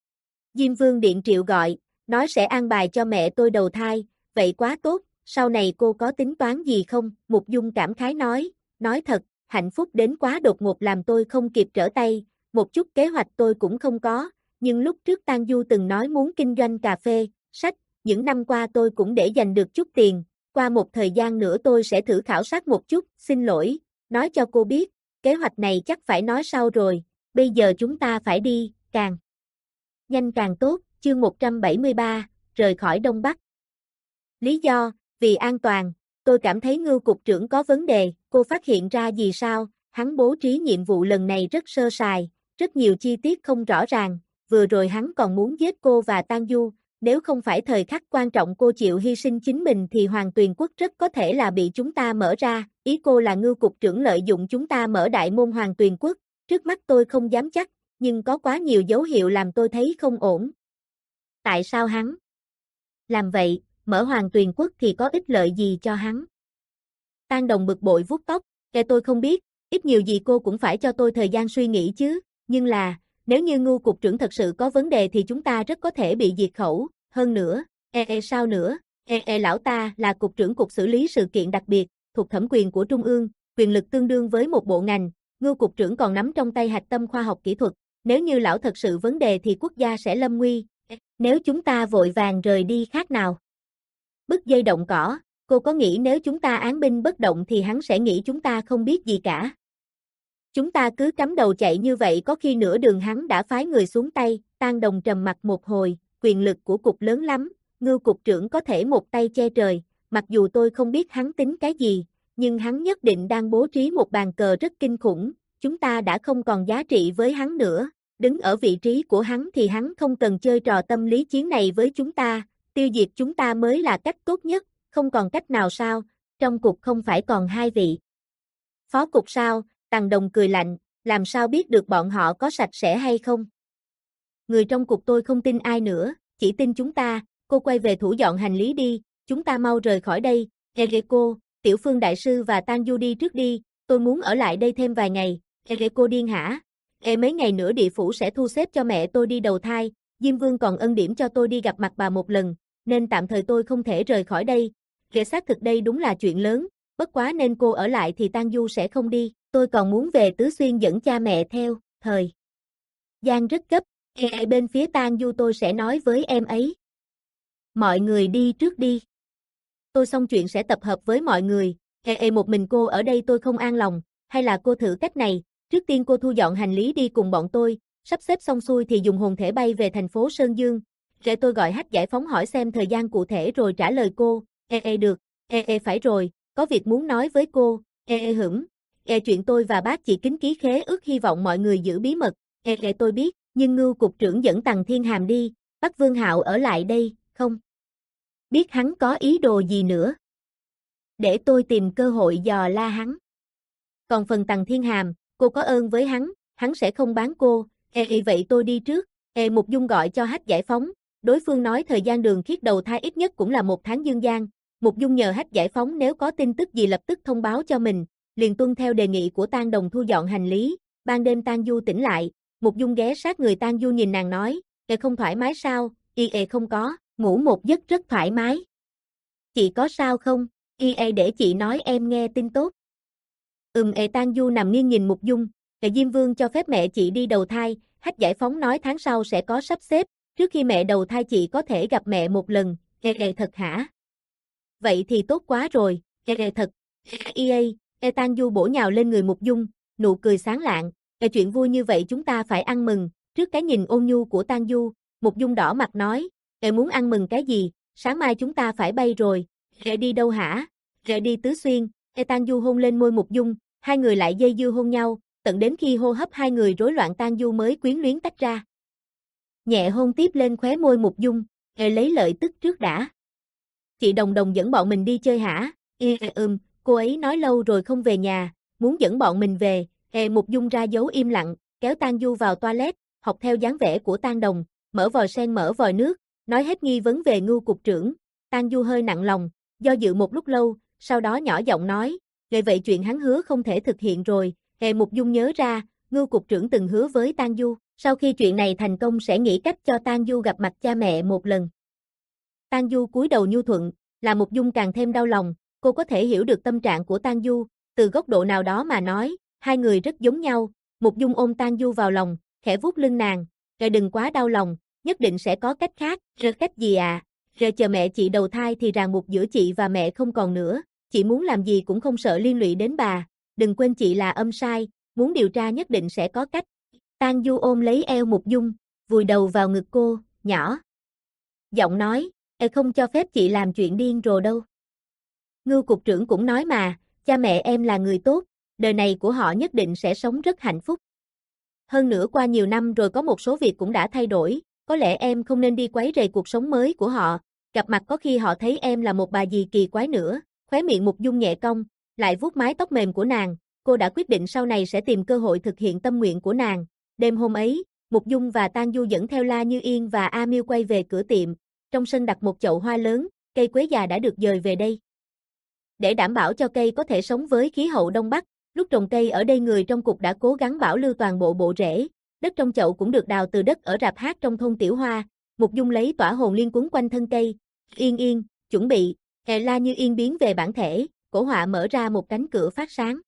Diêm Vương điện triệu gọi, nói sẽ an bài cho mẹ tôi đầu thai, vậy quá tốt, sau này cô có tính toán gì không? Mục Dung cảm khái nói, nói thật, hạnh phúc đến quá đột ngột làm tôi không kịp trở tay, một chút kế hoạch tôi cũng không có, nhưng lúc trước Tang Du từng nói muốn kinh doanh cà phê, sách, những năm qua tôi cũng để dành được chút tiền, qua một thời gian nữa tôi sẽ thử khảo sát một chút, xin lỗi, nói cho cô biết, kế hoạch này chắc phải nói sau rồi, bây giờ chúng ta phải đi, càng nhanh càng tốt, chương một trăm bảy mươi ba, rời khỏi Đông Bắc. Lý do, vì an toàn, tôi cảm thấy Ngưu cục trưởng có vấn đề, cô phát hiện ra gì sao? Hắn bố trí nhiệm vụ lần này rất sơ sài, rất nhiều chi tiết không rõ ràng, vừa rồi hắn còn muốn giết cô và Tang Du, nếu không phải thời khắc quan trọng cô chịu hy sinh chính mình thì Hoàng Tuyền Quốc rất có thể là bị chúng ta mở ra, ý cô là Ngưu cục trưởng lợi dụng chúng ta mở đại môn Hoàng Tuyền Quốc, trước mắt tôi không dám chắc, nhưng có quá nhiều dấu hiệu làm tôi thấy không ổn. Tại sao hắn làm vậy, mở Hoàng Tuyền Quốc thì có ích lợi gì cho hắn? Tang Đồng bực bội vuốt tóc, kẻ tôi không biết, ít nhiều gì cô cũng phải cho tôi thời gian suy nghĩ chứ, nhưng là, nếu như Ngưu cục trưởng thật sự có vấn đề thì chúng ta rất có thể bị diệt khẩu, hơn nữa, e e sao nữa, e e lão ta là cục trưởng cục xử lý sự kiện đặc biệt, thuộc thẩm quyền của Trung ương, quyền lực tương đương với một bộ ngành, Ngưu cục trưởng còn nắm trong tay hạch tâm khoa học kỹ thuật, nếu như lão thật sự vấn đề thì quốc gia sẽ lâm nguy, nếu chúng ta vội vàng rời đi khác nào? Bứt dây động cỏ, cô có nghĩ nếu chúng ta án binh bất động thì hắn sẽ nghĩ chúng ta không biết gì cả? Chúng ta cứ cắm đầu chạy như vậy có khi nửa đường hắn đã phái người xuống tay, Tang Đồng trầm mặt một hồi, quyền lực của cục lớn lắm, Ngưu cục trưởng có thể một tay che trời, mặc dù tôi không biết hắn tính cái gì, nhưng hắn nhất định đang bố trí một bàn cờ rất kinh khủng, chúng ta đã không còn giá trị với hắn nữa, đứng ở vị trí của hắn thì hắn không cần chơi trò tâm lý chiến này với chúng ta, tiêu diệt chúng ta mới là cách tốt nhất, không còn cách nào sao, trong cục không phải còn hai vị. Phó cục sao? Tang Đồng cười lạnh, làm sao biết được bọn họ có sạch sẽ hay không? Người trong cục tôi không tin ai nữa, chỉ tin chúng ta, cô quay về thủ dọn hành lý đi, chúng ta mau rời khỏi đây, Ege cô, Tiểu Phương Đại Sư và Tang Du đi trước đi, tôi muốn ở lại đây thêm vài ngày, Ege cô điên hả? E mấy ngày nữa địa phủ sẽ thu xếp cho mẹ tôi đi đầu thai, Diêm Vương còn ân điểm cho tôi đi gặp mặt bà một lần, nên tạm thời tôi không thể rời khỏi đây, Ege xác thực đây đúng là chuyện lớn, bất quá nên cô ở lại thì Tang Du sẽ không đi. Tôi còn muốn về Tứ Xuyên dẫn cha mẹ theo, thời gian rất gấp, e bên phía Tang Du tôi sẽ nói với em ấy. Mọi người đi trước đi. Tôi xong chuyện sẽ tập hợp với mọi người, e e một mình cô ở đây tôi không an lòng, hay là cô thử cách này, trước tiên cô thu dọn hành lý đi cùng bọn tôi, sắp xếp xong xuôi thì dùng hồn thể bay về thành phố Sơn Dương, để tôi gọi Hách Giải Phóng hỏi xem thời gian cụ thể rồi trả lời cô, e e được, e e phải rồi, có việc muốn nói với cô, e e hửng. E chuyện tôi và bác chỉ kính ký khế ước hy vọng mọi người giữ bí mật, e e tôi biết, nhưng Ngưu cục trưởng dẫn Tằng Thiên Hàm đi, bắt Vương Hạo ở lại đây, không biết hắn có ý đồ gì nữa. Để tôi tìm cơ hội dò la hắn. Còn phần Tằng Thiên Hàm, cô có ơn với hắn, hắn sẽ không bán cô, e e vậy tôi đi trước, e Mục Dung gọi cho Hách Giải Phóng, đối phương nói thời gian đường khiết đầu thai ít nhất cũng là một tháng dương gian, Mục Dung nhờ Hách Giải Phóng nếu có tin tức gì lập tức thông báo cho mình. Liền tuân theo đề nghị của Tang Đồng thu dọn hành lý, ban đêm Tang Du tỉnh lại, Mục Dung ghé sát người Tang Du nhìn nàng nói, "Ê không thoải mái sao?" "Y ê không có, ngủ một giấc rất thoải mái." "Chị có sao không?" "Y ê để chị nói em nghe tin tốt." Ừm ê Tang Du nằm nghiêng nhìn Mục Dung, "Ê Diêm Vương cho phép mẹ chị đi đầu thai, Hách Giải Phóng nói tháng sau sẽ có sắp xếp, trước khi mẹ đầu thai chị có thể gặp mẹ một lần." "Ê ê thật hả?" "Vậy thì tốt quá rồi." "Ê ê thật." "Y ê." E Tang Du bổ nhào lên người Mục Dung, nụ cười sáng lạng, "E chuyện vui như vậy chúng ta phải ăn mừng." Trước cái nhìn ôn nhu của Tang Du, Mục Dung đỏ mặt nói, "E muốn ăn mừng cái gì, sáng mai chúng ta phải bay rồi." "E đi đâu hả?" "E đi Tứ Xuyên." E Tang Du hôn lên môi Mục Dung, hai người lại dây dưa hôn nhau, tận đến khi hô hấp hai người rối loạn Tang Du mới quyến luyến tách ra. Nhẹ hôn tiếp lên khóe môi Mục Dung, "E lấy lợi tức trước đã." "Chị Đồng Đồng dẫn bọn mình đi chơi hả?" "E ừm. Cô ấy nói lâu rồi không về nhà, muốn dẫn bọn mình về." E Mục Dung ra dấu im lặng, kéo Tang Du vào toilet, học theo dáng vẻ của Tang Đồng, mở vòi sen mở vòi nước, nói hết nghi vấn về Ngưu cục trưởng. Tang Du hơi nặng lòng, do dự một lúc lâu, sau đó nhỏ giọng nói, "Vậy vậy chuyện hắn hứa không thể thực hiện rồi." E Mục Dung nhớ ra, Ngưu cục trưởng từng hứa với Tang Du, sau khi chuyện này thành công sẽ nghĩ cách cho Tang Du gặp mặt cha mẹ một lần. Tang Du cúi đầu nhu thuận, là Mục Dung càng thêm đau lòng. Cô có thể hiểu được tâm trạng của Tang Du, từ góc độ nào đó mà nói, hai người rất giống nhau. Mục Dung ôm Tang Du vào lòng, khẽ vuốt lưng nàng, "Rồi đừng quá đau lòng, nhất định sẽ có cách khác." "Rồi cách gì à?" "Rồi chờ mẹ chị đầu thai thì ràng buộc giữa chị và mẹ không còn nữa, chị muốn làm gì cũng không sợ liên lụy đến bà, đừng quên chị là âm sai, muốn điều tra nhất định sẽ có cách." Tang Du ôm lấy eo Mục Dung, vùi đầu vào ngực cô, nhỏ giọng nói, "Em không cho phép chị làm chuyện điên rồ đâu." Ngưu cục trưởng cũng nói mà, cha mẹ em là người tốt, đời này của họ nhất định sẽ sống rất hạnh phúc. Hơn nữa qua nhiều năm rồi có một số việc cũng đã thay đổi, có lẽ em không nên đi quấy rầy cuộc sống mới của họ, gặp mặt có khi họ thấy em là một bà dì kỳ quái nữa, khóe miệng Mục Dung nhẹ cong, lại vuốt mái tóc mềm của nàng, cô đã quyết định sau này sẽ tìm cơ hội thực hiện tâm nguyện của nàng. Đêm hôm ấy, Mục Dung và Tang Du dẫn theo La Như Yên và A Miêu quay về cửa tiệm, trong sân đặt một chậu hoa lớn, cây quế già đã được dời về đây. Để đảm bảo cho cây có thể sống với khí hậu Đông Bắc, lúc trồng cây ở đây người trong cục đã cố gắng bảo lưu toàn bộ bộ rễ, đất trong chậu cũng được đào từ đất ở rạp hát trong thôn Tiểu Hoa. Mục Dung lấy tỏa hồn liên quấn quanh thân cây, Yên Yên, chuẩn bị, La Như Yên biến về bản thể, cổ họa mở ra một cánh cửa phát sáng.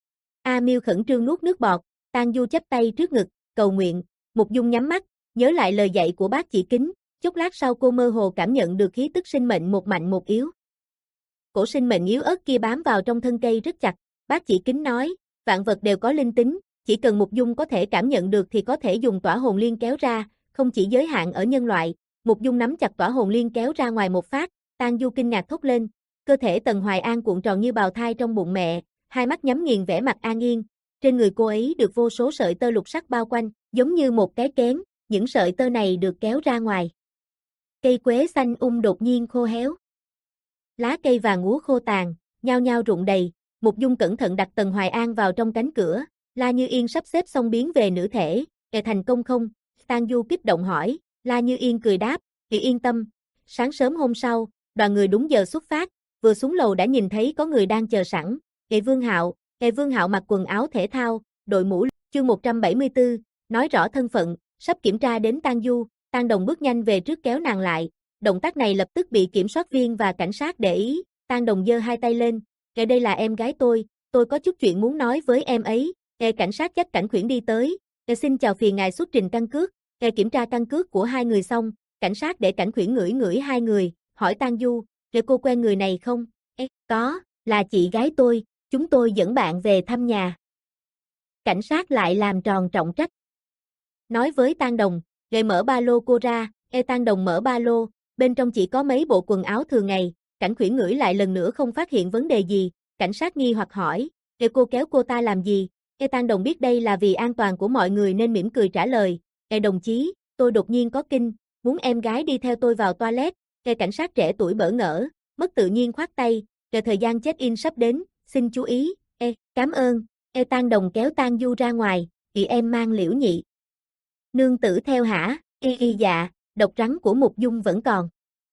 A Miêu khẩn trương nuốt nước bọt, Tang Du chắp tay trước ngực, cầu nguyện, Mục Dung nhắm mắt, nhớ lại lời dạy của bác chỉ kính, chốc lát sau cô mơ hồ cảm nhận được khí tức sinh mệnh một mạnh một yếu. Cổ sinh mệnh yếu ớt kia bám vào trong thân cây rất chặt, bác chỉ kính nói, vạn vật đều có linh tính, chỉ cần Mục Dung có thể cảm nhận được thì có thể dùng tỏa hồn liên kéo ra, không chỉ giới hạn ở nhân loại. Mục Dung nắm chặt tỏa hồn liên kéo ra ngoài một phát, Tang Du kinh ngạc thốt lên, cơ thể Tần Hoài An cuộn tròn như bào thai trong bụng mẹ, hai mắt nhắm nghiền vẻ mặt an yên, trên người cô ấy được vô số sợi tơ lục sắc bao quanh, giống như một cái kén, những sợi tơ này được kéo ra ngoài. Cây quế xanh um đột nhiên khô héo. Lá cây vàng úa khô tàn, nhao nhao rụng đầy, Mục Dung cẩn thận đặt Tần Hoài An vào trong cánh cửa, La Như Yên sắp xếp xong biến về nữ thể, "Kẻ thành công không?" Tang Du kích động hỏi, La Như Yên cười đáp, "Chị yên tâm." Sáng sớm hôm sau, đoàn người đúng giờ xuất phát, vừa xuống lầu đã nhìn thấy có người đang chờ sẵn, Kệ Vương Hạo, Kệ Vương Hạo mặc quần áo thể thao, đội mũ, chương một trăm bảy mươi tư, nói rõ thân phận, sắp kiểm tra đến Tang Du, Tang Đồng bước nhanh về trước kéo nàng lại, động tác này lập tức bị kiểm soát viên và cảnh sát để ý, Tang Đồng giơ hai tay lên, "Kệ đây là em gái tôi, tôi có chút chuyện muốn nói với em ấy." Kệ cảnh sát dắt Cảnh Khuyển đi tới, "Kệ xin chào phiền ngài xuất trình căn cước." Kệ kiểm tra căn cước của hai người xong, cảnh sát để Cảnh Khuyển ngửi ngửi hai người, hỏi Tang Du, "Kệ cô quen người này không?" "Ê, có, là chị gái tôi, chúng tôi dẫn bạn về thăm nhà." Cảnh sát lại làm tròn trọng trách. Nói với Tang Đồng, "Kệ mở ba lô cô ra." Ê Tang Đồng mở ba lô, bên trong chỉ có mấy bộ quần áo thường ngày, Cảnh Khuyển ngửi lại lần nữa không phát hiện vấn đề gì, cảnh sát nghi hoặc hỏi, "Kệ cô kéo cô ta làm gì?" Ê Tang Đồng biết đây là vì an toàn của mọi người nên mỉm cười trả lời, "Ê đồng chí, tôi đột nhiên có kinh, muốn em gái đi theo tôi vào toilet." Ê cảnh sát trẻ tuổi bỡ ngỡ, mất tự nhiên khoát tay, "Kệ thời gian check-in sắp đến, xin chú ý." "Ê, cảm ơn." Ê Tang Đồng kéo Tang Du ra ngoài, "Chị em mang Liễu Nhị nương tử theo hả?" "Y y dạ, độc rắn của Mục Dung vẫn còn.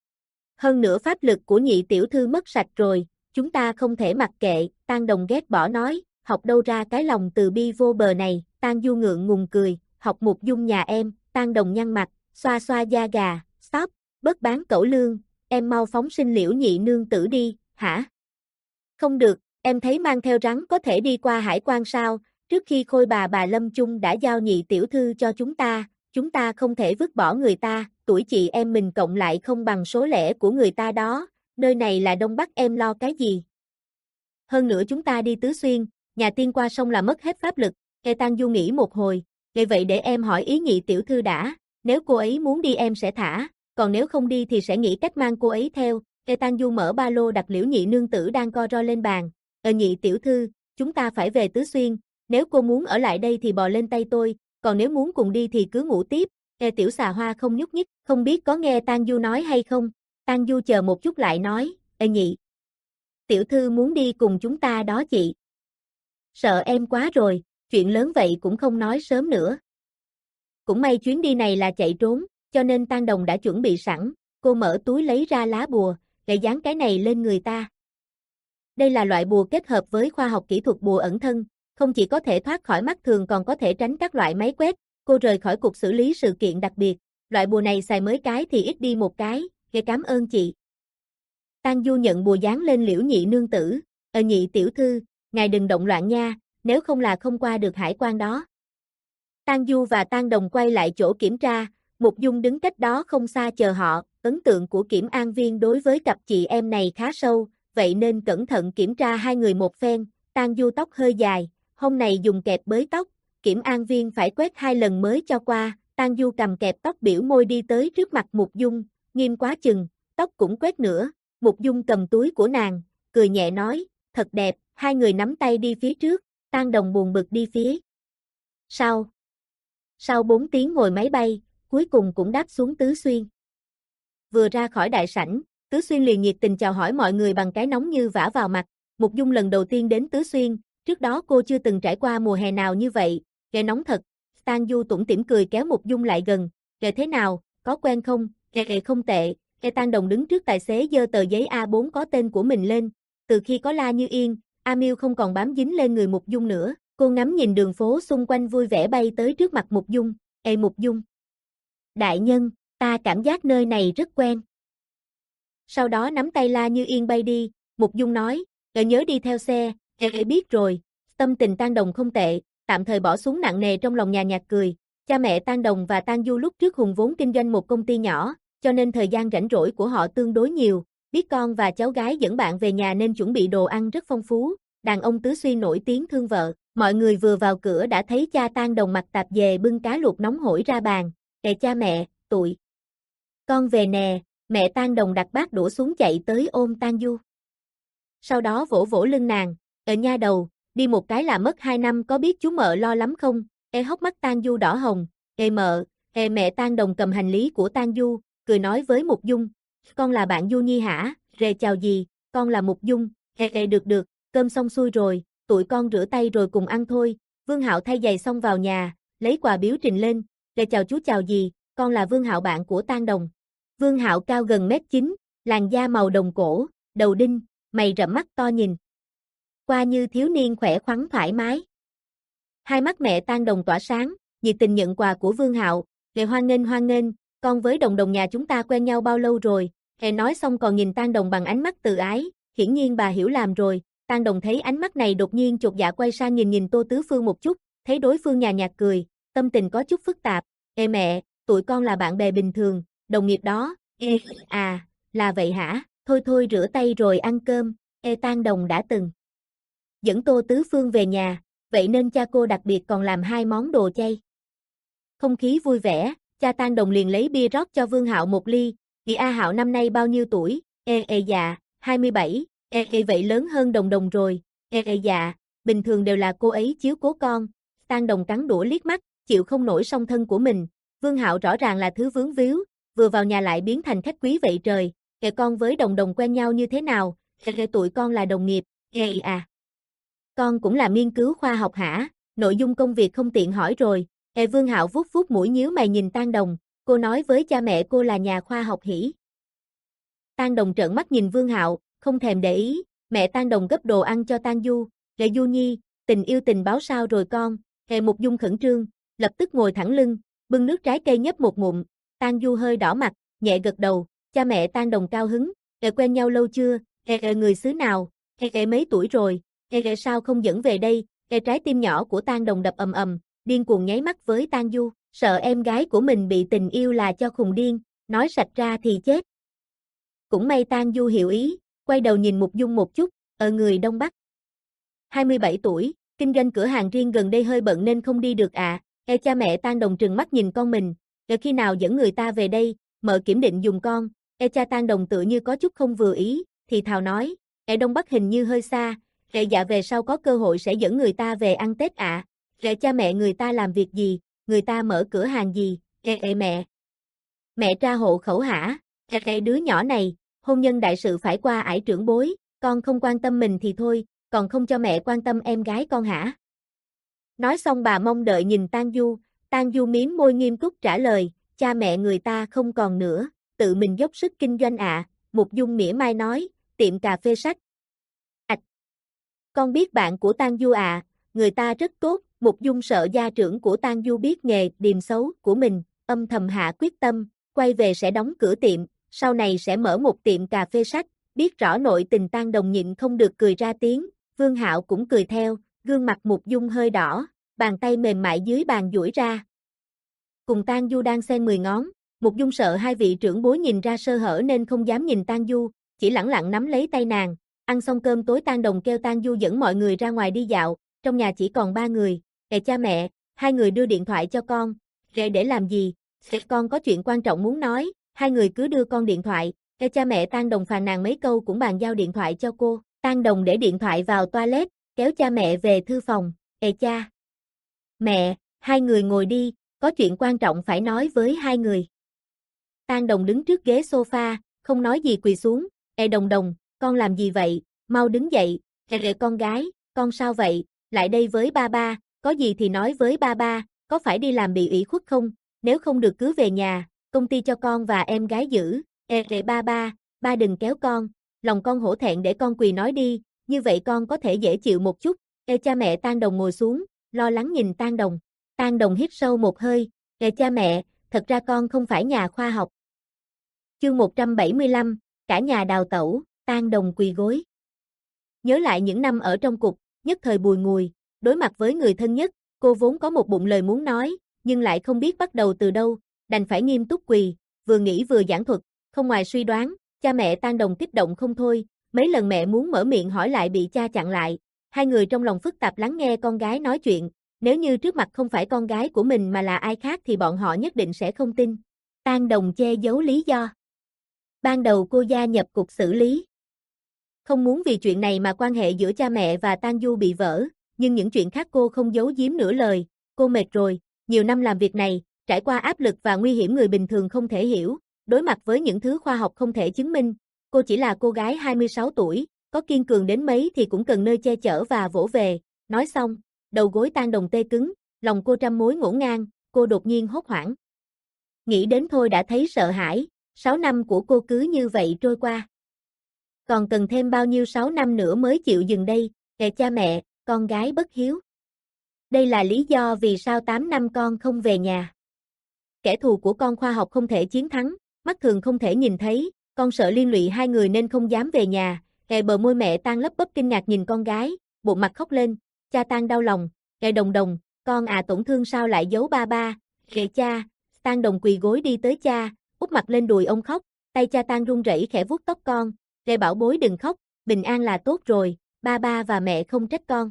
Hơn nữa pháp lực của nhị tiểu thư mất sạch rồi, chúng ta không thể mặc kệ." Tang Đồng ghét bỏ nói, "Học đâu ra cái lòng từ bi vô bờ này." Tang Du ngượng ngùng cười, "Học Mục Dung nhà em." Tang Đồng nhăn mặt, xoa xoa da gà, "Stop, bớt bán cẩu lương, em mau phóng sinh Liễu Nhị nương tử đi." "Hả? Không được, em thấy mang theo rắn có thể đi qua hải quan sao? Trước khi Khôi bà bà Lâm Chung đã giao nhị tiểu thư cho chúng ta, chúng ta không thể vứt bỏ người ta, tuổi chị em mình cộng lại không bằng số lẻ của người ta đó, nơi này là Đông Bắc em lo cái gì? Hơn nữa chúng ta đi Tứ Xuyên, nhà tiên qua sông là mất hết pháp lực." Kệ Tang Du nghĩ một hồi, "Vậy vậy để em hỏi ý nhị tiểu thư đã, nếu cô ấy muốn đi em sẽ thả, còn nếu không đi thì sẽ nghĩ cách mang cô ấy theo." Kệ Tang Du mở ba lô đặt Liễu Nhị nương tử đang co ro lên bàn, "Ờ nhị tiểu thư, chúng ta phải về Tứ Xuyên, nếu cô muốn ở lại đây thì bò lên tay tôi, còn nếu muốn cùng đi thì cứ ngủ tiếp." Kệ tiểu xà hoa không nhúc nhích, không biết có nghe Tang Du nói hay không. Tang Du chờ một chút lại nói, "Ê nhị tiểu thư muốn đi cùng chúng ta đó chị." "Sợ em quá rồi, chuyện lớn vậy cũng không nói sớm nữa." Cũng may chuyến đi này là chạy trốn, cho nên Tang Đồng đã chuẩn bị sẵn, cô mở túi lấy ra lá bùa, để dán cái này lên người ta. Đây là loại bùa kết hợp với khoa học kỹ thuật bùa ẩn thân, không chỉ có thể thoát khỏi mắt thường còn có thể tránh các loại máy quét. Cô rời khỏi cục xử lý sự kiện đặc biệt, loại bùa này xài mới cái thì ít đi một cái, "Kệ cảm ơn chị." Tang Du nhận bùa dán lên Liễu Nhị nương tử, "Ờ nhị tiểu thư, ngài đừng động loạn nha, nếu không là không qua được hải quan đó." Tang Du và Tang Đồng quay lại chỗ kiểm tra, Mục Dung đứng cách đó không xa chờ họ, ấn tượng của kiểm an viên đối với cặp chị em này khá sâu, vậy nên cẩn thận kiểm tra hai người một phen. Tang Du tóc hơi dài, hôm nay dùng kẹp bới tóc, kiểm an viên phải quét hai lần mới cho qua. Tang Du cầm kẹp tóc biểu môi đi tới trước mặt Mục Dung, nghiêm quá chừng, "Tóc cũng quét nữa." Mục Dung cầm túi của nàng, cười nhẹ nói, thật đẹp, hai người nắm tay đi phía trước, Tang Đồng buồn bực đi phía sau. Sau bốn tiếng ngồi máy bay, cuối cùng cũng đáp xuống Tứ Xuyên. Vừa ra khỏi đại sảnh, Tứ Xuyên liền nhiệt tình chào hỏi mọi người bằng cái nóng như vả vào mặt. Mục Dung lần đầu tiên đến Tứ Xuyên, trước đó cô chưa từng trải qua mùa hè nào như vậy, ghê nóng thật. Tang Du tủm tỉm cười kéo Mục Dung lại gần, ghê thế nào, có quen không, ghê ghê không tệ. Ghê Tang Đồng đứng trước tài xế giơ tờ giấy A bốn có tên của mình lên, từ khi có La Như Yên, A Miêu không còn bám dính lên người Mục Dung nữa. Cô ngắm nhìn đường phố xung quanh vui vẻ bay tới trước mặt Mục Dung, ê Mục Dung. Đại nhân, ta cảm giác nơi này rất quen. Sau đó nắm tay La Như Yên bay đi, Mục Dung nói, "Gã nhớ đi theo xe." "Ê biết rồi." Tâm tình Tang Đồng không tệ, tạm thời bỏ xuống nặng nề trong lòng, nhà nhạt cười. Cha mẹ Tang Đồng và Tang Du lúc trước hùng vốn kinh doanh một công ty nhỏ, cho nên thời gian rảnh rỗi của họ tương đối nhiều, biết con và cháu gái dẫn bạn về nhà nên chuẩn bị đồ ăn rất phong phú. Đàn ông Tứ Xuyên nổi tiếng thương vợ, mọi người vừa vào cửa đã thấy cha Tang Đồng mặc tạp dề bưng cá luộc nóng hổi ra bàn. "Ê cha mẹ, tụi con về nè." Mẹ Tang Đồng đặt bát đũa xuống chạy tới ôm Tang Du. Sau đó vỗ vỗ lưng nàng, "Ờ nha đầu, đi một cái là mất hai năm, có biết chú mợ lo lắm không?" Ê hốc mắt Tang Du đỏ hồng, "Ê mợ." Ê mẹ Tang Đồng cầm hành lý của Tang Du, cười nói với Mục Dung, "Con là bạn Du Nhi hả?" "Rề chào gì, con là Mục Dung." "Ê ê được được, cơm xong xuôi rồi, tụi con rửa tay rồi cùng ăn thôi." Vương Hạo thay giày xong vào nhà, lấy quà biếu trình lên, "Rề chào chú chào gì, con là Vương Hạo bạn của Tang Đồng." Vương Hạo cao gần mét chín, làn da màu đồng cổ, đầu đinh, mày rậm mắt to nhìn qua như thiếu niên khỏe khoắn thoải mái. Hai mắt mẹ Tang Đồng tỏa sáng, nhiệt tình nhận quà của Vương Hạo, "Lệ hoan nghênh hoan nghênh, con với Đồng Đồng nhà chúng ta quen nhau bao lâu rồi?" Hề nói xong còn nhìn Tang Đồng bằng ánh mắt từ ái, hiển nhiên bà hiểu làm rồi. Tang Đồng thấy ánh mắt này đột nhiên chột dạ quay sang nhìn nhìn Tô Tứ Phương một chút, thấy đối phương nhàn nhạt cười, tâm tình có chút phức tạp. "Ê mẹ, tụi con là bạn bè bình thường, đồng nghiệp đó." "Ê, à, là vậy hả, thôi thôi rửa tay rồi ăn cơm." Ê Tang Đồng đã từng dẫn Tô Tứ Phương về nhà, vậy nên cha cô đặc biệt còn làm hai món đồ chay. Không khí vui vẻ, cha Tang Đồng liền lấy bia rót cho Vương Hạo một ly. "Chị A Hạo năm nay bao nhiêu tuổi?" "Ê ê dạ, hai mươi bảy." "Ê ê vậy lớn hơn Đồng Đồng rồi." "Ê ê dạ, bình thường đều là cô ấy chiếu cố con." Tang Đồng cắn đũa liếc mắt, chịu không nổi song thân của mình. Vương Hạo rõ ràng là thứ vướng víu, vừa vào nhà lại biến thành khách quý vậy trời. "Ê con với Đồng Đồng quen nhau như thế nào?" "Ê tụi con là đồng nghiệp." "Ê à, con cũng là nghiên cứu khoa học hả?" "Nội dung công việc không tiện hỏi rồi." Ê Vương Hạo vuốt vuốt mũi nhíu mày nhìn Tang Đồng, "Cô nói với cha mẹ cô là nhà khoa học hỉ?" Tang Đồng trợn mắt nhìn Vương Hạo, không thèm để ý. Mẹ Tang Đồng gấp đồ ăn cho Tang Du, "Lệ Du Nhi, tình yêu tình báo sao rồi con?" Hề Mục Dung khẩn trương, lập tức ngồi thẳng lưng, bưng nước trái cây nhấp một ngụm. Tang Du hơi đỏ mặt, nhẹ gật đầu. Cha mẹ Tang Đồng cao hứng, "Ê quen nhau lâu chưa?" "Ê ê người xứ nào?" "Ê ê mấy tuổi rồi?" "Ê ê sao không dẫn về đây?" Ê trái tim nhỏ của Tang Đồng đập ầm ầm, điên cuồng nháy mắt với Tang Du, sợ em gái của mình bị tình yêu là cho khùng điên, nói sạch ra thì chết. Cũng may Tang Du hiểu ý, quay đầu nhìn Mục Dung một chút, "Ở người Đông Bắc." hai mươi bảy tuổi, kinh doanh cửa hàng riêng gần đây hơi bận nên không đi được ạ. À. Ê cha mẹ Tang Đồng trừng mắt nhìn con mình, "Ê khi nào dẫn người ta về đây, mợ kiểm định dùng con." Ê cha Tang Đồng tựa như có chút không vừa ý, thì thào nói, "Ê Đông Bắc hình như hơi xa, ê dạ về sau có cơ hội sẽ dẫn người ta về ăn Tết ạ." À. "Ê cha mẹ người ta làm việc gì, người ta mở cửa hàng gì?" "Ê ê mẹ, mẹ tra hộ khẩu hả?" "Ê ê đứa nhỏ này, hôn nhân đại sự phải qua ải trưởng bối, con không quan tâm mình thì thôi, còn không cho mẹ quan tâm em gái con hả?" Nói xong bà mong đợi nhìn Tang Du, Tang Du miếm môi nghiêm túc trả lời, "Cha mẹ người ta không còn nữa, tự mình dốc sức kinh doanh ạ." À. Mục Dung mỉa mai nói, "Tiệm cà phê sách." "Ảch, con biết bạn của Tang Du à, người ta rất tốt." Mục Dung sợ gia trưởng của Tang Du biết nghề điềm xấu của mình, âm thầm hạ quyết tâm, quay về sẽ đóng cửa tiệm, sau này sẽ mở một tiệm cà phê sách. Biết rõ nội tình Tang Đồng nhịn không được cười ra tiếng, Vương Hạo cũng cười theo, gương mặt Mục Dung hơi đỏ, bàn tay mềm mại dưới bàn duỗi ra. Cùng Tang Du đang xen mười ngón, Mục Dung sợ hai vị trưởng bối nhìn ra sơ hở nên không dám nhìn Tang Du, chỉ lẳng lặng nắm lấy tay nàng. Ăn xong cơm tối Tang Đồng kêu Tang Du dẫn mọi người ra ngoài đi dạo, trong nhà chỉ còn ba người. "Ê cha mẹ, hai người đưa điện thoại cho con." "Để để làm gì?" "Con có chuyện quan trọng muốn nói." "Hai người cứ đưa con điện thoại." Ê cha mẹ Tang Đồng phàn nàn mấy câu cũng bàn giao điện thoại cho cô. Tang Đồng để điện thoại vào toilet, kéo cha mẹ về thư phòng, "Ê cha, mẹ, hai người ngồi đi, có chuyện quan trọng phải nói với hai người." Tang Đồng đứng trước ghế sofa, không nói gì quỳ xuống, "Ê Đồng Đồng, con làm gì vậy, mau đứng dậy." "Ê ê con gái, con sao vậy, lại đây với ba ba, có gì thì nói với ba ba, có phải đi làm bị ủy khuất không, nếu không được cứ về nhà, công ty cho con và em gái giữ." "Ê ê ba ba, ba đừng kéo con, lòng con hổ thẹn để con quỳ nói đi, như vậy con có thể dễ chịu một chút." Ê cha mẹ Tang Đồng ngồi xuống, lo lắng nhìn Tang Đồng. Tang Đồng hít sâu một hơi, "Ê cha mẹ, thật ra con không phải nhà khoa học." Chương một trăm bảy mươi lăm, cả nhà đào tẩu, Tang Đồng quỳ gối. Nhớ lại những năm ở trong cục, nhất thời bùi ngùi, đối mặt với người thân nhất, cô vốn có một bụng lời muốn nói, nhưng lại không biết bắt đầu từ đâu, đành phải nghiêm túc quỳ, vừa nghĩ vừa giảng thuật, không ngoài suy đoán, cha mẹ Tang Đồng kích động không thôi, mấy lần mẹ muốn mở miệng hỏi lại bị cha chặn lại, hai người trong lòng phức tạp lắng nghe con gái nói chuyện, nếu như trước mặt không phải con gái của mình mà là ai khác thì bọn họ nhất định sẽ không tin. Tang Đồng che giấu lý do. Ban đầu cô gia nhập cục xử lý. Không muốn vì chuyện này mà quan hệ giữa cha mẹ và Tang Du bị vỡ, nhưng những chuyện khác cô không giấu giếm nửa lời, cô mệt rồi, nhiều năm làm việc này, trải qua áp lực và nguy hiểm người bình thường không thể hiểu, đối mặt với những thứ khoa học không thể chứng minh, cô chỉ là cô gái hai mươi sáu tuổi, có kiên cường đến mấy thì cũng cần nơi che chở và vỗ về. Nói xong, đầu gối Tang Đồng tê cứng, lòng cô trăm mối ngổn ngang, cô đột nhiên hốt hoảng. Nghĩ đến thôi đã thấy sợ hãi, sáu năm của cô cứ như vậy trôi qua. Còn cần thêm bao nhiêu sáu năm nữa mới chịu dừng đây, kệ cha mẹ, con gái bất hiếu. Đây là lý do vì sao tám năm con không về nhà. Kẻ thù của con khoa học không thể chiến thắng, mắt thường không thể nhìn thấy, con sợ liên lụy hai người nên không dám về nhà. Kệ bờ môi mẹ Tang lấp bấp kinh ngạc nhìn con gái, bụng mặt khóc lên, cha Tang đau lòng, kệ Đồng Đồng, con à tổn thương sao lại giấu ba ba, kệ cha. Tang Đồng quỳ gối đi tới cha, úp mặt lên đùi ông khóc, tay cha Tang run rẩy khẽ vuốt tóc con, kệ bảo bối đừng khóc, bình an là tốt rồi, ba ba và mẹ không trách con.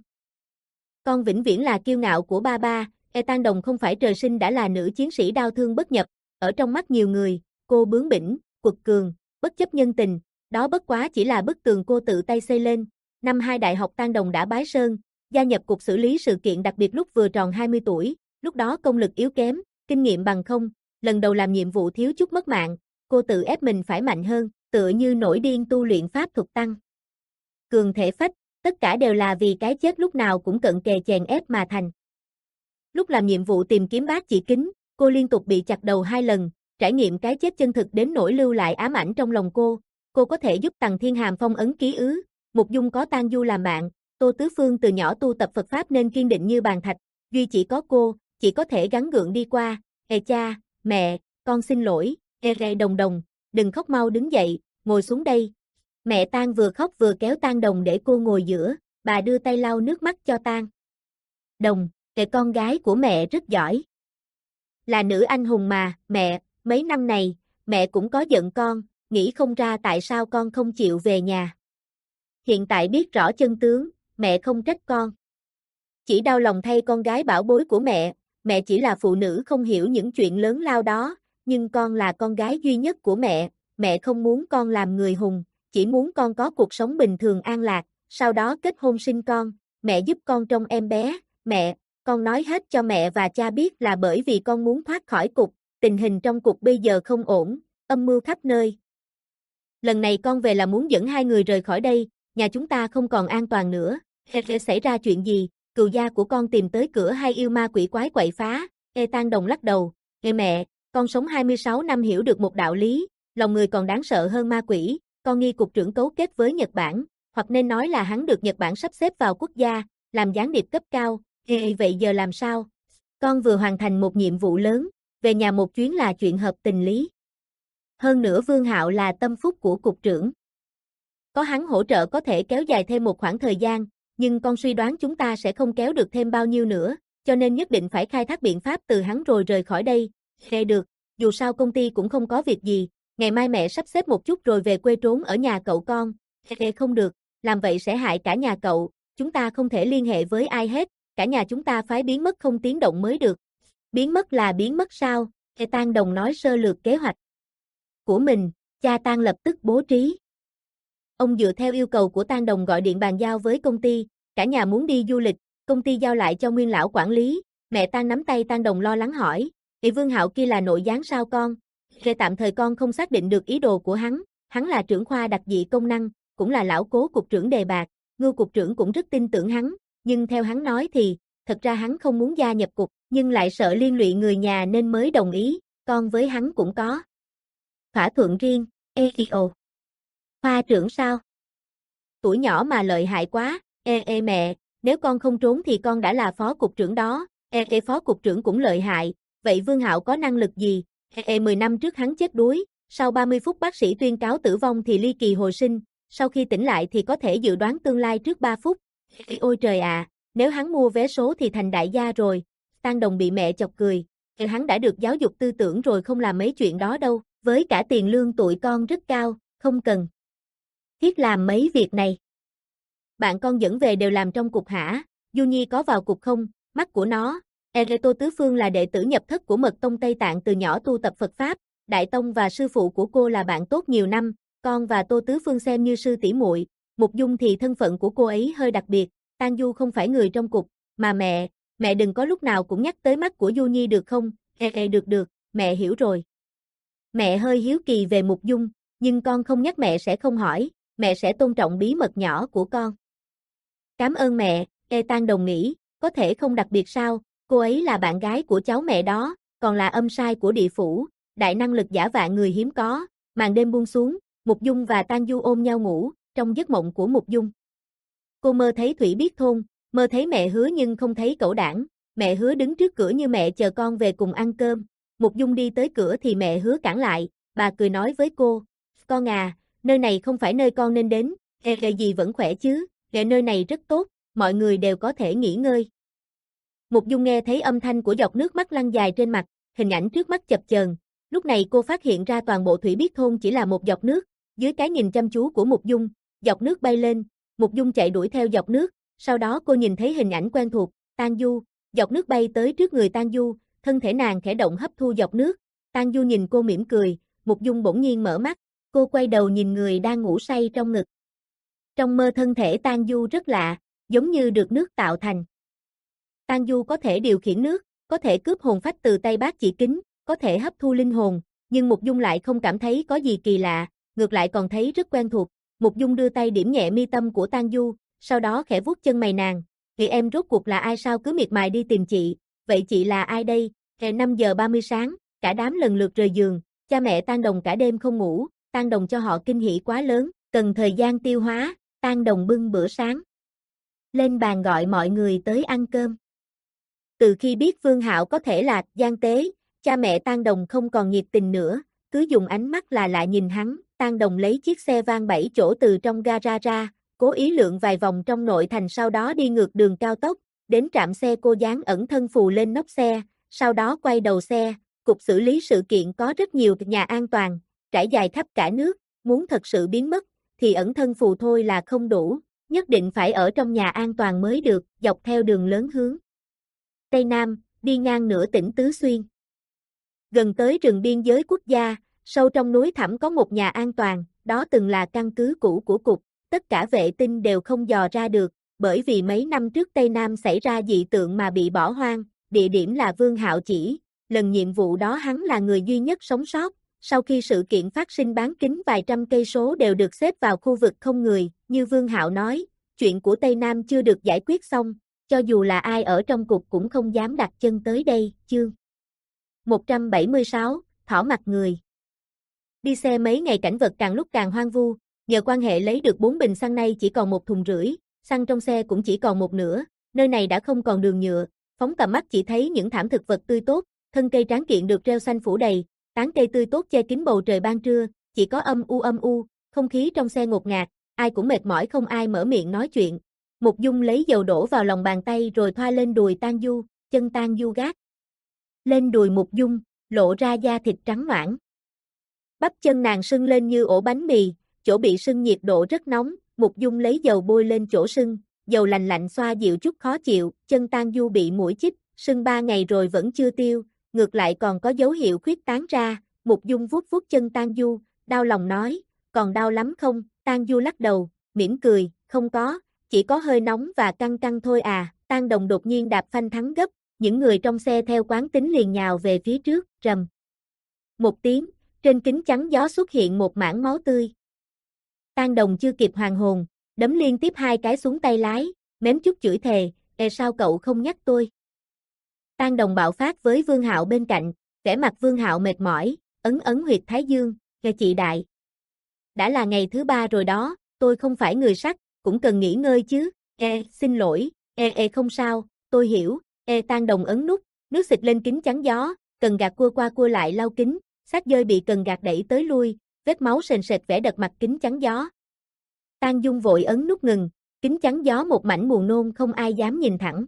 Con vĩnh viễn là kiêu ngạo của ba ba. E Tang Đồng không phải trời sinh đã là nữ chiến sĩ đau thương bất nhập, ở trong mắt nhiều người, cô bướng bỉnh, quật cường, bất chấp nhân tình, đó bất quá chỉ là bức tường cô tự tay xây lên. Năm hai đại học Tang Đồng đã bái sơn, gia nhập cục xử lý sự kiện đặc biệt lúc vừa tròn hai mươi tuổi, lúc đó công lực yếu kém, kinh nghiệm bằng không, lần đầu làm nhiệm vụ thiếu chút mất mạng, cô tự ép mình phải mạnh hơn, tựa như nổi điên tu luyện pháp thuật tăng cường thể phách, tất cả đều là vì cái chết lúc nào cũng cận kề chèn ép mà thành. Lúc làm nhiệm vụ tìm kiếm bác chỉ kính, cô liên tục bị chặt đầu hai lần, trải nghiệm cái chết chân thực đến nỗi lưu lại ám ảnh trong lòng cô. Cô có thể giúp Tằng Thiên Hàm phong ấn ký ứ, Mục Dung có Tang Du làm bạn, Tô Tứ Phương từ nhỏ tu tập Phật Pháp nên kiên định như bàn thạch, duy chỉ có cô, chỉ có thể gắng gượng đi qua. Ê cha, mẹ, con xin lỗi. Ê rê Đồng Đồng, đừng khóc mau đứng dậy, ngồi xuống đây. Mẹ Tang vừa khóc vừa kéo Tang Đồng để cô ngồi giữa, bà đưa tay lau nước mắt cho Tang Đồng. Kệ con gái của mẹ rất giỏi. Là nữ anh hùng mà, mẹ, mấy năm này, mẹ cũng có giận con, nghĩ không ra tại sao con không chịu về nhà. Hiện tại biết rõ chân tướng, mẹ không trách con. Chỉ đau lòng thay con gái bảo bối của mẹ, mẹ chỉ là phụ nữ không hiểu những chuyện lớn lao đó, nhưng con là con gái duy nhất của mẹ, mẹ không muốn con làm người hùng, chỉ muốn con có cuộc sống bình thường an lạc, sau đó kết hôn sinh con, mẹ giúp con trông em bé, mẹ. Con nói hết cho mẹ và cha biết là bởi vì con muốn thoát khỏi cục, tình hình trong cục bây giờ không ổn, âm mưu khắp nơi. Lần này con về là muốn dẫn hai người rời khỏi đây, nhà chúng ta không còn an toàn nữa. Sẽ xảy ra chuyện gì, cừu gia của con tìm tới cửa hay yêu ma quỷ quái quậy phá? Ê Tang Đồng lắc đầu, Ê mẹ, con sống hai mươi sáu năm hiểu được một đạo lý, lòng người còn đáng sợ hơn ma quỷ, con nghi cục trưởng cấu kết với Nhật Bản, hoặc nên nói là hắn được Nhật Bản sắp xếp vào quốc gia, làm gián điệp cấp cao. Ê, vậy giờ làm sao? Con vừa hoàn thành một nhiệm vụ lớn, về nhà một chuyến là chuyện hợp tình lý. Hơn nữa Vương Hạo là tâm phúc của cục trưởng. Có hắn hỗ trợ có thể kéo dài thêm một khoảng thời gian, nhưng con suy đoán chúng ta sẽ không kéo được thêm bao nhiêu nữa, cho nên nhất định phải khai thác biện pháp từ hắn rồi rời khỏi đây. Ê được, dù sao công ty cũng không có việc gì, ngày mai mẹ sắp xếp một chút rồi về quê trốn ở nhà cậu con. Ê không được, làm vậy sẽ hại cả nhà cậu, chúng ta không thể liên hệ với ai hết. Cả nhà chúng ta phải biến mất không tiếng động mới được. Biến mất là biến mất sao? Ê Tang Đồng nói sơ lược kế hoạch của mình, cha Tang lập tức bố trí. Ông dựa theo yêu cầu của Tang Đồng gọi điện bàn giao với công ty, cả nhà muốn đi du lịch, công ty giao lại cho Nguyên lão quản lý. Mẹ Tang nắm tay Tang Đồng lo lắng hỏi, "Vị Vương Hạo kia là nội gián sao con?" Về tạm thời con không xác định được ý đồ của hắn, hắn là trưởng khoa đặc dị công năng, cũng là lão Cố cục trưởng đề bạt, Ngưu cục trưởng cũng rất tin tưởng hắn, nhưng theo hắn nói thì, thật ra hắn không muốn gia nhập cục, nhưng lại sợ liên lụy người nhà nên mới đồng ý, con với hắn cũng có thỏa thuận riêng. Ê ồ, khoa trưởng sao? Tuổi nhỏ mà lợi hại quá. Ê ê mẹ, nếu con không trốn thì con đã là phó cục trưởng đó. Ê ê phó cục trưởng cũng lợi hại, vậy Vương Hạo có năng lực gì? Ê ê mười năm trước hắn chết đuối, sau ba mươi phút bác sĩ tuyên cáo tử vong thì ly kỳ hồi sinh, sau khi tỉnh lại thì có thể dự đoán tương lai trước ba phút. Ê, ôi trời à, nếu hắn mua vé số thì thành đại gia rồi. Tang Đồng bị mẹ chọc cười. Ê, hắn đã được giáo dục tư tưởng rồi không làm mấy chuyện đó đâu, với cả tiền lương tụi con rất cao, không cần thiết làm mấy việc này. Bạn con dẫn về đều làm trong cục hả? Du Nhi có vào cục không? Mắt của nó. Ereto Tứ Phương là đệ tử nhập thất của Mật Tông Tây Tạng từ nhỏ tu tập Phật Pháp. Đại Tông và sư phụ của cô là bạn tốt nhiều năm, con và Tô Tứ Phương xem như sư tỷ muội. Mục Dung thì thân phận của cô ấy hơi đặc biệt, Tang Du không phải người trong cục, mà mẹ, mẹ đừng có lúc nào cũng nhắc tới mắt của Du Nhi được không? Ê ê được được, mẹ hiểu rồi. Mẹ hơi hiếu kỳ về Mục Dung, nhưng con không nhắc mẹ sẽ không hỏi, mẹ sẽ tôn trọng bí mật nhỏ của con. Cảm ơn mẹ. Ê Tang Đồng nghĩ, có thể không đặc biệt sao, cô ấy là bạn gái của cháu mẹ đó, còn là âm sai của địa phủ, đại năng lực giả vạn người hiếm có. Màn đêm buông xuống, Mục Dung và Tang Du ôm nhau ngủ, trong giấc mộng của Mục Dung. Cô mơ thấy Thủy Biết Thôn, mơ thấy mẹ Hứa nhưng không thấy Cẩu Đảng, mẹ Hứa đứng trước cửa như mẹ chờ con về cùng ăn cơm. Mục Dung đi tới cửa thì mẹ Hứa cản lại, bà cười nói với cô, "Con à, nơi này không phải nơi con nên đến." Ê ê gì vẫn khỏe chứ? Ê nơi này rất tốt, mọi người đều có thể nghỉ ngơi. Mục Dung nghe thấy âm thanh của giọt nước mắt lăn dài trên mặt, hình ảnh trước mắt chập chờn. Lúc này cô phát hiện ra toàn bộ Thủy Biết Thôn chỉ là một giọt nước, dưới cái nhìn chăm chú của Mục Dung, giọt nước bay lên, Mục Dung chạy đuổi theo giọt nước, sau đó cô nhìn thấy hình ảnh quen thuộc, Tang Du, giọt nước bay tới trước người Tang Du, thân thể nàng khẽ động hấp thu giọt nước. Tang Du nhìn cô mỉm cười, Mục Dung bỗng nhiên mở mắt, cô quay đầu nhìn người đang ngủ say trong ngực. Trong mơ thân thể Tang Du rất lạ, giống như được nước tạo thành. Tang Du có thể điều khiển nước, có thể cướp hồn phách từ tay Bác Chỉ Kính, có thể hấp thu linh hồn, nhưng Mục Dung lại không cảm thấy có gì kỳ lạ, ngược lại còn thấy rất quen thuộc. Mục Dung đưa tay điểm nhẹ mi tâm của Tang Du, sau đó khẽ vuốt chân mày nàng, "Chị em rốt cuộc là ai sao cứ miệt mài đi tìm chị, vậy chị là ai đây?" Hè năm giờ ba mươi sáng, cả đám lần lượt rời giường, cha mẹ Tang Đồng cả đêm không ngủ, Tang Đồng cho họ kinh hỉ quá lớn, cần thời gian tiêu hóa. Tang Đồng bưng bữa sáng lên bàn gọi mọi người tới ăn cơm. Từ khi biết Vương Hạo có thể là gian tế, cha mẹ Tang Đồng không còn nhiệt tình nữa, cứ dùng ánh mắt là lạ nhìn hắn. Tang Đồng lấy chiếc xe van bảy chỗ từ trong gara ra, cố ý lượn vài vòng trong nội thành sau đó đi ngược đường cao tốc, đến trạm xe cô dán ẩn thân phù lên nóc xe, sau đó quay đầu xe. Cục xử lý sự kiện có rất nhiều nhà an toàn, trải dài khắp cả nước, muốn thật sự biến mất thì ẩn thân phù thôi là không đủ, nhất định phải ở trong nhà an toàn mới được, dọc theo đường lớn hướng Tây Nam, đi ngang nửa tỉnh Tứ Xuyên. Gần tới rừng biên giới quốc gia, sâu trong núi thẳm có một nhà an toàn, đó từng là căn cứ cũ của cục, tất cả vệ tinh đều không dò ra được, bởi vì mấy năm trước Tây Nam xảy ra dị tượng mà bị bỏ hoang, địa điểm là Vương Hạo chỉ, lần nhiệm vụ đó hắn là người duy nhất sống sót. Sau khi sự kiện phát sinh bán kính vài trăm cây số đều được xếp vào khu vực không người, như Vương Hạo nói, chuyện của Tây Nam chưa được giải quyết xong, cho dù là ai ở trong cục cũng không dám đặt chân tới đây. Chương một trăm bảy mươi sáu, thỏ mặt người. Đi xe mấy ngày cảnh vật càng lúc càng hoang vu, nhờ quan hệ lấy được bốn bình xăng nay chỉ còn một thùng rưỡi, xăng trong xe cũng chỉ còn một nửa, nơi này đã không còn đường nhựa, phóng tầm mắt chỉ thấy những thảm thực vật tươi tốt, thân cây tráng kiện được treo xanh phủ đầy, tán cây tươi tốt che kín bầu trời ban trưa, chỉ có âm u âm u, không khí trong xe ngột ngạt, ai cũng mệt mỏi không ai mở miệng nói chuyện. Mục Dung lấy dầu đổ vào lòng bàn tay rồi thoa lên đùi Tang Du, chân Tang Du gác lên đùi Mục Dung, lộ ra da thịt trắng ноãn. Bắp chân nàng sưng lên như ổ bánh mì, chỗ bị sưng nhiệt độ rất nóng, Mục Dung lấy dầu bôi lên chỗ sưng, dầu lạnh lạnh xoa dịu chút khó chịu, chân Tang Du bị muỗi chích, sưng ba ngày rồi vẫn chưa tiêu, ngược lại còn có dấu hiệu khuyết tán ra. Mục Dung vuốt vuốt chân Tang Du, đau lòng nói, còn đau lắm không? Tang Du lắc đầu, mỉm cười, không có, chỉ có hơi nóng và căng căng thôi à. Tang Đồng đột nhiên đạp phanh thắng gấp, những người trong xe theo quán tính liền nhào về phía trước, rầm. Một tiếng, trên kính chắn gió xuất hiện một mảng máu tươi. Tang Đồng chưa kịp hoàn hồn, đấm liên tiếp hai cái xuống tay lái, mém chút chửi thề, e sao cậu không nhắc tôi. Tang Đồng bạo phát với Vương Hạo bên cạnh, vẻ mặt Vương Hạo mệt mỏi, ấn ấn huyệt thái dương, nghe chị đại. Đã là ngày thứ ba rồi đó, tôi không phải người sắt, cũng cần nghỉ ngơi chứ, e, xin lỗi, e e không sao, tôi hiểu, e Tang Đồng ấn nút, nước xịt lên kính chắn gió, cần gạt cua qua cua lại lau kính, xác dơi bị cần gạt đẩy tới lui, vết máu sền sệt vẽ đật mặt kính chắn gió. Tang Dung vội ấn nút ngừng, kính chắn gió một mảnh buồn nôn không ai dám nhìn thẳng.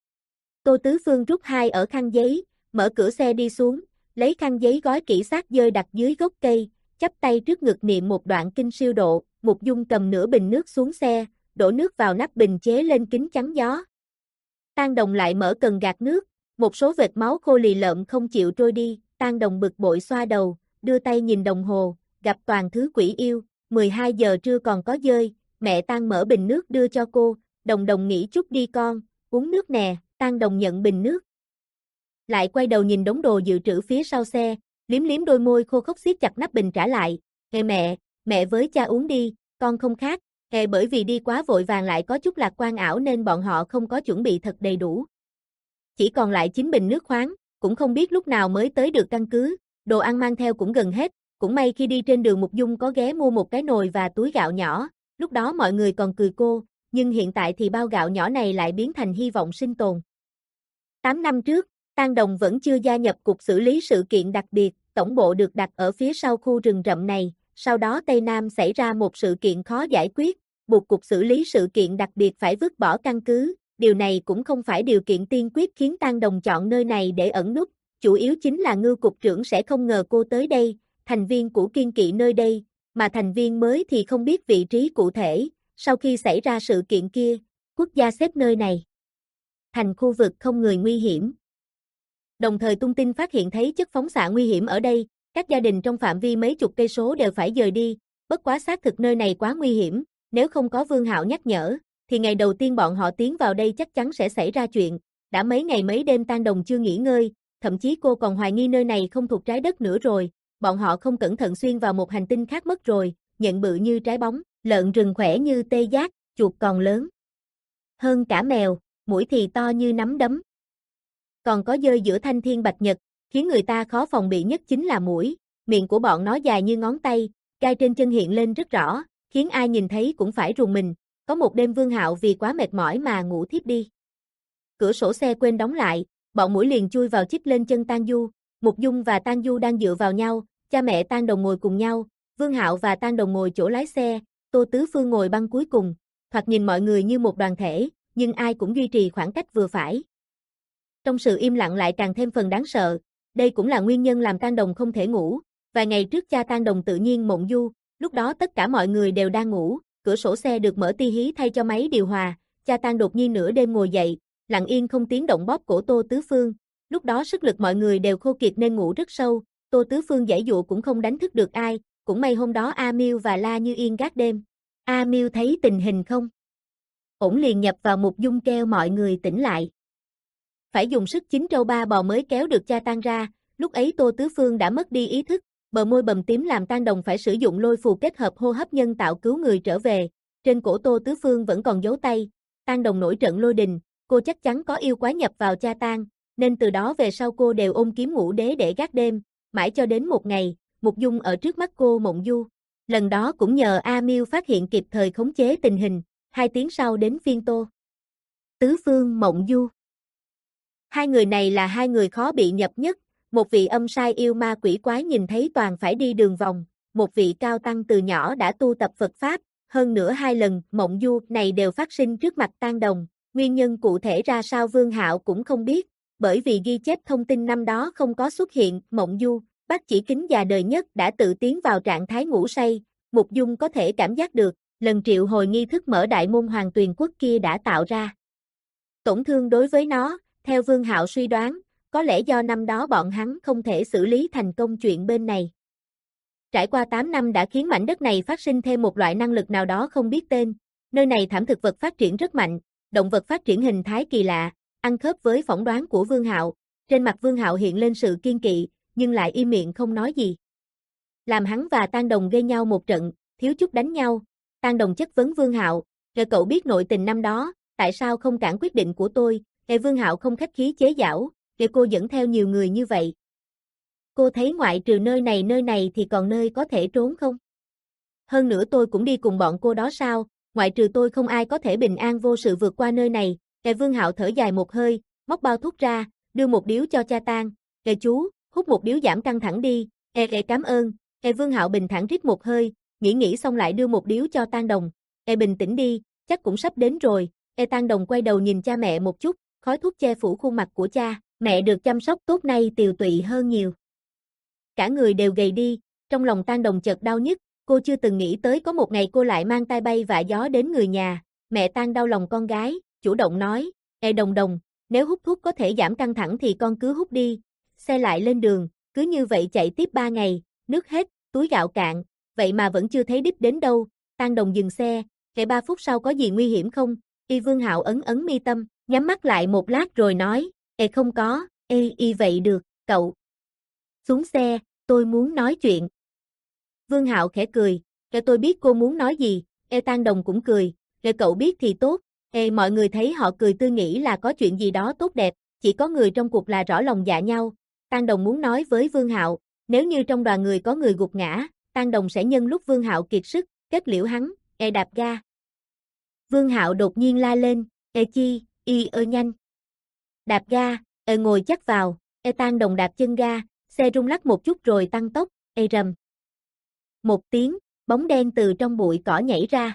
Tô Tứ Phương rút hai ở khăn giấy, mở cửa xe đi xuống, lấy khăn giấy gói kỹ xác dơi đặt dưới gốc cây, chắp tay trước ngực niệm một đoạn kinh siêu độ, Mục Dung cầm nửa bình nước xuống xe, đổ nước vào nắp bình chế lên kính chắn gió. Tang Đồng lại mở cần gạt nước, một số vệt máu khô lì lợm không chịu trôi đi, Tang Đồng bực bội xoa đầu, đưa tay nhìn đồng hồ, gặp toàn thứ quỷ yêu, mười hai giờ trưa còn có dơi, mẹ Tang mở bình nước đưa cho cô, Đồng Đồng nghỉ chút đi con, uống nước nè, Tang Đồng nhận bình nước. Lại quay đầu nhìn đống đồ dự trữ phía sau xe, liếm liếm đôi môi khô khốc siết chặt nắp bình trả lại, "Ê mẹ, mẹ với cha uống đi, con không khát." Ê bởi vì đi quá vội vàng lại có chút lạc quan ảo nên bọn họ không có chuẩn bị thật đầy đủ. Chỉ còn lại chín bình nước khoáng, cũng không biết lúc nào mới tới được căn cứ, đồ ăn mang theo cũng gần hết, cũng may khi đi trên đường Mục Dung có ghé mua một cái nồi và túi gạo nhỏ, lúc đó mọi người còn cười cô, nhưng hiện tại thì bao gạo nhỏ này lại biến thành hy vọng sinh tồn. tám năm trước, Tang Đồng vẫn chưa gia nhập cục xử lý sự kiện đặc biệt, tổng bộ được đặt ở phía sau khu rừng rậm này, sau đó Tây Nam xảy ra một sự kiện khó giải quyết, buộc cục xử lý sự kiện đặc biệt phải vứt bỏ căn cứ, điều này cũng không phải điều kiện tiên quyết khiến Tang Đồng chọn nơi này để ẩn núp, chủ yếu chính là Ngưu cục trưởng sẽ không ngờ cô tới đây, thành viên cũ kiên kỵ nơi đây, mà thành viên mới thì không biết vị trí cụ thể, sau khi xảy ra sự kiện kia, quốc gia xếp nơi này thành khu vực không người nguy hiểm. Đồng thời tung tin phát hiện thấy chất phóng xạ nguy hiểm ở đây, các gia đình trong phạm vi mấy chục cây số đều phải dời đi, bất quá xác thực nơi này quá nguy hiểm, nếu không có Vương Hạo nhắc nhở, thì ngày đầu tiên bọn họ tiến vào đây chắc chắn sẽ xảy ra chuyện, đã mấy ngày mấy đêm Tang Đồng chưa nghỉ ngơi, thậm chí cô còn hoài nghi nơi này không thuộc trái đất nữa rồi, bọn họ không cẩn thận xuyên vào một hành tinh khác mất rồi, nhận bự như trái bóng, lợn rừng khỏe như tê giác, chuột còn lớn hơn cả mèo, mũi thì to như nắm đấm. Còn có dơi giữa thanh thiên bạch nhật, khiến người ta khó phòng bị nhất chính là muỗi, miệng của bọn nó dài như ngón tay, gai trên chân hiện lên rất rõ, khiến ai nhìn thấy cũng phải rùng mình. Có một đêm Vương Hạo vì quá mệt mỏi mà ngủ thiếp đi. Cửa sổ xe quên đóng lại, bọn muỗi liền chui vào chích lên chân Tang Du, Mục Dung và Tang Du đang dựa vào nhau, cha mẹ Tang Đồng ngồi cùng nhau, Vương Hạo và Tang Đồng ngồi chỗ lái xe, Tô Tứ Phương ngồi băng cuối cùng, thoạt nhìn mọi người như một đoàn thể, nhưng ai cũng duy trì khoảng cách vừa phải. Trong sự im lặng lại càng thêm phần đáng sợ, đây cũng là nguyên nhân làm Tang Đồng không thể ngủ, vài ngày trước cha Tang Đồng tự nhiên mộng du, lúc đó tất cả mọi người đều đang ngủ, cửa sổ xe được mở ti hí thay cho máy điều hòa, cha Tang đột nhiên nửa đêm ngồi dậy, lặng yên không tiếng động bóp cổ Tô Tứ Phương, lúc đó sức lực mọi người đều khô kiệt nên ngủ rất sâu, Tô Tứ Phương giãy dụa cũng không đánh thức được ai, cũng may hôm đó A Miêu và La Như Yên gác đêm. A Miêu thấy tình hình không ổn liền nhập vào Mục Dung kêu mọi người tỉnh lại. Phải dùng sức chín trâu ba bò mới kéo được cha Tang ra, lúc ấy Tô Tứ Phương đã mất đi ý thức, bờ môi bầm tím làm Tang Đồng phải sử dụng lôi phù kết hợp hô hấp nhân tạo cứu người trở về, trên cổ Tô Tứ Phương vẫn còn dấu tay, Tang Đồng nổi trận lôi đình, cô chắc chắn có yêu quái nhập vào cha Tang, nên từ đó về sau cô đều ôm kiếm ngũ đế để gác đêm, mãi cho đến một ngày, Mục Dung ở trước mắt cô mộng du, lần đó cũng nhờ A Miêu phát hiện kịp thời khống chế tình hình, hai tiếng sau đến phiên Tô Tứ Phương mộng du. Hai người này là hai người khó bị nhập nhất, một vị âm sai yêu ma quỷ quái nhìn thấy toàn phải đi đường vòng, một vị cao tăng từ nhỏ đã tu tập Phật Pháp, hơn nữa hai lần mộng du này đều phát sinh trước mặt Tang Đồng, nguyên nhân cụ thể ra sao Vương Hạo cũng không biết, bởi vì ghi chép thông tin năm đó không có xuất hiện, mộng du, Bác Chỉ Kính già đời nhất đã tự tiến vào trạng thái ngủ say, Mục Dung có thể cảm giác được, lần triệu hồi nghi thức mở đại môn Hoàng Tuyền Quốc kia đã tạo ra tổn thương đối với nó. Theo Vương Hạo suy đoán, có lẽ do năm đó bọn hắn không thể xử lý thành công chuyện bên này. Trải qua tám năm đã khiến mảnh đất này phát sinh thêm một loại năng lực nào đó không biết tên. Nơi này thảm thực vật phát triển rất mạnh, động vật phát triển hình thái kỳ lạ, ăn khớp với phỏng đoán của Vương Hạo. Trên mặt Vương Hạo hiện lên sự kiên kỵ, nhưng lại im miệng không nói gì. Làm hắn và Tang Đồng gây nhau một trận, thiếu chút đánh nhau. Tang Đồng chất vấn Vương Hạo, "Rồi cậu biết nội tình năm đó, tại sao không cản quyết định của tôi?" Để Vương Hạo không khách khí chế giễu, "Để cô dẫn theo nhiều người như vậy. Cô thấy ngoại trừ nơi này nơi này thì còn nơi có thể trốn không? Hơn nữa tôi cũng đi cùng bọn cô đó sao, ngoại trừ tôi không ai có thể bình an vô sự vượt qua nơi này." Để Vương Hạo thở dài một hơi, móc bao thuốc ra, đưa một điếu cho cha Tang. "Để chú, hút một điếu giảm căng thẳng đi." "Ê ê cảm ơn." Ê Vương Hạo bình thản rít một hơi, nghĩ nghĩ xong lại đưa một điếu cho Tang Đồng. "Ê bình tĩnh đi, chắc cũng sắp đến rồi." Ê Tang Đồng quay đầu nhìn cha mẹ một chút, khói thuốc che phủ khuôn mặt của cha, "Mẹ được chăm sóc tốt nay tiều tụy hơn nhiều. Cả người đều gầy đi." Trong lòng Tang Đồng chợt đau nhức, cô chưa từng nghĩ tới có một ngày cô lại mang tai bay vạ gió đến người nhà. Mẹ Tang đau lòng con gái, chủ động nói, "Ê Đồng Đồng, nếu hút thuốc có thể giảm căng thẳng thì con cứ hút đi." Xe lại lên đường, cứ như vậy chạy tiếp ba ngày, nước hết, túi gạo cạn, vậy mà vẫn chưa thấy đích đến đâu. Tang Đồng dừng xe, "Kể ba phút sau có gì nguy hiểm không?" Y Vương Hạo ấn ấn mi tâm, nhắm mắt lại một lát rồi nói, "Ê không có." "Ê y vậy được, cậu xuống xe, tôi muốn nói chuyện." Vương Hạo khẽ cười, "Để tôi biết cô muốn nói gì." Ê Tang Đồng cũng cười, "Để cậu biết thì tốt." Ê mọi người thấy họ cười tươi nghĩ là có chuyện gì đó tốt đẹp, chỉ có người trong cuộc là rõ lòng dạ nhau. Tang Đồng muốn nói với Vương Hạo, nếu như trong đoàn người có người gục ngã, Tang Đồng sẽ nhân lúc Vương Hạo kiệt sức, kết liễu hắn. "Ê đạp ga." Vương Hạo đột nhiên la lên, "Ê chi, y ơ nhanh. Đạp ga." Ê ngồi chắc vào. Ê Tang Đồng đạp chân ga, xe rung lắc một chút rồi tăng tốc. Ê rầm. Một tiếng, bóng đen từ trong bụi cỏ nhảy ra.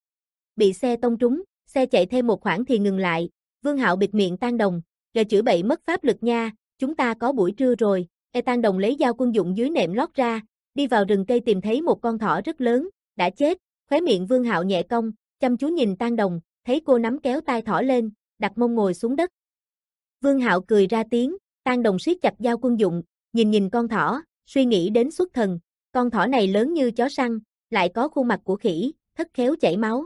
Bị xe tông trúng, xe chạy thêm một khoảng thì ngừng lại. Vương Hạo bịt miệng Tang Đồng, "Gà chửi bậy mất pháp lực nha, chúng ta có buổi trưa rồi." Ê Tang Đồng lấy dao quân dụng dưới nệm lót ra, đi vào rừng cây tìm thấy một con thỏ rất lớn, đã chết. Khóe miệng Vương Hạo nhẹ cong, chăm chú nhìn Tang Đồng, thấy cô nắm kéo tai thỏ lên, đặt mông ngồi xuống đất. Vương Hạo cười ra tiếng, Tang Đồng siết chặt dao quân dụng, nhìn nhìn con thỏ, suy nghĩ đến xuất thần. Con thỏ này lớn như chó săn, lại có khuôn mặt của khỉ, thất khéo chảy máu.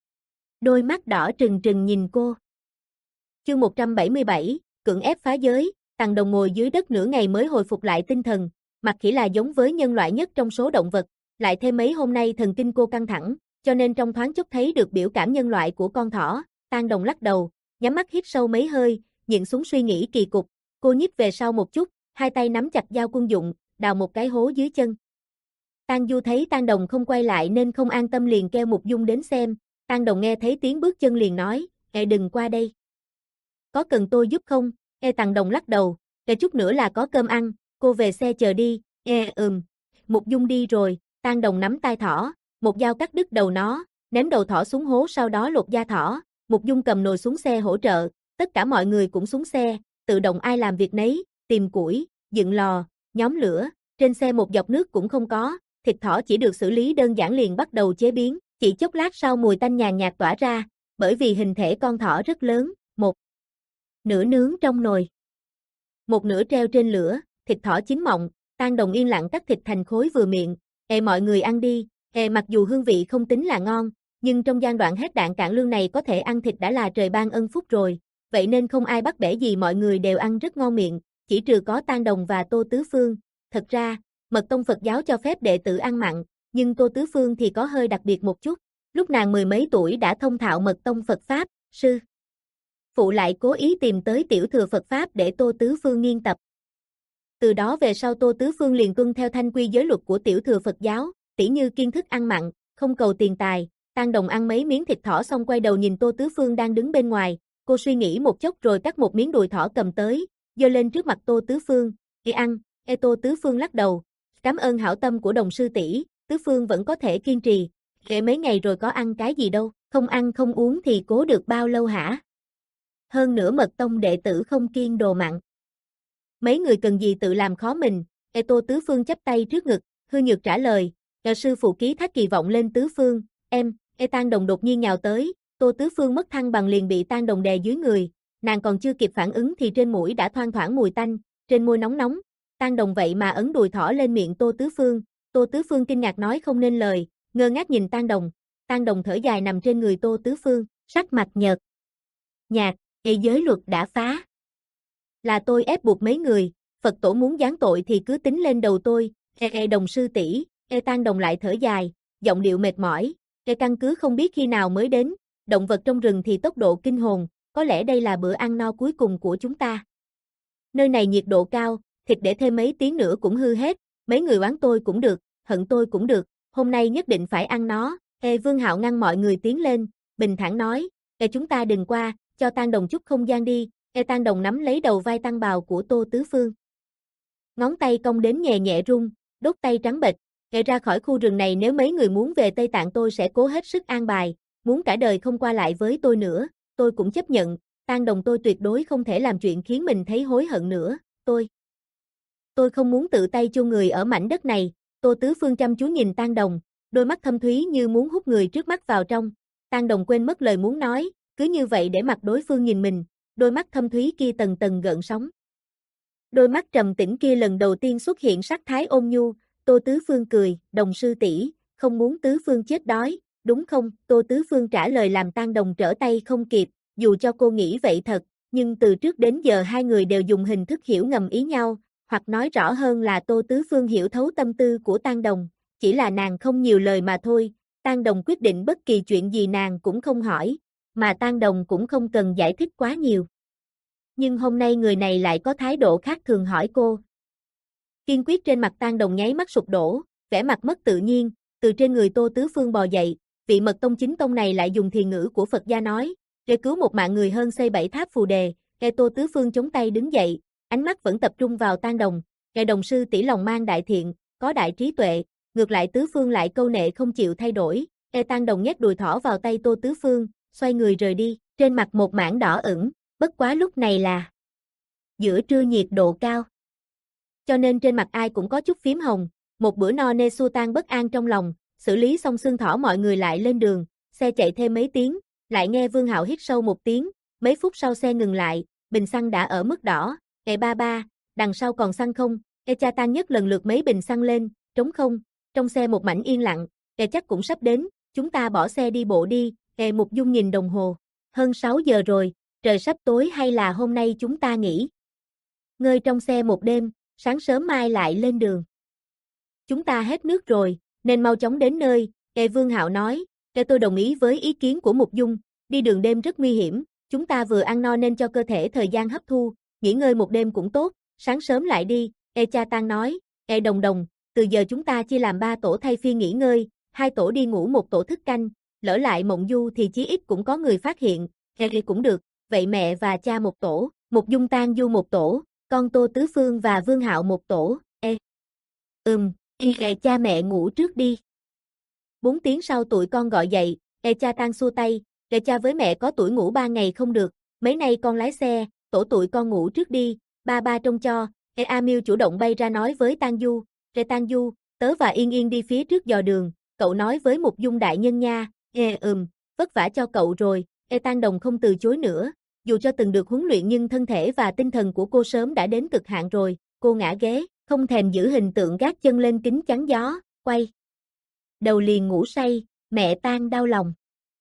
Đôi mắt đỏ trừng trừng nhìn cô. Chương một trăm bảy mươi bảy, cưỡng ép phá giới. Tang Đồng ngồi dưới đất nửa ngày mới hồi phục lại tinh thần. Mặt khỉ là giống với nhân loại nhất trong số động vật, lại thêm mấy hôm nay thần kinh cô căng thẳng, cho nên trong thoáng chốc thấy được biểu cảm nhân loại của con thỏ. Tang Đồng lắc đầu, nhắm mắt hít sâu mấy hơi, nhịn xuống suy nghĩ kỳ cục. Cô nhích về sau một chút, hai tay nắm chặt dao quân dụng, đào một cái hố dưới chân. Tang Du thấy Tang Đồng không quay lại nên không an tâm liền kêu Mục Dung đến xem. Tang Đồng nghe thấy tiếng bước chân liền nói, "Ê đừng qua đây. Có cần tôi giúp không?" Ê Tang Đồng lắc đầu, "Ê chút nữa là có cơm ăn, cô về xe chờ đi." Ê ừm. Mục Dung đi rồi, Tang Đồng nắm tai thỏ, một dao cắt đứt đầu nó, ném đầu thỏ xuống hố sau đó lột da thỏ. Mục Dung cầm nồi xuống xe hỗ trợ, tất cả mọi người cũng xuống xe, tự động ai làm việc nấy, tìm củi, dựng lò, nhóm lửa, trên xe một giọt nước cũng không có, thịt thỏ chỉ được xử lý đơn giản liền bắt đầu chế biến, chỉ chốc lát sau mùi tanh nhàn nhạt tỏa ra, bởi vì hình thể con thỏ rất lớn, một nửa nướng trong nồi, một nửa treo trên lửa, thịt thỏ chín mọng. Tang Đồng yên lặng cắt thịt thành khối vừa miệng, "Ê mọi người ăn đi." Ê mặc dù hương vị không tính là ngon, nhưng trong gian đoạn hết đạn cạn lương này có thể ăn thịt đã là trời ban ân phúc rồi, vậy nên không ai bắt bẻ gì, mọi người đều ăn rất ngon miệng, chỉ trừ có Tang Đồng và Tô Tứ Phương. Thật ra, Mật tông Phật giáo cho phép đệ tử ăn mặn, nhưng Tô Tứ Phương thì có hơi đặc biệt một chút. Lúc nàng mười mấy tuổi đã thông thạo Mật tông Phật Pháp, sư phụ lại cố ý tìm tới tiểu thừa Phật Pháp để Tô Tứ Phương nghiên tập. Từ đó về sau Tô Tứ Phương liền tuân theo thanh quy giới luật của tiểu thừa Phật giáo, tỉ như kiêng thức ăn mặn, không cầu tiền tài. Tang Đồng ăn mấy miếng thịt thỏ xong quay đầu nhìn Tô Tứ Phương đang đứng bên ngoài, cô suy nghĩ một chốc rồi cắt một miếng đùi thỏ cầm tới, giơ lên trước mặt Tô Tứ Phương, "Đi ăn." Ê Tô Tứ Phương lắc đầu, "Cảm ơn hảo tâm của Đồng sư tỷ." Tứ Phương vẫn có thể kiên trì, "Kể mấy ngày rồi có ăn cái gì đâu, không ăn không uống thì cố được bao lâu hả? Hơn nữa Mật tông đệ tử không kiêng đồ mặn. Mấy người cần gì tự làm khó mình." Ê Tô Tứ Phương chắp tay trước ngực, hư nhược trả lời, "Nhờ sư phụ ký thác kỳ vọng lên Tứ Phương, em." Ê Tang Đồng đột nhiên nhào tới, Tô Tứ Phương mất thăng bằng liền bị Tang Đồng đè dưới người, nàng còn chưa kịp phản ứng thì trên mũi đã thoang thoảng mùi tanh, trên môi nóng nóng. Tang Đồng vậy mà ấn đùi thỏ lên miệng Tô Tứ Phương, Tô Tứ Phương kinh ngạc nói không nên lời, ngơ ngác nhìn Tang Đồng, Tang Đồng thở dài nằm trên người Tô Tứ Phương, sắc mặt nhợt nhạt, "Ê, giới luật đã phá. Là tôi ép buộc mấy người, Phật tổ muốn giáng tội thì cứ tính lên đầu tôi." Ê, ê Đồng sư tỷ, ê Tang Đồng lại thở dài, giọng điệu mệt mỏi, "Ê căn cứ không biết khi nào mới đến, động vật trong rừng thì tốc độ kinh hồn, có lẽ đây là bữa ăn no cuối cùng của chúng ta. Nơi này nhiệt độ cao, thịt để thêm mấy tiếng nữa cũng hư hết, mấy người oán tôi cũng được, hận tôi cũng được, hôm nay nhất định phải ăn nó." Ê Vương Hạo ngăn mọi người tiến lên, bình thản nói, "Ê chúng ta đừng qua, cho Tang Đồng chút không gian đi." Ê Tang Đồng nắm lấy đầu vai tăng bào của Tô Tứ Phương. Ngón tay cong đến nhẹ nhẹ rung, đốt tay trắng bệch, "Ê ra khỏi khu rừng này, nếu mấy người muốn về Tây Tạng tôi sẽ cố hết sức an bài, muốn cả đời không qua lại với tôi nữa, tôi cũng chấp nhận, Tang Đồng tôi tuyệt đối không thể làm chuyện khiến mình thấy hối hận nữa, tôi tôi không muốn tự tay chôn người ở mảnh đất này." Tô Tứ Phương chăm chú nhìn Tang Đồng, đôi mắt thâm thúy như muốn hút người trước mắt vào trong. Tang Đồng quên mất lời muốn nói, cứ như vậy để mặc đối phương nhìn mình, đôi mắt thâm thúy kia tầng tầng gợn sóng. Đôi mắt trầm tĩnh kia lần đầu tiên xuất hiện sắc thái ôn nhu. Tô Tứ Phương cười, "Đồng sư tỷ, không muốn Tứ Phương chết đói, đúng không?" Tô Tứ Phương trả lời làm Tang Đồng trở tay không kịp, dù cho cô nghĩ vậy thật, nhưng từ trước đến giờ hai người đều dùng hình thức hiểu ngầm ý nhau, hoặc nói rõ hơn là Tô Tứ Phương hiểu thấu tâm tư của Tang Đồng, chỉ là nàng không nhiều lời mà thôi. Tang Đồng quyết định bất kỳ chuyện gì nàng cũng không hỏi, mà Tang Đồng cũng không cần giải thích quá nhiều. Nhưng hôm nay người này lại có thái độ khác thường hỏi cô. Kiên quyết trên mặt Tang Đồng nháy mắt sụp đổ, vẻ mặt mất tự nhiên, từ trên người Tô Tứ Phương bò dậy, vị mật tông chính tông này lại dùng thiền ngữ của Phật gia nói, để cứu một mạng người hơn xây bảy tháp phù đề. Nghe Tô Tứ Phương chống tay đứng dậy, ánh mắt vẫn tập trung vào Tang Đồng, "Ngài Đồng sư tỷ lòng mang đại thiện, có đại trí tuệ." Ngược lại Tứ Phương lại câu nệ không chịu thay đổi. E Tang Đồng nhét đùi thỏ vào tay Tô Tứ Phương, xoay người rời đi, trên mặt một mảng đỏ ửng, bất quá lúc này là giữa trưa nhiệt độ cao, cho nên trên mặt ai cũng có chút phím hồng, một bữa no nê xua tan bất an trong lòng. Xử lý xong xương thỏ mọi người lại lên đường, xe chạy thêm mấy tiếng, lại nghe Vương Hạo hít sâu một tiếng, mấy phút sau xe ngừng lại, bình xăng đã ở mức đỏ. "Ê ba ba, đằng sau còn xăng không?" E Cha Tan nhất lần lượt mấy bình xăng lên, trống không, trong xe một mảnh yên lặng. "E chắc cũng sắp đến, chúng ta bỏ xe đi bộ đi." E Mục Dung nhìn đồng hồ, "Hơn sáu giờ rồi, trời sắp tối, hay là hôm nay chúng ta nghỉ ngơi trong xe một đêm, sáng sớm mai lại lên đường. Chúng ta hết nước rồi, nên mau chóng đến nơi." E Vương Hạo nói, "Để tôi đồng ý với ý kiến của Mục Dung, đi đường đêm rất nguy hiểm, chúng ta vừa ăn no nên cho cơ thể thời gian hấp thu, nghỉ ngơi một đêm cũng tốt, sáng sớm lại đi." E Cha Tan nói, "E Đồng Đồng, từ giờ chúng ta chia làm ba tổ thay phiên nghỉ ngơi, hai tổ đi ngủ một tổ thức canh, lỡ lại mộng du thì chí ít cũng có người phát hiện." E cũng được, vậy mẹ và cha một tổ, Mục Dung Tan du một tổ, con Tô Tứ Phương và Vương Hạo một tổ. E Ừm, E cha mẹ ngủ trước đi. Bốn tiếng sau tụi con gọi dậy, E Cha Tan xua tay, "E cha với mẹ có tuổi ngủ ba ngày không được, mấy nay con lái xe, tổ tụi con ngủ trước đi, ba ba trông cho." E A Miêu chủ động bay ra nói với Tang Du, "Re Tang Du, tớ và Yên Yên đi phía trước dò đường, cậu nói với Mục Dung đại nhân nha." E ừm, vất vả cho cậu rồi. E Tang Đồng không từ chối nữa, dù cho từng được huấn luyện nhưng thân thể và tinh thần của cô sớm đã đến cực hạn rồi. Cô ngã ghế, không thèm giữ hình tượng gác chân lên kính chắn gió, quay đầu liền ngủ say. Mẹ Tang đau lòng,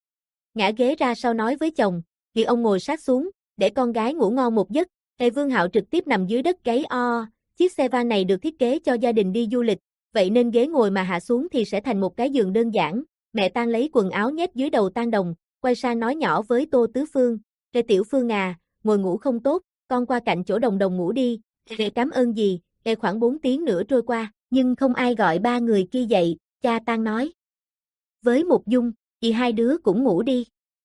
ngã ghế ra sau nói với chồng, "Vì ông ngồi sát xuống, để con gái ngủ ngon một giấc." E Vương Hạo trực tiếp nằm dưới đất gáy o. Chiếc xe van này được thiết kế cho gia đình đi du lịch, vậy nên ghế ngồi mà hạ xuống thì sẽ thành một cái giường đơn giản. Mẹ Tang lấy quần áo nhét dưới đầu Tang Đồng, quay sang nói nhỏ với Tô Tứ Phương, "Ê Tiểu Phương à, ngồi ngủ không tốt, con qua cạnh chỗ Đồng Đồng ngủ đi." "Ê cảm ơn gì." E khoảng bốn tiếng nữa trôi qua, nhưng không ai gọi ba người kia dậy. Cha Tang nói với Mục Dung, "Chị hai đứa cũng ngủ đi.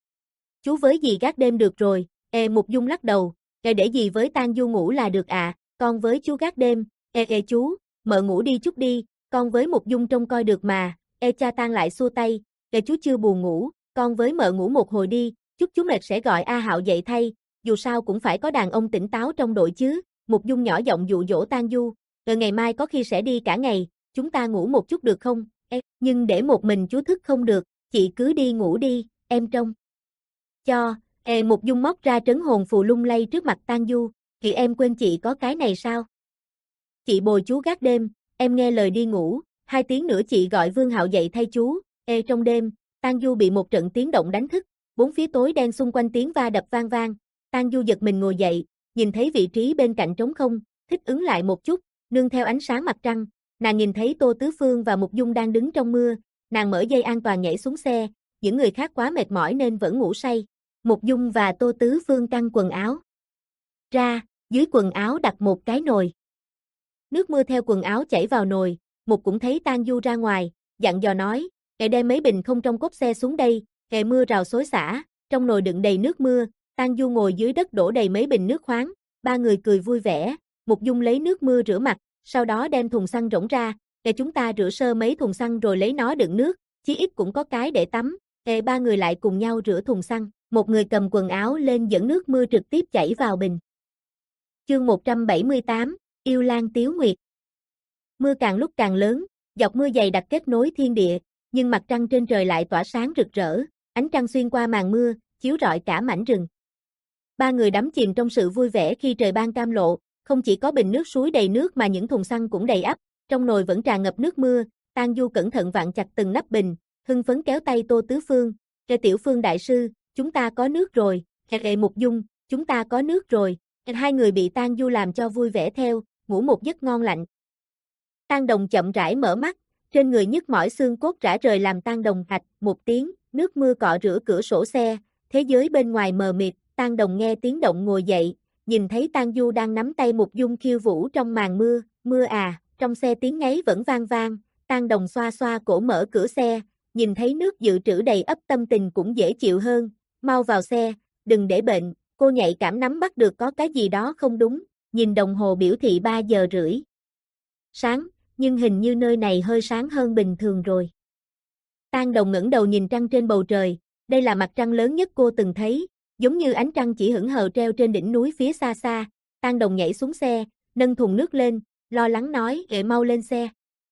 Chú với dì gác đêm được rồi." E Mục Dung lắc đầu, "E để dì với Tang Du ngủ là được à, con với chú gác đêm." E e chú, mợ ngủ đi chút đi, con với Mục Dung trông coi được mà. E Cha Tang lại xua tay, "E chú chưa buồn ngủ, con với mợ ngủ một hồi đi, chút chú mệt sẽ gọi A Hạo dậy thay, dù sao cũng phải có đàn ông tỉnh táo trong đội chứ." Mục Dung nhỏ giọng dụ dỗ Tang Du, "Rồi ngày mai có khi sẽ đi cả ngày, chúng ta ngủ một chút được không?" E, "Nhưng để một mình chú thức không được, chị cứ đi ngủ đi, em trông cho." E Mục Dung móc ra trấn hồn phù lung lay trước mặt Tang Du, "Thì em quên chị có cái này sao? Chị bồi chú gác đêm, em nghe lời đi ngủ." hai tiếng nữa chị gọi Vương Hạo dậy thay chú. Ê trong đêm, Tang Du bị một trận tiếng động đánh thức, bốn phía tối đen xung quanh tiếng va đập vang vang. Tang Du giật mình ngồi dậy, nhìn thấy vị trí bên cạnh trống không, thích ứng lại một chút, nương theo ánh sáng mặt trăng, nàng nhìn thấy Tô Tứ Phương và Mục Dung đang đứng trong mưa, nàng mở dây an toàn nhảy xuống xe, những người khác quá mệt mỏi nên vẫn ngủ say. Mục Dung và Tô Tứ Phương căng quần áo ra, dưới quần áo đặt một cái nồi. Nước mưa theo quần áo chảy vào nồi, Mục cũng thấy Tang Du ra ngoài, dặn dò nói, "Kệ đem mấy bình không trong cốp xe xuống đây." Kệ mưa rào xối xả, trong nồi đựng đầy nước mưa, Tang Du ngồi dưới đất đổ đầy mấy bình nước khoáng, ba người cười vui vẻ. Mục Dung lấy nước mưa rửa mặt, sau đó đem thùng xăng rỗng ra, "Kệ chúng ta rửa sơ mấy thùng xăng rồi lấy nó đựng nước, chí ít cũng có cái để tắm." Kệ ba người lại cùng nhau rửa thùng xăng, một người cầm quần áo lên dẫn nước mưa trực tiếp chảy vào bình. Chương một trăm bảy mươi tám, Yêu Lang Tiếu Nguyệt. Mưa càng lúc càng lớn, dọc mưa dày đặc kết nối thiên địa, nhưng mặt trăng trên trời lại tỏa sáng rực rỡ, ánh trăng xuyên qua màn mưa, chiếu rọi cả mảnh rừng. Ba người đắm chìm trong sự vui vẻ khi trời ban cam lộ, không chỉ có bình nước suối đầy nước mà những thùng xăng cũng đầy ắp, trong nồi vẫn tràn ngập nước mưa. Tang Du cẩn thận vặn chặt từng nắp bình, hưng phấn kéo tay Tô Tứ Phương, "Kệ Tiểu Phương đại sư, chúng ta có nước rồi." Kệ Mục Dung, "Chúng ta có nước rồi." Hai người bị Tang Du làm cho vui vẻ theo, ngủ một giấc ngon lành. Tang Đồng chậm rãi mở mắt, trên người nhức mỏi xương cốt rã rời làm Tang Đồng ạch một tiếng, nước mưa cọ rửa cửa sổ xe, thế giới bên ngoài mờ mịt. Tang Đồng nghe tiếng động ngồi dậy, nhìn thấy Tang Du đang nắm tay Mục Dung khiêu vũ trong màn mưa. "Mưa à." Trong xe tiếng ngáy vẫn vang vang, Tang Đồng xoa xoa cổ mở cửa xe, nhìn thấy nước dự trữ đầy ắp tâm tình cũng dễ chịu hơn. "Mau vào xe, đừng để bệnh." Cô nhạy cảm nắm bắt được có cái gì đó không đúng, nhìn đồng hồ biểu thị ba giờ rưỡi sáng, nhưng hình như nơi này hơi sáng hơn bình thường rồi. Tang Đồng ngẩng đầu nhìn trăng trên bầu trời, đây là mặt trăng lớn nhất cô từng thấy, giống như ánh trăng chỉ hững hờ treo trên đỉnh núi phía xa xa. Tang Đồng nhảy xuống xe, nâng thùng nước lên, lo lắng nói, "Ệ mau lên xe."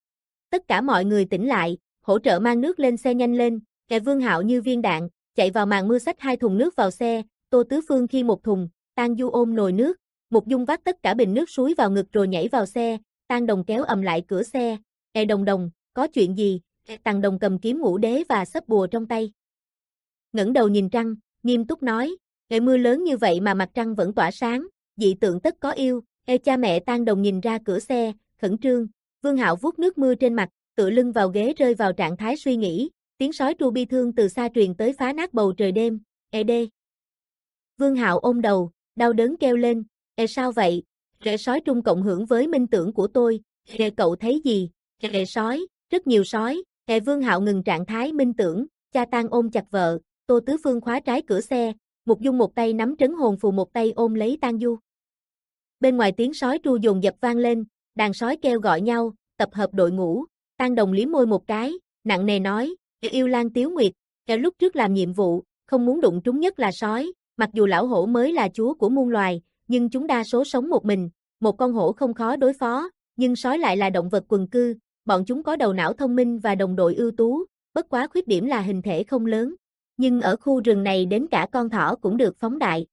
Tất cả mọi người tỉnh lại, hỗ trợ mang nước lên xe nhanh lên. Kệ Vương Hạo như viên đạn, chạy vào màn mưa xách hai thùng nước vào xe, Tô Tứ Phương khi một thùng, Tang Du ôm nồi nước, Mục Dung vác tất cả bình nước suối vào ngực rồi nhảy vào xe. Tang Đồng kéo ầm lại cửa xe, "Ê Đồng Đồng, có chuyện gì?" Tang Đồng cầm kiếm ngũ đế và xấp bùa trong tay, ngẩng đầu nhìn trăng, nghiêm túc nói, "Ê mưa lớn như vậy mà mặt trăng vẫn tỏa sáng, dị tượng tất có yêu." Ê cha mẹ Tang Đồng nhìn ra cửa xe, khẩn trương. Vương Hạo vuốt nước mưa trên mặt, tựa lưng vào ghế rơi vào trạng thái suy nghĩ, tiếng sói tru bi thương từ xa truyền tới phá nát bầu trời đêm. "Ê đê." Vương Hạo ôm đầu, đau đớn kêu lên, "Ê sao vậy?" "Rễ sói trung cộng hưởng với minh tưởng của tôi." "Ê cậu thấy gì?" "Rễ sói, rất nhiều sói." Ê Vương Hạo ngừng trạng thái minh tưởng, cha Tang ôm chặt vợ, Tô Tứ Phương khóa trái cửa xe, Mục Dung một tay nắm trấn hồn phù một tay ôm lấy Tang Du. Bên ngoài tiếng sói tru dồn dập vang lên, đàn sói kêu gọi nhau, tập hợp đội ngũ. Tang Đồng liếm môi một cái, nặng nề nói, "Yêu Lang Tiếu Nguyệt, kẻ lúc trước làm nhiệm vụ, không muốn đụng trúng nhất là sói, mặc dù lão hổ mới là chúa của muôn loài, nhưng chúng đa số sống một mình, một con hổ không khó đối phó, nhưng sói lại là động vật quần cư, bọn chúng có đầu não thông minh và đồng đội ưu tú, bất quá khuyết điểm là hình thể không lớn, nhưng ở khu rừng này đến cả con thỏ cũng được phóng đại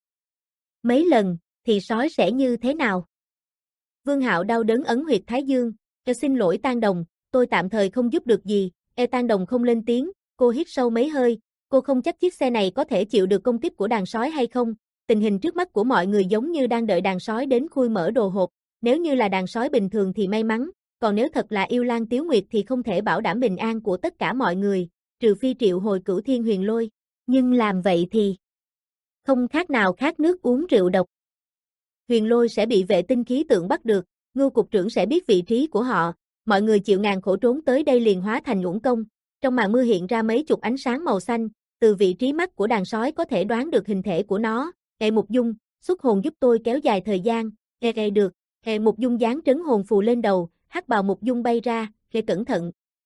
mấy lần, thì sói sẽ như thế nào?" Vương Hạo đau đớn ấn huyệt thái dương, "Cho xin lỗi Tang Đồng, tôi tạm thời không giúp được gì." E Tang Đồng không lên tiếng, cô hít sâu mấy hơi, cô không chắc chiếc xe này có thể chịu được công kích của đàn sói hay không. Tình hình trước mắt của mọi người giống như đang đợi đàn sói đến khui mở đồ hộp, nếu như là đàn sói bình thường thì may mắn, còn nếu thật là Yêu Lang Tiếu Nguyệt thì không thể bảo đảm bình an của tất cả mọi người, trừ phi triệu hồi Cửu Thiên Huyền Lôi, nhưng làm vậy thì không khác nào khát nước uống rượu độc. Huyền Lôi sẽ bị vệ tinh khí tượng bắt được, Ngưu cục trưởng sẽ biết vị trí của họ, mọi người chịu ngàn khổ trốn tới đây liền hóa thành uổng công. Trong màn mưa hiện ra mấy chục ánh sáng màu xanh, từ vị trí mắt của đàn sói có thể đoán được hình thể của nó. "Hệ Mục Dung, xuất hồn giúp tôi kéo dài thời gian." "Ê ê được." Hệ Mục Dung dán trấn hồn phù lên đầu, hắc bào Mục Dung bay ra, "Ê cẩn thận."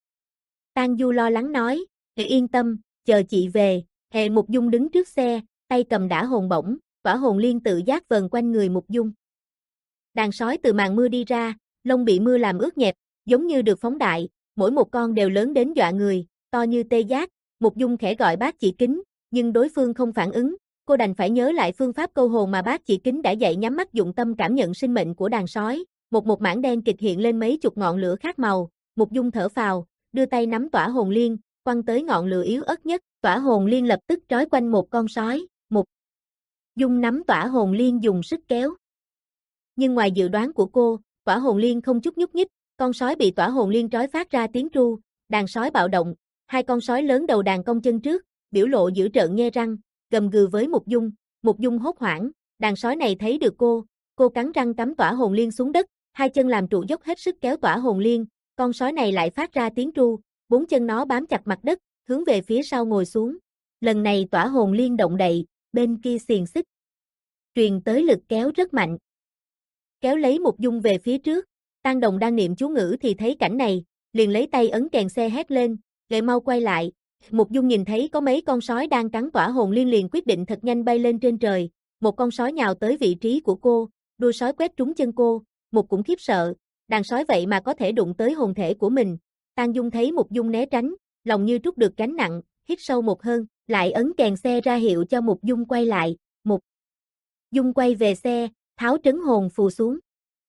Tang Du lo lắng nói, "Ê yên tâm, chờ chị về." Hệ Mục Dung đứng trước xe, tay cầm đả hồn bổng, tỏa hồn liên tự giác vờn quanh người Mục Dung. Đàn sói từ màn mưa đi ra, lông bị mưa làm ướt nhẹp, giống như được phóng đại, mỗi một con đều lớn đến dọa người, to như tê giác. Mục Dung khẽ gọi Bác Chỉ Kính, nhưng đối phương không phản ứng, cô đành phải nhớ lại phương pháp câu hồn mà Bác Chỉ Kính đã dạy, nhắm mắt dụng tâm cảm nhận sinh mệnh của đàn sói. Một một mảng đen kịch hiện lên mấy chục ngọn lửa khác màu, Mục Dung thở phào, đưa tay nắm tỏa hồn liên, quăng tới ngọn lửa yếu ớt nhất, tỏa hồn liên lập tức trói quanh một con sói. Mục Dung nắm tỏa hồn liên dùng sức kéo. Nhưng ngoài dự đoán của cô, tỏa hồn liên không chút nhúc nhích, con sói bị tỏa hồn liên trói phát ra tiếng tru, đàn sói bạo động, hai con sói lớn đầu đàn cong chân trước, biểu lộ dữ trợn nhe răng, gầm gừ với Mục Dung. Mục Dung hốt hoảng, đàn sói này thấy được cô, cô cắn răng cắm tỏa hồn liên xuống đất, hai chân làm trụ dốc hết sức kéo tỏa hồn liên, con sói này lại phát ra tiếng tru, bốn chân nó bám chặt mặt đất, hướng về phía sau ngồi xuống. Lần này tỏa hồn liên động đậy, bên kia xiềng xích truyền tới lực kéo rất mạnh, kéo lấy Mục Dung về phía trước. Tang Đồng đang niệm chú ngữ thì thấy cảnh này, liền lấy tay ấn kèn xe hét lên, "Gậy mau quay lại." Mục Dung nhìn thấy có mấy con sói đang cắn tỏa hồn liên liền quyết định thật nhanh bay lên trên trời, một con sói nhào tới vị trí của cô, đuôi sói quét trúng chân cô, Mục cũng khiếp sợ, đàn sói vậy mà có thể đụng tới hồn thể của mình. Tang Dung thấy Mục Dung né tránh, lòng như trút được gánh nặng, hít sâu một hơi, lại ấn kèn xe ra hiệu cho Mục Dung quay lại. Mục Dung quay về xe, tháo trấn hồn phù xuống.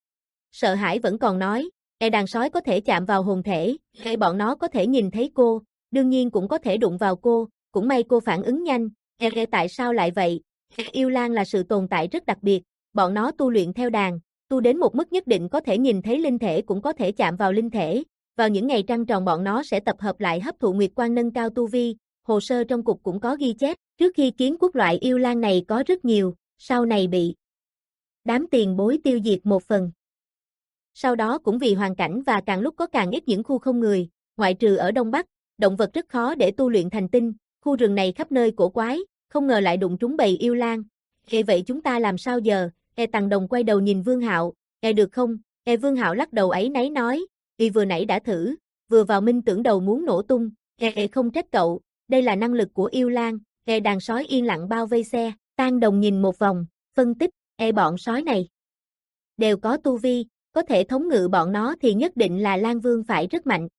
Sợ hãi vẫn còn nói, e đàn sói có thể chạm vào hồn thể, e bọn nó có thể nhìn thấy cô, đương nhiên cũng có thể đụng vào cô, cũng may cô phản ứng nhanh, e, e tại sao lại vậy? Yêu Lang là sự tồn tại rất đặc biệt, bọn nó tu luyện theo đàn, tu đến một mức nhất định có thể nhìn thấy linh thể cũng có thể chạm vào linh thể, vào những ngày trăng tròn bọn nó sẽ tập hợp lại hấp thụ nguyệt quang nâng cao tu vi, hồ sơ trong cục cũng có ghi chép, trước khi kiến quốc loại yêu lang này có rất nhiều, sau này bị đám tiền bối tiêu diệt một phần. Sau đó cũng vì hoàn cảnh và càng lúc có càng ít những khu không người, ngoại trừ ở Đông Bắc, động vật rất khó để tu luyện thành tinh, khu rừng này khắp nơi cổ quái, không ngờ lại đụng trúng bầy yêu lang. Ê vậy chúng ta làm sao giờ? E Tằng Đồng quay đầu nhìn Vương Hạo, e được không? E Vương Hạo lắc đầu ấy nấy nói, y vừa nãy đã thử, vừa vào minh tưởng đầu muốn nổ tung, e, e không trách cậu, đây là năng lực của yêu lang. E đàn sói yên lặng bao vây xe, Tang Đồng nhìn một vòng, phân tích, e bọn sói này đều có tu vi, có thể thống ngự bọn nó thì nhất định là Lang Vương phải rất mạnh.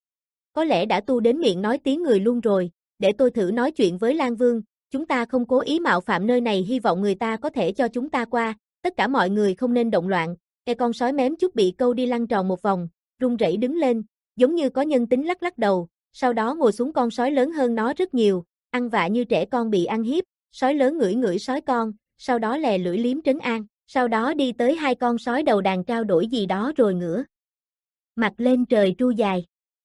Có lẽ đã tu đến miệng nói tiếng người luôn rồi, để tôi thử nói chuyện với Lang Vương, chúng ta không cố ý mạo phạm nơi này, hy vọng người ta có thể cho chúng ta qua, tất cả mọi người không nên động loạn. E con sói mém chút bị câu đi lăn tròn một vòng, run rẩy đứng lên, giống như có nhân tính lắc lắc đầu, sau đó ngồi xuống con sói lớn hơn nó rất nhiều, ăn vạ như trẻ con bị ăn hiếp, sói lớn ngửi ngửi sói con, sau đó lè lưỡi liếm trấn an, sau đó đi tới hai con sói đầu đàn trao đổi gì đó rồi ngửa mặt lên trời tru dài.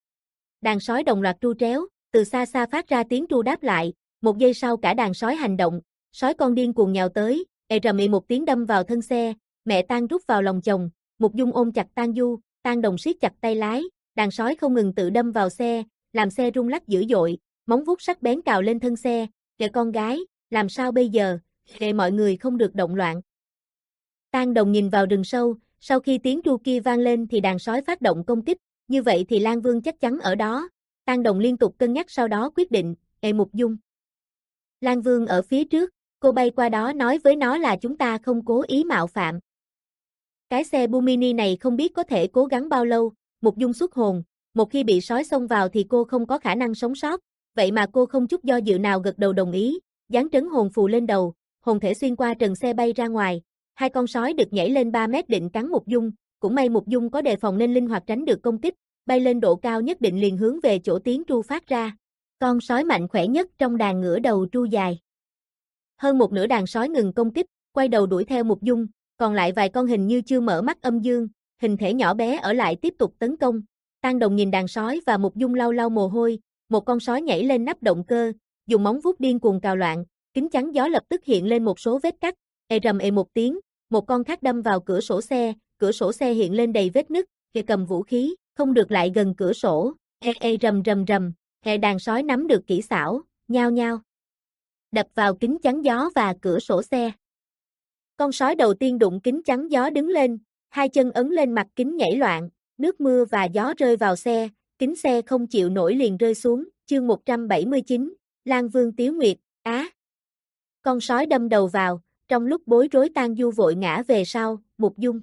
Đàn sói đồng loạt tru tréo, từ xa xa phát ra tiếng tru đáp lại, một giây sau cả đàn sói hành động, sói con điên cuồng nhào tới, e rầm ì một tiếng đâm vào thân xe, mẹ Tang rút vào lòng chồng, Mục Dung ôm chặt Tang Du, Tang Đồng siết chặt tay lái, đàn sói không ngừng tự đâm vào xe, làm xe rung lắc dữ dội, móng vuốt sắc bén cào lên thân xe, kìa con gái, làm sao bây giờ, kệ mọi người không được động loạn. Tang Đồng nhìn vào rừng sâu, sau khi tiếng tru kia vang lên thì đàn sói phát động công kích, như vậy thì Lang Vương chắc chắn ở đó. Tang Đồng liên tục cân nhắc sau đó quyết định, "Ê Mục Dung, Lang Vương ở phía trước, cô bay qua đó nói với nó là chúng ta không cố ý mạo phạm." Cái xe Bumini này không biết có thể cố gắng bao lâu, Mục Dung xuất hồn, một khi bị sói xông vào thì cô không có khả năng sống sót, vậy mà cô không chút do dự nào gật đầu đồng ý, dán trấn hồn phù lên đầu, hồn thể xuyên qua trần xe bay ra ngoài. Hai con sói được nhảy lên ba mét định cắn Mục Dung, cũng may Mục Dung có đề phòng nên linh hoạt tránh được công kích, bay lên độ cao nhất định liền hướng về chỗ tiếng tru phát ra. Con sói mạnh khỏe nhất trong đàn ngửa đầu tru dài. Hơn một nửa đàn sói ngừng công kích, quay đầu đuổi theo Mục Dung, còn lại vài con hình như chưa mở mắt âm dương, hình thể nhỏ bé ở lại tiếp tục tấn công. Tang Đồng nhìn đàn sói và Mục Dung lau lau mồ hôi, một con sói nhảy lên nắp động cơ, dùng móng vuốt điên cuồng cào loạn, kính chắn gió lập tức hiện lên một số vết cắt, e rầm ề một tiếng, một con khác đâm vào cửa sổ xe, cửa sổ xe hiện lên đầy vết nứt, kìa cầm vũ khí, không được lại gần cửa sổ, e e rầm rầm rầm, e đàn sói nắm được kỹ xảo, nhao nhao đập vào kính chắn gió và cửa sổ xe. Con sói đầu tiên đụng kính chắn gió đứng lên, hai chân ấn lên mặt kính nhảy loạn, nước mưa và gió rơi vào xe, kính xe không chịu nổi liền rơi xuống, chương một trăm bảy mươi chín, Lang Vương Tiếu Nguyệt, á. Con sói đâm đầu vào, trong lúc bối rối Tang Du vội ngã về sau, Mục Dung.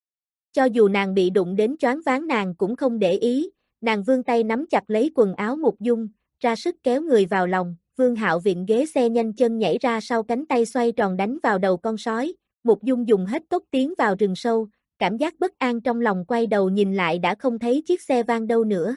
Cho dù nàng bị đụng đến choáng váng nàng cũng không để ý, nàng vươn tay nắm chặt lấy quần áo Mục Dung, ra sức kéo người vào lòng, Vương Hạo vịn ghế xe nhanh chân nhảy ra sau cánh tay xoay tròn đánh vào đầu con sói, Mục Dung dùng hết tốc tiến vào rừng sâu, cảm giác bất an trong lòng quay đầu nhìn lại đã không thấy chiếc xe van đâu nữa.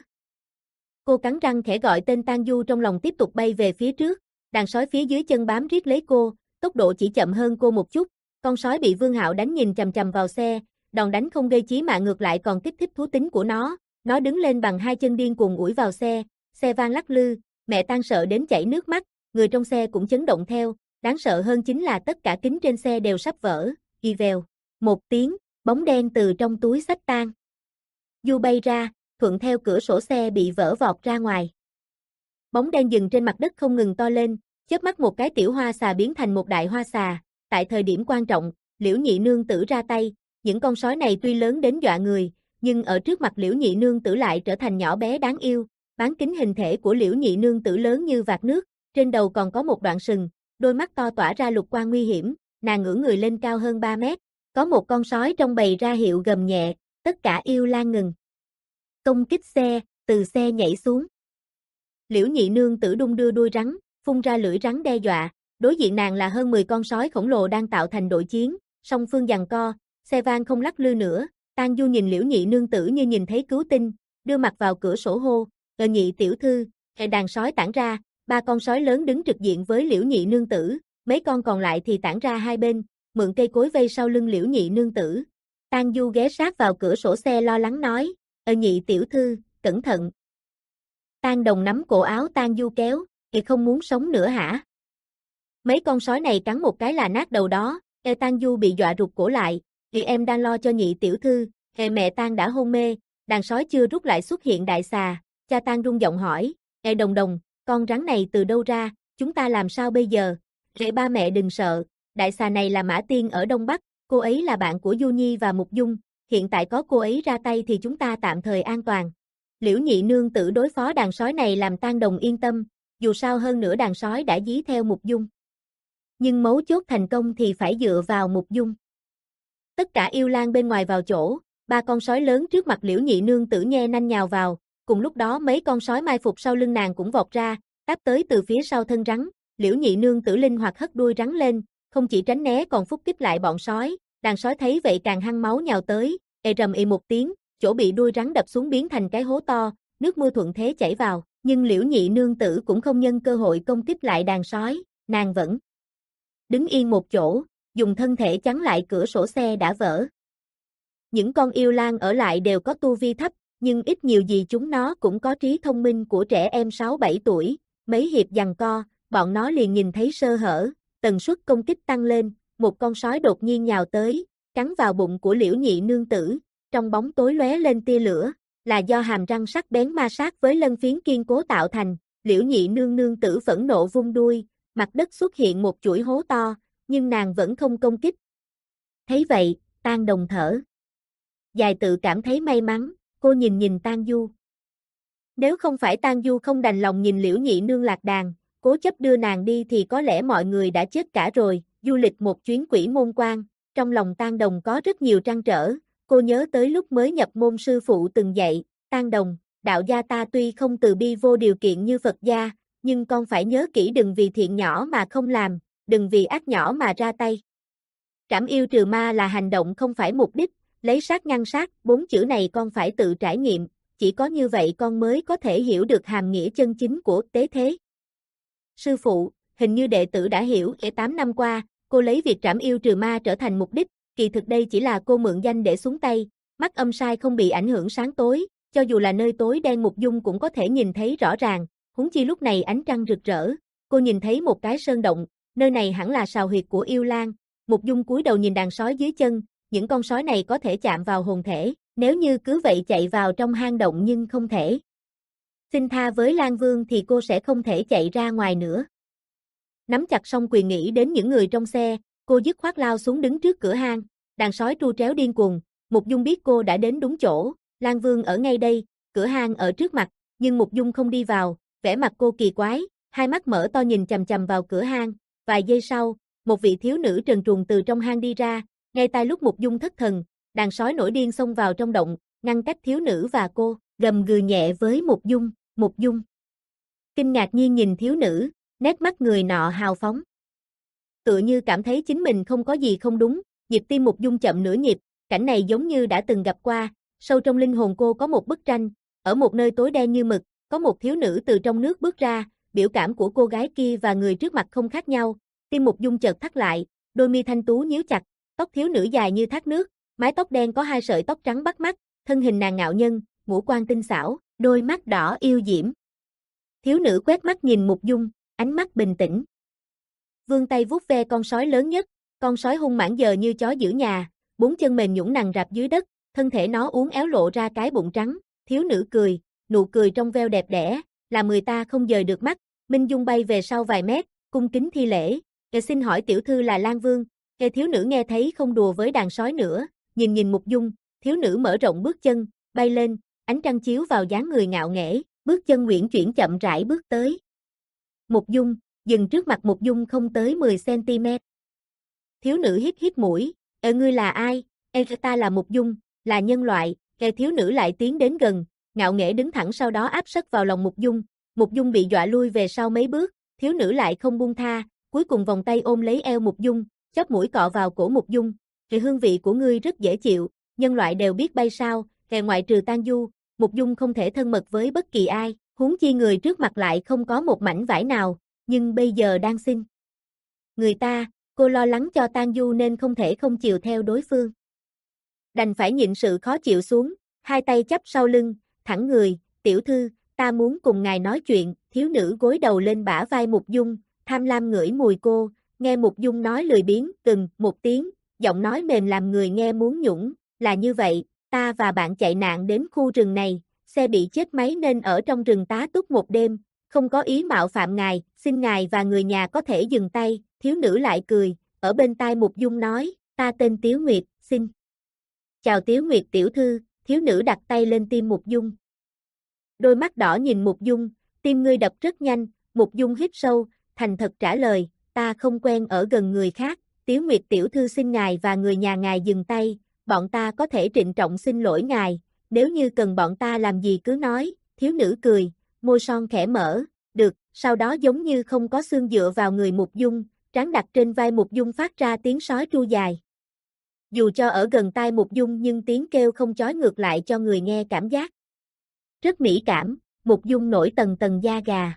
Cô cắn răng khẽ gọi tên Tang Du trong lòng tiếp tục bay về phía trước, đàn sói phía dưới chân bám riết lấy cô, tốc độ chỉ chậm hơn cô một chút, con sói bị Vương Hạo đánh nhìn chằm chằm vào xe, đòn đánh không gây chí mạng ngược lại còn kích thích thú tính của nó, nó đứng lên bằng hai chân điên cuồng ủi vào xe, xe van lắc lư, mẹ Tang sợ đến chảy nước mắt, người trong xe cũng chấn động theo, đáng sợ hơn chính là tất cả kính trên xe đều sắp vỡ, y vèo, một tiếng, bóng đen từ trong túi xách Tang Du bay ra, thuận theo cửa sổ xe bị vỡ vọt ra ngoài. Bóng đen dừng trên mặt đất không ngừng to lên, chớp mắt một cái tiểu hoa xà biến thành một đại hoa xà, tại thời điểm quan trọng, Liễu Nhị Nương Tử ra tay, những con sói này tuy lớn đến dọa người, nhưng ở trước mặt Liễu Nhị Nương Tử lại trở thành nhỏ bé đáng yêu, bán kính hình thể của Liễu Nhị Nương Tử lớn như vạc nước, trên đầu còn có một đoạn sừng, đôi mắt to tỏa ra lục quang nguy hiểm, nàng ngửa người lên cao hơn ba mét, có một con sói trong bầy ra hiệu gầm nhẹ, tất cả yêu lan ngừng. Công kích xe, từ xe nhảy xuống. Liễu Nhị Nương Tử đung đưa đuôi rắn, phun ra lưỡi rắn đe dọa, đối diện nàng là hơn mười con sói khổng lồ đang tạo thành đội chiến, song phương giằng co, xe van không lắc lư nữa, Tang Du nhìn Liễu Nhị Nương Tử như nhìn thấy cứu tinh, đưa mặt vào cửa sổ hô, "Ờ Nhị tiểu thư." Hệ đàn sói tản ra, ba con sói lớn đứng trực diện với Liễu Nhị Nương Tử, mấy con còn lại thì tản ra hai bên, mượn cây cối vây sau lưng Liễu Nhị Nương Tử. Tang Du ghé sát vào cửa sổ xe lo lắng nói, "Ờ Nhị tiểu thư, cẩn thận." Tang Đồng nắm cổ áo Tang Du kéo, "Thì không muốn sống nữa hả? Mấy con sói này cắn một cái là nát đầu đó." E Tang Du bị dọa rụt cổ lại, "Thì em đang lo cho Nhị tiểu thư." Hệ mẹ Tang đã hôn mê, đàn sói chưa rút lại xuất hiện đại xà, cha Tang rung giọng hỏi, "E Đồng Đồng, con rắn này từ đâu ra, chúng ta làm sao bây giờ?" Hệ ba mẹ đừng sợ, đại xà này là Mã Tiên ở Đông Bắc, cô ấy là bạn của Du Nhi và Mục Dung, hiện tại có cô ấy ra tay thì chúng ta tạm thời an toàn. Liễu Nhị Nương Tử đối phó đàn sói này làm Tang Đồng yên tâm, dù sao hơn nữa đàn sói đã dí theo Mục Dung. Nhưng mấu chốt thành công thì phải dựa vào Mục Dung. Tất cả yêu lang bên ngoài vào chỗ, ba con sói lớn trước mặt Liễu Nhị Nương Tử nhe nanh nhào vào, cùng lúc đó mấy con sói mai phục sau lưng nàng cũng vọt ra, táp tới từ phía sau thân rắn, Liễu Nhị Nương Tử linh hoạt hất đuôi rắn lên, không chỉ tránh né còn phúc kích lại bọn sói, đàn sói thấy vậy càng hăng máu nhào tới, ê rầm ì một tiếng, chỗ bị đuôi rắn đập xuống biến thành cái hố to, nước mưa thuận thế chảy vào, nhưng Liễu Nhị Nương Tử cũng không nhân cơ hội công kích lại đàn sói, nàng vẫn đứng yên một chỗ, dùng thân thể chắn lại cửa sổ xe đã vỡ. Những con yêu lang ở lại đều có tu vi thấp, nhưng ít nhiều gì chúng nó cũng có trí thông minh của trẻ em sáu bảy tuổi, mấy hiệp giằng co, bọn nó liền nhìn thấy sơ hở, tần suất công kích tăng lên, một con sói đột nhiên nhào tới, cắn vào bụng của Liễu Nhị Nương Tử, trong bóng tối lóe lên tia lửa, là do hàm răng sắc bén ma sát với lân phiến kiên cố tạo thành, Liễu Nhị Nương Nương Tử phẫn nộ vung đuôi, mặt đất xuất hiện một chuỗi hố to, nhưng nàng vẫn không công kích. Thấy vậy, Tang Đồng thở dài tự cảm thấy may mắn, cô nhìn nhìn Tang Du. Nếu không phải Tang Du không đành lòng nhìn Liễu Nhị Nương lạc đàn, cố chấp đưa nàng đi thì có lẽ mọi người đã chết cả rồi, du lịch một chuyến Quỷ Môn Quan, trong lòng Tang Đồng có rất nhiều trăn trở, cô nhớ tới lúc mới nhập môn sư phụ từng dạy, Tang Đồng, đạo gia ta tuy không từ bi vô điều kiện như Phật gia, nhưng con phải nhớ kỹ đừng vì thiện nhỏ mà không làm, đừng vì ác nhỏ mà ra tay. Trảm yêu trừ ma là hành động không phải mục đích, lấy sát ngăn sát, bốn chữ này con phải tự trải nghiệm, chỉ có như vậy con mới có thể hiểu được hàm nghĩa chân chính của tế thế. Sư phụ, hình như đệ tử đã hiểu, ở tám năm qua, cô lấy việc trảm yêu trừ ma trở thành mục đích, kỳ thực đây chỉ là cô mượn danh để xuống tay, mắt âm sai không bị ảnh hưởng sáng tối, cho dù là nơi tối đen Mục Dung cũng có thể nhìn thấy rõ ràng, huống chi lúc này ánh trăng rực rỡ, cô nhìn thấy một cái sơn động, nơi này hẳn là sào huyệt của yêu lang, Mục Dung cúi đầu nhìn đàn sói dưới chân, những con sói này có thể chạm vào hồn thể, nếu như cứ vậy chạy vào trong hang động nhưng không thể. Xin tha với Lan Vương thì cô sẽ không thể chạy ra ngoài nữa. Nắm chặt song quyền nghĩ đến những người trong xe, cô dứt khoát lao xuống đứng trước cửa hang, đàn sói tru tréo điên cuồng, Mục Dung biết cô đã đến đúng chỗ, Lan Vương ở ngay đây, cửa hang ở trước mặt, nhưng Mục Dung không đi vào, vẻ mặt cô kỳ quái, hai mắt mở to nhìn chằm chằm vào cửa hang, vài giây sau, một vị thiếu nữ trần truồng từ trong hang đi ra, ngay tại lúc Mục Dung thất thần, đàn sói nổi điên xông vào trong động, ngăn cách thiếu nữ và cô, gầm gừ nhẹ với Mục Dung, Mục Dung. Kinh ngạc nhiên nhìn thiếu nữ, nét mắt người nọ hào phóng. Tựa như cảm thấy chính mình không có gì không đúng, nhịp tim Mục Dung chậm nửa nhịp, cảnh này giống như đã từng gặp qua, sâu trong linh hồn cô có một bức tranh, ở một nơi tối đen như mực, có một thiếu nữ từ trong nước bước ra, biểu cảm của cô gái kia và người trước mặt không khác nhau, tim Mục Dung chợt thắt lại, đôi mi thanh tú nhíu chặt, tóc thiếu nữ dài như thác nước, mái tóc đen có hai sợi tóc trắng bắt mắt, thân hình nàng ngạo nhân, ngũ quan tinh xảo, đôi mắt đỏ yêu diễm. Thiếu nữ quét mắt nhìn Mục Dung, ánh mắt bình tĩnh. Vươn tay vuốt ve con sói lớn nhất, con sói hung mãnh giờ như chó giữ nhà, bốn chân mềm nhũn nằm rạp dưới đất, thân thể nó uốn éo lộ ra cái bụng trắng, thiếu nữ cười, nụ cười trong veo đẹp đẽ, làm người ta không dời được mắt. Minh Dung bay về sau vài mét, cung kính thi lễ, "Kẻ xin hỏi tiểu thư là Lan Vương?" Kẻ thiếu nữ nghe thấy không đùa với đàn sói nữa, nhìn nhìn Mục Dung, thiếu nữ mở rộng bước chân, bay lên, ánh trăng chiếu vào dáng người ngạo nghễ, bước chân uyển chuyển chậm rãi bước tới. Mục Dung, dừng trước mặt Mục Dung không tới mười xăng ti mét. Thiếu nữ hít hít mũi, "Ờ ngươi là ai?" "Ê ta là Mục Dung, là nhân loại." Kẻ thiếu nữ lại tiến đến gần, ngạo nghễ đứng thẳng sau đó áp sát vào lòng Mục Dung. Mục Dung bị dọa lui về sau mấy bước, thiếu nữ lại không buông tha, cuối cùng vòng tay ôm lấy eo Mục Dung, chóp mũi cọ vào cổ Mục Dung. "Cái hương vị của ngươi rất dễ chịu, nhân loại đều biết bay sao?" Kẻ ngoại trừ Tang Du, Mục Dung không thể thân mật với bất kỳ ai, huống chi người trước mặt lại không có một mảnh vải nào, nhưng bây giờ đang xin người ta, cô lo lắng cho Tang Du nên không thể không chiều theo đối phương. Đành phải nhịn sự khó chịu xuống, hai tay chắp sau lưng, thẳng người, "Tiểu thư, ta muốn cùng ngài nói chuyện." Thiếu nữ gối đầu lên bả vai Mục Dung, tham lam ngửi mùi cô, nghe Mục Dung nói lười biếng, "Từng," một tiếng, giọng nói mềm làm người nghe muốn nhũng, "Là như vậy, ta và bạn chạy nạn đến khu rừng này, xe bị chết máy nên ở trong rừng tá túc một đêm, không có ý mạo phạm ngài, xin ngài và người nhà có thể dừng tay." Thiếu nữ lại cười, ở bên tai Mục Dung nói, "Ta tên Tiếu Nguyệt, xin chào Tiếu Nguyệt tiểu thư." Thiếu nữ đặt tay lên tim Mục Dung. Đôi mắt đỏ nhìn Mục Dung, "Tim ngươi đập rất nhanh." Mục Dung hít sâu, thành thật trả lời, "Ta không quen ở gần người khác, Tiếu Nguyệt tiểu thư xin ngài và người nhà ngài dừng tay, bọn ta có thể trịnh trọng xin lỗi ngài, nếu như cần bọn ta làm gì cứ nói." Thiếu nữ cười, môi son khẽ mở, "Được." Sau đó giống như không có xương dựa vào người Mục Dung, trán đặt trên vai Mục Dung phát ra tiếng sói tru dài. Dù cho ở gần tai Mục Dung nhưng tiếng kêu không chói ngược lại cho người nghe cảm giác rất mỹ cảm. Mục Dung nổi tầng tầng da gà.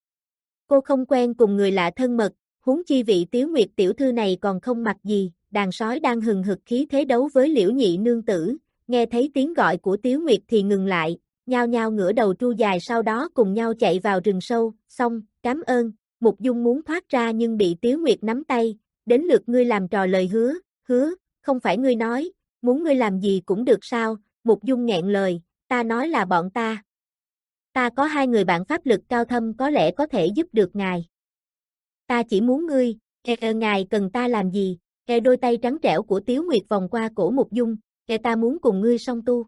Cô không quen cùng người lạ thân mật, huống chi vị Tiếu Nguyệt tiểu thư này còn không mặc gì. Đàn sói đang hừng hực khí thế đấu với Liễu Nhị nương tử, nghe thấy tiếng gọi của Tiếu Nguyệt thì ngừng lại, nhao nhao ngửa đầu tru dài, sau đó cùng nhau chạy vào rừng sâu. "Xong, cảm ơn." Mục Dung muốn thoát ra nhưng bị Tiếu Nguyệt nắm tay, "Đến lượt ngươi làm trò lời hứa." "Hứa? Không phải ngươi nói, muốn ngươi làm gì cũng được sao?" Mục Dung nghẹn lời, "Ta nói là bọn ta. Ta có hai người bạn pháp lực cao thâm có lẽ có thể giúp được ngài. Ta chỉ muốn ngươi." "Kè kè ngài cần ta làm gì?" Kè đôi tay trắng trẻo của Tiếu Nguyệt vòng qua cổ Mục Dung, "Kè ta muốn cùng ngươi song tu."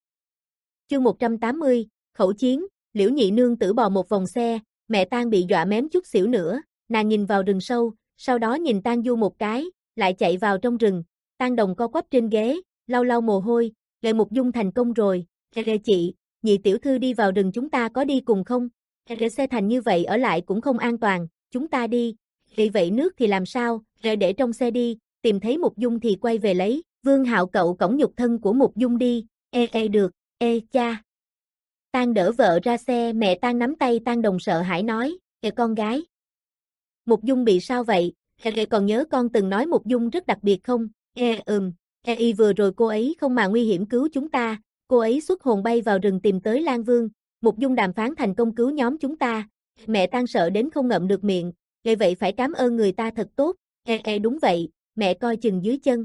Chương một trăm tám mươi, khẩu chiến. Liễu Nhị nương tử bò một vòng xe, mẹ Tang bị dọa mém chút xỉu nữa, nàng nhìn vào rừng sâu, sau đó nhìn Tang Du một cái, lại chạy vào trong rừng. Tang Đồng co quắp trên ghế, lau lau mồ hôi, "Lệ Mục Dung thành công rồi." "Kè chị, Nhị tiểu thư đi vào rừng chúng ta có đi cùng không?" "Kè xe thành như vậy ở lại cũng không an toàn, chúng ta đi." "Vậy vậy nước thì làm sao?" "Kè để trong xe đi, tìm thấy Mục Dung thì quay về lấy." Vương Hạo cậu cõng nhục thân của Mục Dung đi. "Ê ê được, ê cha." Tang đỡ vợ ra xe, mẹ Tang nắm tay Tang Đồng sợ hãi nói, "Kìa con gái. Mục Dung bị sao vậy?" "Kìa còn nhớ con từng nói Mục Dung rất đặc biệt không?" "Ê ừm, ê y vừa rồi cô ấy không mà nguy hiểm cứu chúng ta, cô ấy xuất hồn bay vào rừng tìm tới Lan Vương, Mục Dung đàm phán thành công cứu nhóm chúng ta." Mẹ Tang sợ đến không ngậm được miệng, "Vậy vậy phải cảm ơn người ta thật tốt." "Ê ê đúng vậy, mẹ coi chừng dưới chân."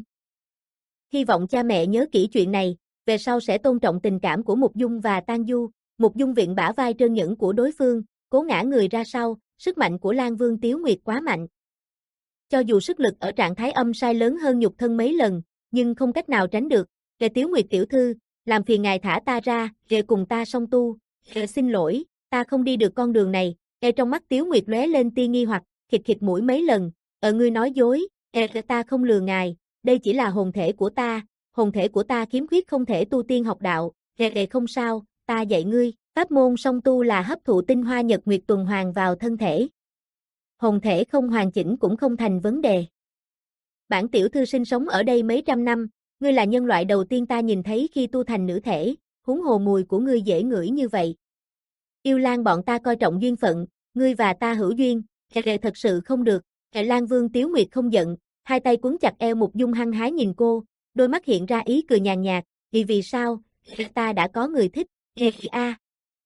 Hy vọng cha mẹ nhớ kỹ chuyện này, về sau sẽ tôn trọng tình cảm của Mục Dung và Tang Du. Mục Dung viện bả vai trơn nhẵn của đối phương, cố ngã người ra sau, sức mạnh của Lan Vương Tiếu Nguyệt quá mạnh. Cho dù sức lực ở trạng thái âm sai lớn hơn nhục thân mấy lần, nhưng không cách nào tránh được. "Kìa Tiếu Nguyệt tiểu thư, làm phiền ngài thả ta ra, kìa cùng ta song tu." "Kìa xin lỗi, ta không đi được con đường này." Kìa trong mắt Tiếu Nguyệt lóe lên tia nghi hoặc, khịt khịt mũi mấy lần, "Ờ ngươi nói dối." "Kìa ta không lừa ngài, đây chỉ là hồn thể của ta, hồn thể của ta khiếm khuyết không thể tu tiên học đạo." "Kìa kìa không sao, ta dạy ngươi." Pháp môn song tu là hấp thụ tinh hoa nhật nguyệt tuần hoàn vào thân thể. Hồn thể không hoàn chỉnh cũng không thành vấn đề. Bản tiểu thư sinh sống ở đây mấy trăm năm, ngươi là nhân loại đầu tiên ta nhìn thấy khi tu thành nữ thể, huống hồ mùi của ngươi dễ ngửi như vậy. Yêu Lang bọn ta coi trọng duyên phận, ngươi và ta hữu duyên, kệ thật sự không được. Hệ Lang Vương Tiếu Nguyệt không giận, hai tay quấn chặt eo Mục Dung hăng hái nhìn cô, đôi mắt hiện ra ý cười nhàn nhạt, vì vì sao, ta đã có người thích, a.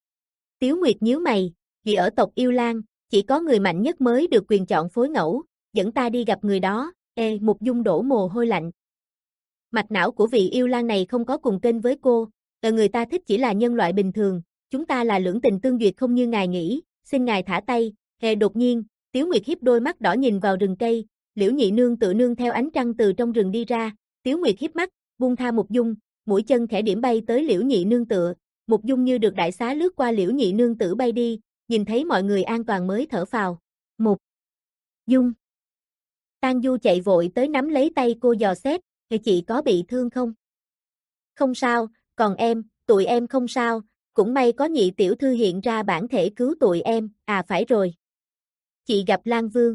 Tiếu Nguyệt nhíu mày, vì ở tộc Yêu Lang, chỉ có người mạnh nhất mới được quyền chọn phối ngẫu, dẫn ta đi gặp người đó, ê Mục Dung đổ mồ hôi lạnh. Mạch não của vị Yêu Lang này không có cùng kênh với cô, là người ta thích chỉ là nhân loại bình thường, chúng ta là lưỡng tình tương duyệt không như ngài nghĩ, xin ngài thả tay, hề đột nhiên, Tiếu Nguyệt hiếp đôi mắt đỏ nhìn vào rừng cây, Liễu Nhị Nương tự nương theo ánh trăng từ trong rừng đi ra, Tiếu Nguyệt hiếp mắt, buông tha Mục Dung, mũi chân khẽ điểm bay tới Liễu Nhị Nương tựa, Mục Dung như được đại xá lướt qua Liễu Nhị Nương tử bay đi, nhìn thấy mọi người an toàn mới thở phào. Mục Dung. Tang Du chạy vội tới nắm lấy tay cô dò xét, chị có bị thương không? Không sao, còn em, tụi em không sao, cũng may có Nhị tiểu thư hiện ra bản thể cứu tụi em, à phải rồi. Chị gặp Lang Vương.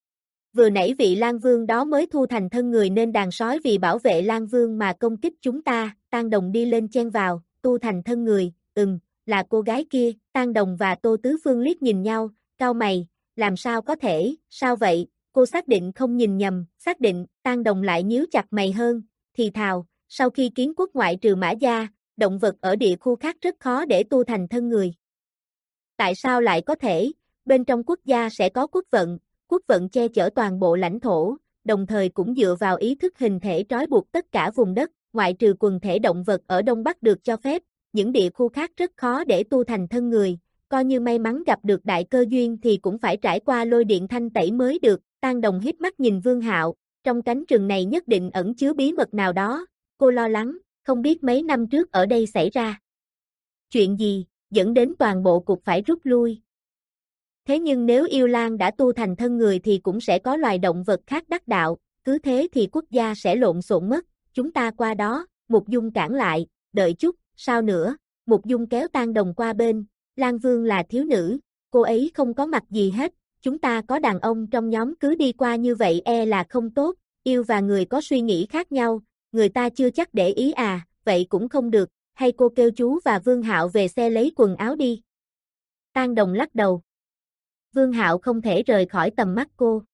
Vừa nãy vị Lang Vương đó mới thu thành thân người nên đàn sói vì bảo vệ Lang Vương mà công kích chúng ta, Tang Đồng đi lên chen vào, tu thành thân người, ừm, là cô gái kia, Tang Đồng và Tô Tứ Phương liếc nhìn nhau, cau mày, làm sao có thể, sao vậy, cô xác định không nhìn nhầm, xác định, Tang Đồng lại nhíu chặt mày hơn, thì thào, sau khi kiến quốc ngoại trừ Mã Gia, động vật ở địa khu khác rất khó để tu thành thân người. Tại sao lại có thể, bên trong quốc gia sẽ có quốc vận, quốc vận che chở toàn bộ lãnh thổ, đồng thời cũng dựa vào ý thức hình thể trói buộc tất cả vùng đất, ngoại trừ quần thể động vật ở Đông Bắc được cho phép, những địa khu khác rất khó để tu thành thân người, coi như may mắn gặp được đại cơ duyên thì cũng phải trải qua lôi điện thanh tẩy mới được, Tang Đồng híp mắt nhìn Vương Hạo, trong cánh rừng này nhất định ẩn chứa bí mật nào đó, cô lo lắng, không biết mấy năm trước ở đây xảy ra chuyện gì, dẫn đến toàn bộ cục phải rút lui. Thế nhưng nếu Yêu Lang đã tu thành thân người thì cũng sẽ có loài động vật khác đắc đạo, cứ thế thì quốc gia sẽ lộn xộn mất, chúng ta qua đó, Mục Dung cản lại, đợi chút, sao nữa, Mục Dung kéo Tang Đồng qua bên, Lang Vương là thiếu nữ, cô ấy không có mặt gì hết, chúng ta có đàn ông trong nhóm cứ đi qua như vậy e là không tốt, yêu và người có suy nghĩ khác nhau, người ta chưa chắc để ý à, vậy cũng không được, hay cô kêu chú và Vương Hạo về xe lấy quần áo đi. Tang Đồng lắc đầu. Vương Hạo không thể rời khỏi tầm mắt cô.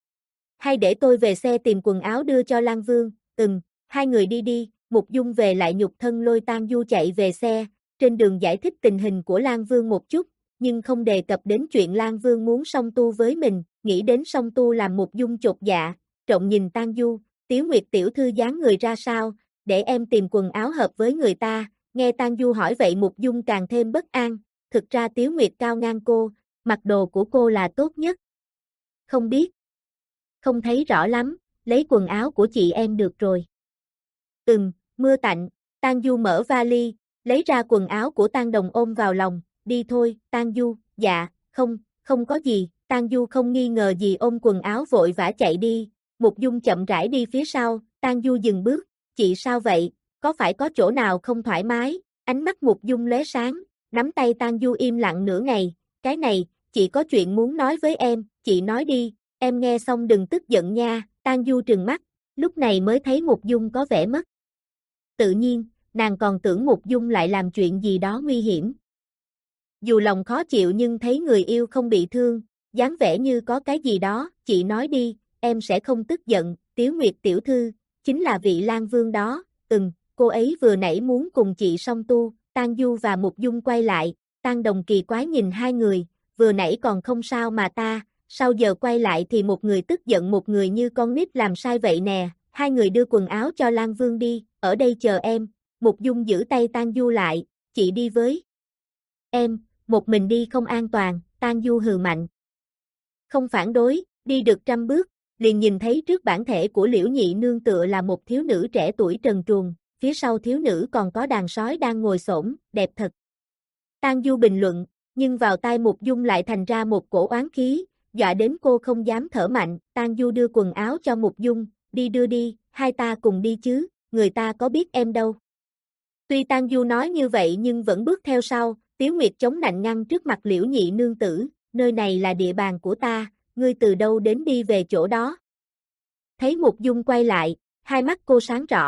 Hay để tôi về xe tìm quần áo đưa cho Lang Vương, ừm, hai người đi đi, Mục Dung về lại nhục thân lôi Tang Du chạy về xe, trên đường giải thích tình hình của Lang Vương một chút, nhưng không đề cập đến chuyện Lang Vương muốn song tu với mình, nghĩ đến song tu làm Mục Dung chột dạ, trộn nhìn Tang Du, Tiếu Nguyệt tiểu thư dáng người ra sao, để em tìm quần áo hợp với người ta, nghe Tang Du hỏi vậy Mục Dung càng thêm bất an, thực ra Tiếu Nguyệt cao ngang cô, mặc đồ của cô là tốt nhất. Không biết. Không thấy rõ lắm, lấy quần áo của chị em được rồi. Ừm, mưa tạnh, Tang Du mở vali, lấy ra quần áo của Tang Đồng ôm vào lòng, đi thôi, Tang Du, dạ, không, không có gì, Tang Du không nghi ngờ gì ôm quần áo vội vã chạy đi, Mục Dung chậm rãi đi phía sau, Tang Du dừng bước, chị sao vậy, có phải có chỗ nào không thoải mái, ánh mắt Mục Dung lóe sáng, nắm tay Tang Du im lặng nửa ngày, cái này, chị có chuyện muốn nói với em, chị nói đi, em nghe xong đừng tức giận nha, Tang Du trừng mắt, lúc này mới thấy Mục Dung có vẻ mất. Tự nhiên, nàng còn tưởng Mục Dung lại làm chuyện gì đó nguy hiểm. Dù lòng khó chịu nhưng thấy người yêu không bị thương, dáng vẻ như có cái gì đó, chị nói đi, em sẽ không tức giận, Tiếu Nguyệt tiểu thư, chính là vị Lang Vương đó, ừm, cô ấy vừa nãy muốn cùng chị song tu, Tang Du và Mục Dung quay lại, Tang Đồng kỳ quái nhìn hai người, vừa nãy còn không sao mà ta, sau giờ quay lại thì một người tức giận một người như con nít làm sai vậy nè, hai người đưa quần áo cho Lang Vương đi, ở đây chờ em, Mục Dung giữ tay Tang Du lại, chị đi với em, một mình đi không an toàn, Tang Du hừ mạnh. Không phản đối, đi được trăm bước, liền nhìn thấy trước bản thể của Liễu Nhị Nương tựa là một thiếu nữ trẻ tuổi trần truồng, phía sau thiếu nữ còn có đàn sói đang ngồi xổm, đẹp thật. Tang Du bình luận, nhưng vào tai Mục Dung lại thành ra một cổ oán khí, dọa đến cô không dám thở mạnh, Tang Du đưa quần áo cho Mục Dung, đi đưa đi, hai ta cùng đi chứ, người ta có biết em đâu. Tuy Tang Du nói như vậy nhưng vẫn bước theo sau, Tiếu Nguyệt chống nạnh ngăn trước mặt Liễu Nhị Nương tử, nơi này là địa bàn của ta, ngươi từ đâu đến đi về chỗ đó. Thấy Mục Dung quay lại, hai mắt cô sáng rõ,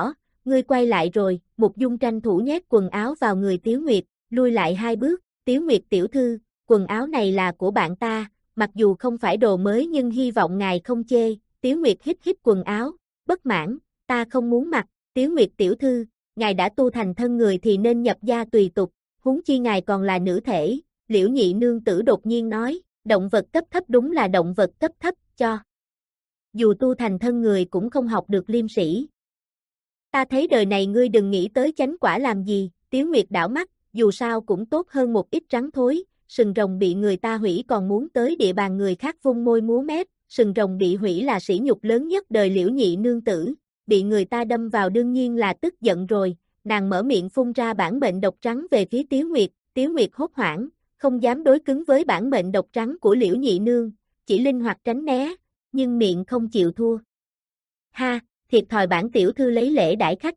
ngươi quay lại rồi, Mục Dung tranh thủ nhét quần áo vào người Tiếu Nguyệt, lui lại hai bước, Tiếu Nguyệt tiểu thư, quần áo này là của bạn ta, mặc dù không phải đồ mới nhưng hy vọng ngài không chê, Tiếu Nguyệt hít hít quần áo, bất mãn, ta không muốn mặc, Tiếu Nguyệt tiểu thư, ngài đã tu thành thân người thì nên nhập gia tùy tục, huống chi ngài còn là nữ thể, Liễu Nhị nương tử đột nhiên nói, động vật cấp thấp đúng là động vật cấp thấp, cho dù tu thành thân người cũng không học được liêm sĩ. Ta thấy đời này ngươi đừng nghĩ tới chánh quả làm gì, Tiếu Nguyệt đảo mắt, dù sao cũng tốt hơn một ít rắn thối, sừng rồng bị người ta hủy còn muốn tới địa bàn người khác vung môi múa mép, sừng rồng bị hủy là sỉ nhục lớn nhất đời Liễu Nhị nương tử, bị người ta đâm vào đương nhiên là tức giận rồi, nàng mở miệng phun ra bản mệnh độc trắng về phía Tiếu Nguyệt, Tiếu Nguyệt hốt hoảng, không dám đối cứng với bản mệnh độc trắng của Liễu Nhị nương, chỉ linh hoạt tránh né, nhưng miệng không chịu thua. Ha, thiệt thòi bản tiểu thư lấy lễ đãi khách.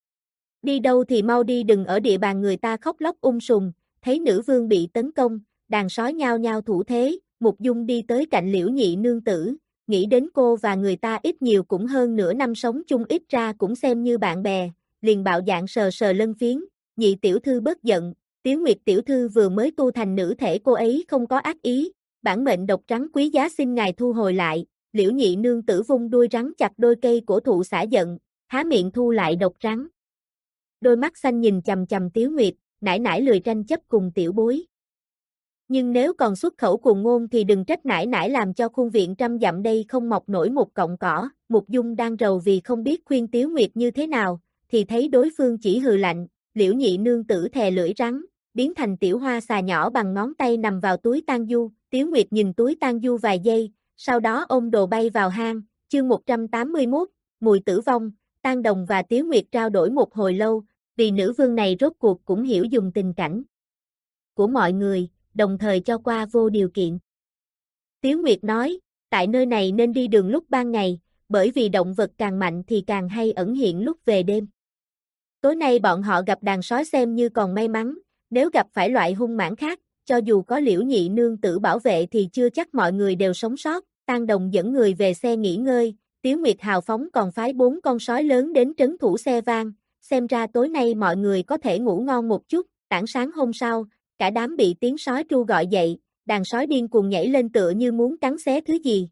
Đi đâu thì mau đi đừng ở địa bàn người ta khóc lóc ung sùm, thấy nữ vương bị tấn công, đàn sói nhao nhao thủ thế, Mục Dung đi tới cạnh Liễu Nhị nương tử, nghĩ đến cô và người ta ít nhiều cũng hơn nửa năm sống chung ít ra cũng xem như bạn bè, liền bạo dạn sờ sờ lân phiến, Nhị tiểu thư bất giận, Tiếu Nguyệt tiểu thư vừa mới tu thành nữ thể cô ấy không có ác ý, bản mệnh độc trắng quý giá xin ngài thu hồi lại, Liễu Nhị nương tử vung đuôi rắn chặt đôi cây cổ thụ xả giận, há miệng thu lại độc rắn. Đôi mắt xanh nhìn chằm chằm Tiếu Nguyệt, nải nải lười tranh chấp cùng tiểu bối. Nhưng nếu còn xuất khẩu cuồng ngôn thì đừng trách nải nải làm cho khuôn viện trăm dặm đây không mọc nổi một cọng cỏ, Mục Dung đang rầu vì không biết khuyên Tiếu Nguyệt như thế nào, thì thấy đối phương chỉ hừ lạnh, Liễu Nhị nương tử thè lưỡi rắn, biến thành tiểu hoa xà nhỏ bằng ngón tay nằm vào túi tang du, Tiếu Nguyệt nhìn túi tang du vài giây, sau đó ôm đồ bay vào hang, chương một trăm tám mươi mốt, mùi tử vong, Tang Đồng và Tiếu Nguyệt trao đổi một hồi lâu, vì nữ vương này rốt cuộc cũng hiểu dùng tình cảnh của mọi người, đồng thời cho qua vô điều kiện. Tiếu Nguyệt nói, tại nơi này nên đi đường lúc ban ngày, bởi vì động vật càng mạnh thì càng hay ẩn hiện lúc về đêm. Tối nay bọn họ gặp đàn sói xem như còn may mắn, nếu gặp phải loại hung mãnh khác, cho dù có Liễu Nhị nương tử bảo vệ thì chưa chắc mọi người đều sống sót. Tang Đồng dẫn người về xe nghỉ ngơi, Tiếu Nguyệt hào phóng còn phái bốn con sói lớn đến trấn thủ xe vang, xem ra tối nay mọi người có thể ngủ ngon một chút. Tảng sáng hôm sau, cả đám bị tiếng sói tru gọi dậy, đàn sói điên cuồng nhảy lên tựa như muốn cắn xé thứ gì.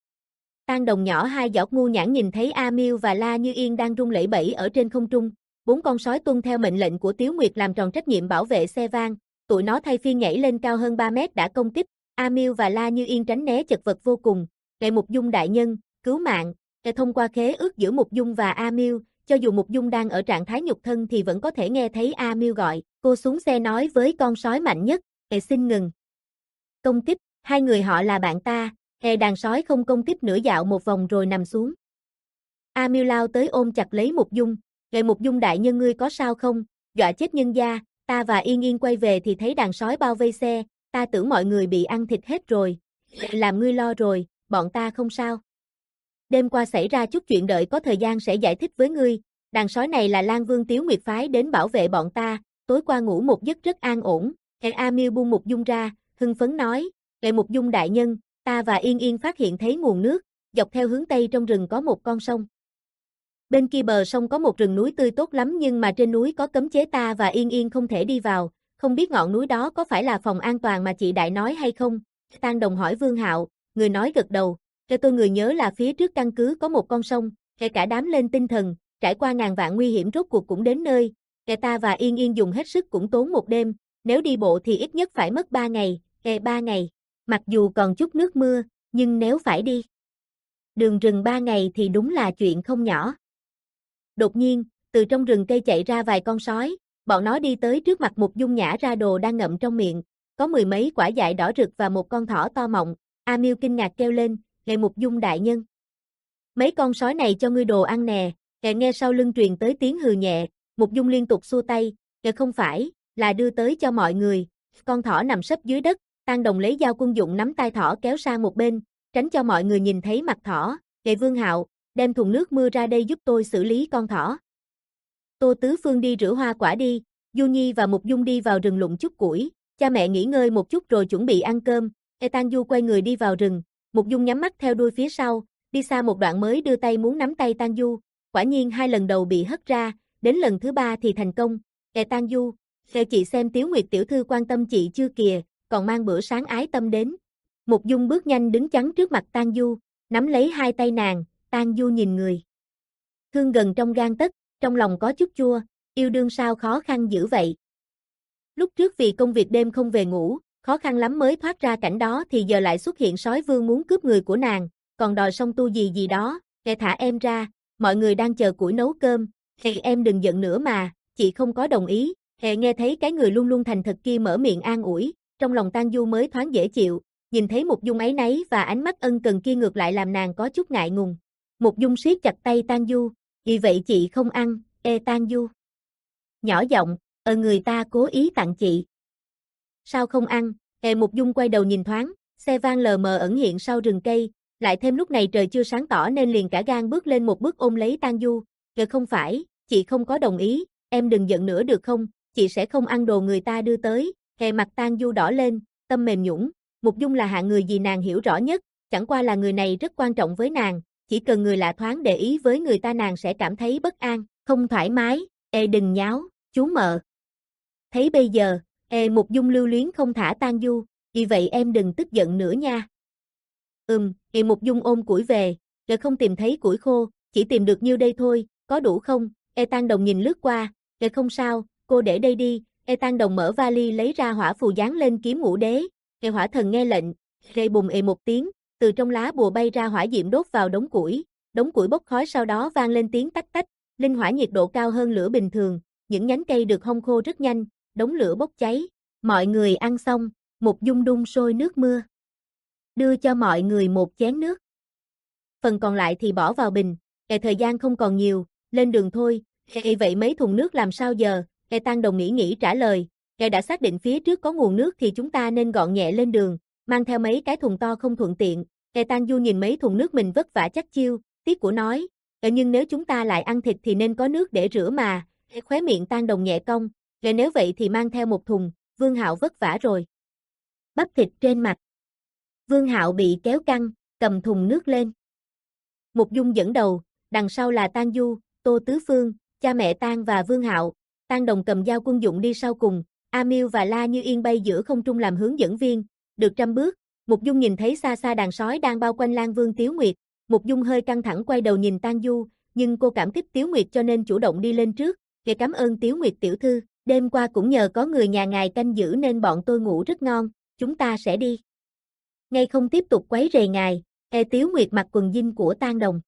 Tang Đồng nhỏ hai giọt ngu nhãn nhìn thấy A Miêu và La Như Yên đang rung lẩy bẩy ở trên không trung, bốn con sói tuân theo mệnh lệnh của Tiếu Nguyệt làm tròn trách nhiệm bảo vệ xe vang, tụi nó thay phiên nhảy lên cao hơn ba mét đã công kích, A Miêu và La Như Yên tránh né chật vật vô cùng. Ngài Mục Dung đại nhân, cứu mạng, ngài thông qua khế ước giữa Mục Dung và A Miêu, cho dù Mục Dung đang ở trạng thái nhục thân thì vẫn có thể nghe thấy A Miêu gọi, cô xuống xe nói với con sói mạnh nhất, ngài xin ngừng công kích, hai người họ là bạn ta, ngài đàn sói không công kích nửa dạo một vòng rồi nằm xuống. A Miêu lao tới ôm chặt lấy Mục Dung, ngài Mục Dung đại nhân ngươi có sao không, dọa chết nhân gia, ta và Yên Yên quay về thì thấy đàn sói bao vây xe, ta tưởng mọi người bị ăn thịt hết rồi, làm ngươi lo rồi. Bọn ta không sao. Đêm qua xảy ra chút chuyện đợi có thời gian sẽ giải thích với ngươi, đàn sói này là Lan Vương Tiếu Nguyệt phái đến bảo vệ bọn ta, tối qua ngủ một giấc rất an ổn. Ngài A Miêu buông Mục Dung ra, hưng phấn nói, ngài Mục Dung đại nhân, ta và Yên Yên phát hiện thấy nguồn nước, dọc theo hướng Tây trong rừng có một con sông. Bên kia bờ sông có một rừng núi tươi tốt lắm nhưng mà trên núi có cấm chế ta và Yên Yên không thể đi vào, không biết ngọn núi đó có phải là phòng an toàn mà chị đại nói hay không? Tang Đồng hỏi Vương Hạo. Người nói gật đầu, cho tôi người nhớ là phía trước căn cứ có một con sông, kẻ cả đám lên tinh thần, trải qua ngàn vạn nguy hiểm rốt cuộc cũng đến nơi, kẻ ta và Yên Yên dùng hết sức cũng tốn một đêm, nếu đi bộ thì ít nhất phải mất ba ngày, kẻ ba ngày, mặc dù còn chút nước mưa, nhưng nếu phải đi đường rừng ba ngày thì đúng là chuyện không nhỏ. Đột nhiên, từ trong rừng cây chạy ra vài con sói, bọn nó đi tới trước mặt Mục Dung nhả ra đồ đang ngậm trong miệng, có mười mấy quả dại đỏ rực và một con thỏ to mọng. A Miêu kinh ngạc kêu lên, ngài Mục Dung đại nhân. Mấy con sói này cho ngươi đồ ăn nè, ngài nghe sau lưng truyền tới tiếng hừ nhẹ, Mục Dung liên tục xua tay, ngài không phải, là đưa tới cho mọi người. Con thỏ nằm sấp dưới đất, Tang Đồng lấy dao quân dụng nắm tai thỏ kéo sang một bên, tránh cho mọi người nhìn thấy mặt thỏ, ngài Vương Hạo, đem thùng nước mưa ra đây giúp tôi xử lý con thỏ. Tô Tứ Phương đi rửa hoa quả đi, Du Nhi và Mục Dung đi vào rừng lụng chút củi, cha mẹ nghỉ ngơi một chút rồi chuẩn bị ăn cơm. E Tang Du quay người đi vào rừng, Mục Dung nhắm mắt theo đuôi phía sau, đi xa một đoạn mới đưa tay muốn nắm tay Tang Du, quả nhiên hai lần đầu bị hất ra, đến lần thứ ba thì thành công. Kệ Tang Du, kệ chị xem Tiếu Nguyệt tiểu thư quan tâm chị chưa kìa, còn mang bữa sáng ái tâm đến. Mục Dung bước nhanh đứng chắn trước mặt Tang Du, nắm lấy hai tay nàng. Tang Du nhìn người thương gần trong gang tấc, trong lòng có chút chua, yêu đương sao khó khăn dữ vậy. Lúc trước vì công việc đêm không về ngủ, khó khăn lắm mới thoát ra cảnh đó thì giờ lại xuất hiện sói vương muốn cướp người của nàng, còn đòi song tu gì gì đó, kệ thả em ra, mọi người đang chờ củi nấu cơm, kệ em đừng giận nữa mà, chị không có đồng ý. Kệ nghe thấy cái người luôn luôn thành thật kia mở miệng an ủi, trong lòng Tang Du mới thoáng dễ chịu, nhìn thấy Mục Dung ấy nấy và ánh mắt ân cần kia ngược lại làm nàng có chút ngại ngùng. Mục Dung siết chặt tay Tang Du, vì vậy chị không ăn, ê Tang Du. Nhỏ giọng, ờ người ta cố ý tặng chị. Sao không ăn, ê Mục Dung quay đầu nhìn thoáng, xe van lờ mờ ẩn hiện sau rừng cây, lại thêm lúc này trời chưa sáng tỏ nên liền cả gan bước lên một bước ôm lấy Tang Du, kệ không phải, chị không có đồng ý, em đừng giận nữa được không, chị sẽ không ăn đồ người ta đưa tới. Kệ mặt Tang Du đỏ lên, tâm mềm nhũn, Mục Dung là hạng người gì nàng hiểu rõ nhất, chẳng qua là người này rất quan trọng với nàng, chỉ cần người lạ thoáng để ý với người ta nàng sẽ cảm thấy bất an, không thoải mái. Ê đừng nháo, chú mợ. Thấy bây giờ, ê Mục Dung lưu luyến không thả Tang Du, vì vậy em đừng tức giận nữa nha. Ừm, ê Mục Dung ôm củi về, rồi không tìm thấy củi khô, chỉ tìm được nhiêu đây thôi, có đủ không? Ê Tang Đồng nhìn lướt qua, ê không sao, cô để đây đi. Ê Tang Đồng mở vali lấy ra hỏa phù dán lên kiếm ngũ đế, ê hỏa thần nghe lệnh, rê bùng ê một tiếng, từ trong lá bùa bay ra hỏa diệm đốt vào đống củi, đống củi bốc khói sau đó vang lên tiếng tách tách, linh hỏa nhiệt độ cao hơn lửa bình thường, những nhánh cây được hong khô rất nhanh, đống lửa bốc cháy, mọi người ăn xong, Mục Dung đun sôi nước mưa, đưa cho mọi người một chén nước. Phần còn lại thì bỏ vào bình, kệ thời gian không còn nhiều, lên đường thôi. Kệ vậy mấy thùng nước làm sao giờ? Kệ Tang Đồng nghĩ nghĩ trả lời, kệ đã xác định phía trước có nguồn nước thì chúng ta nên gọn nhẹ lên đường, mang theo mấy cái thùng to không thuận tiện. Kệ Tang Du nhìn mấy thùng nước mình vất vả chắc chiêu, tiếc của nói, kệ nhưng nếu chúng ta lại ăn thịt thì nên có nước để rửa mà. Kệ khóe miệng Tang Đồng nhẹ cong, kệ nếu vậy thì mang theo một thùng, Vương Hạo vất vả rồi. Bắp thịt trên mặt. Vương Hạo bị kéo căng, cầm thùng nước lên. Mục Dung dẫn đầu, đằng sau là Tang Du, Tô Tứ Phương, cha mẹ Tang và Vương Hạo. Tang Đồng cầm dao quân dụng đi sau cùng, A Miêu và La Như Yên bay giữa không trung làm hướng dẫn viên, được trăm bước. Mục Dung nhìn thấy xa xa đàn sói đang bao quanh Lan Vương Tiếu Nguyệt, Mục Dung hơi căng thẳng quay đầu nhìn Tang Du, nhưng cô cảm kích Tiếu Nguyệt cho nên chủ động đi lên trước, kể cảm ơn Tiếu Nguyệt tiểu thư, đêm qua cũng nhờ có người nhà ngài canh giữ nên bọn tôi ngủ rất ngon, chúng ta sẽ đi. Ngay không tiếp tục quấy rầy ngài. Ê Tiếu Nguyệt mặc quần jean của Tang Đồng,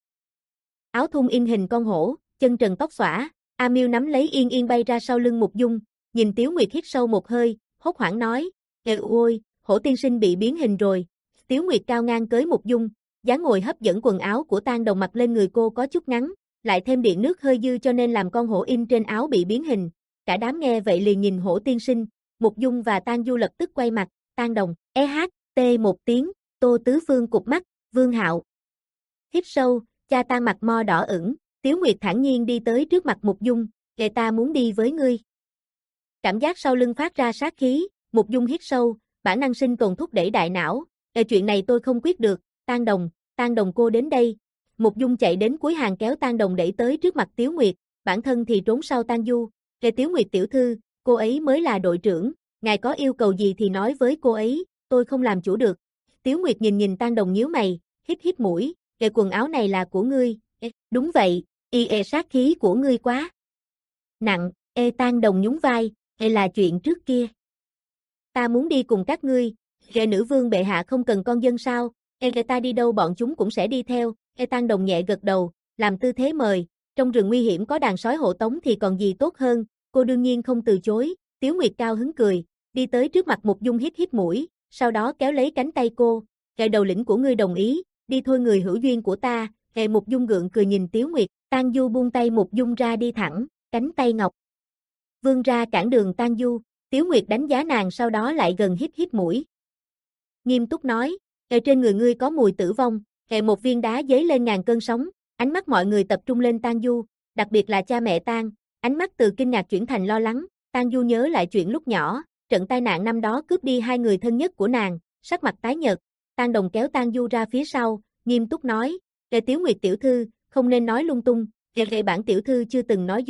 áo thun in hình con hổ, chân trần tóc xõa, A Miêu nắm lấy Yên Yên bay ra sau lưng Mục Dung, nhìn Tiếu Nguyệt hít sâu một hơi, hốt hoảng nói, ê ôi, hổ tiên sinh bị biến hình rồi. Tiếu Nguyệt cao ngang cưới Mục Dung, dáng ngồi hấp dẫn quần áo của Tang Đồng mặc lên người cô có chút ngắn, lại thêm điện nước hơi dư cho nên làm con hổ in trên áo bị biến hình. Cả đám nghe vậy liền nhìn hổ tiên sinh, Mục Dung và Tang Du lập tức quay mặt, Tang Đồng, e hát tê một tiếng, Tô Tứ Phương cụp mắt, Vương Hạo hít sâu, cha Tang mặt mo đỏ ửng, Tiếu Nguyệt thản nhiên đi tới trước mặt Mục Dung, kệ ta muốn đi với ngươi. Cảm giác sau lưng phát ra sát khí, Mục Dung hít sâu, bản năng sinh tồn thúc đẩy đại não, "Ê chuyện này tôi không quyết được, Tang Đồng, Tang Đồng cô đến đây." Mục Dung chạy đến cuối hàng kéo Tang Đồng đẩy tới trước mặt Tiếu Nguyệt, bản thân thì trốn sau Tang Du, "Ê Tiếu Nguyệt tiểu thư, cô ấy mới là đội trưởng, ngài có yêu cầu gì thì nói với cô ấy, tôi không làm chủ được." Tiếu Nguyệt nhìn nhìn Tang Đồng nhíu mày, hít hít mũi, "Ê quần áo này là của ngươi." "Ê, đúng vậy, y ê sát khí của ngươi quá nặng." "Ê Tang Đồng nhún vai, "Ê là chuyện trước kia. Ta muốn đi cùng các ngươi." "Ê nữ vương bệ hạ không cần con dân sao?" "Ê ta đi đâu bọn chúng cũng sẽ đi theo." Ê Tang Đồng nhẹ gật đầu, làm tư thế mời, trong rừng nguy hiểm có đàn sói hộ tống thì còn gì tốt hơn, cô đương nhiên không từ chối. Tiếu Nguyệt cao hứng cười, đi tới trước mặt Mục Dung hít hít mũi, sau đó kéo lấy cánh tay cô, "Ê đầu lĩnh của ngươi đồng ý, đi thôi người hữu duyên của ta." Ê Mục Dung gượng cười nhìn Tiếu Nguyệt, Tang Du buông tay Mục Dung ra đi thẳng, cánh tay ngọc vươn ra cản đường Tang Du. Tiếu Nguyệt đánh giá nàng sau đó lại gần hít hít mũi, nghiêm túc nói, "Ê trên người ngươi có mùi tử vong." Ê một viên đá giấy lên ngàn cơn sóng, ánh mắt mọi người tập trung lên Tang Du, đặc biệt là cha mẹ Tang, ánh mắt từ kinh ngạc chuyển thành lo lắng. Tang Du nhớ lại chuyện lúc nhỏ, trận tai nạn năm đó cướp đi hai người thân nhất của nàng, sắc mặt tái nhợt. Tang Đồng kéo Tang Du ra phía sau, nghiêm túc nói, "Ê Tiếu Nguyệt tiểu thư, không nên nói lung tung, ê bản tiểu thư chưa từng nói dối."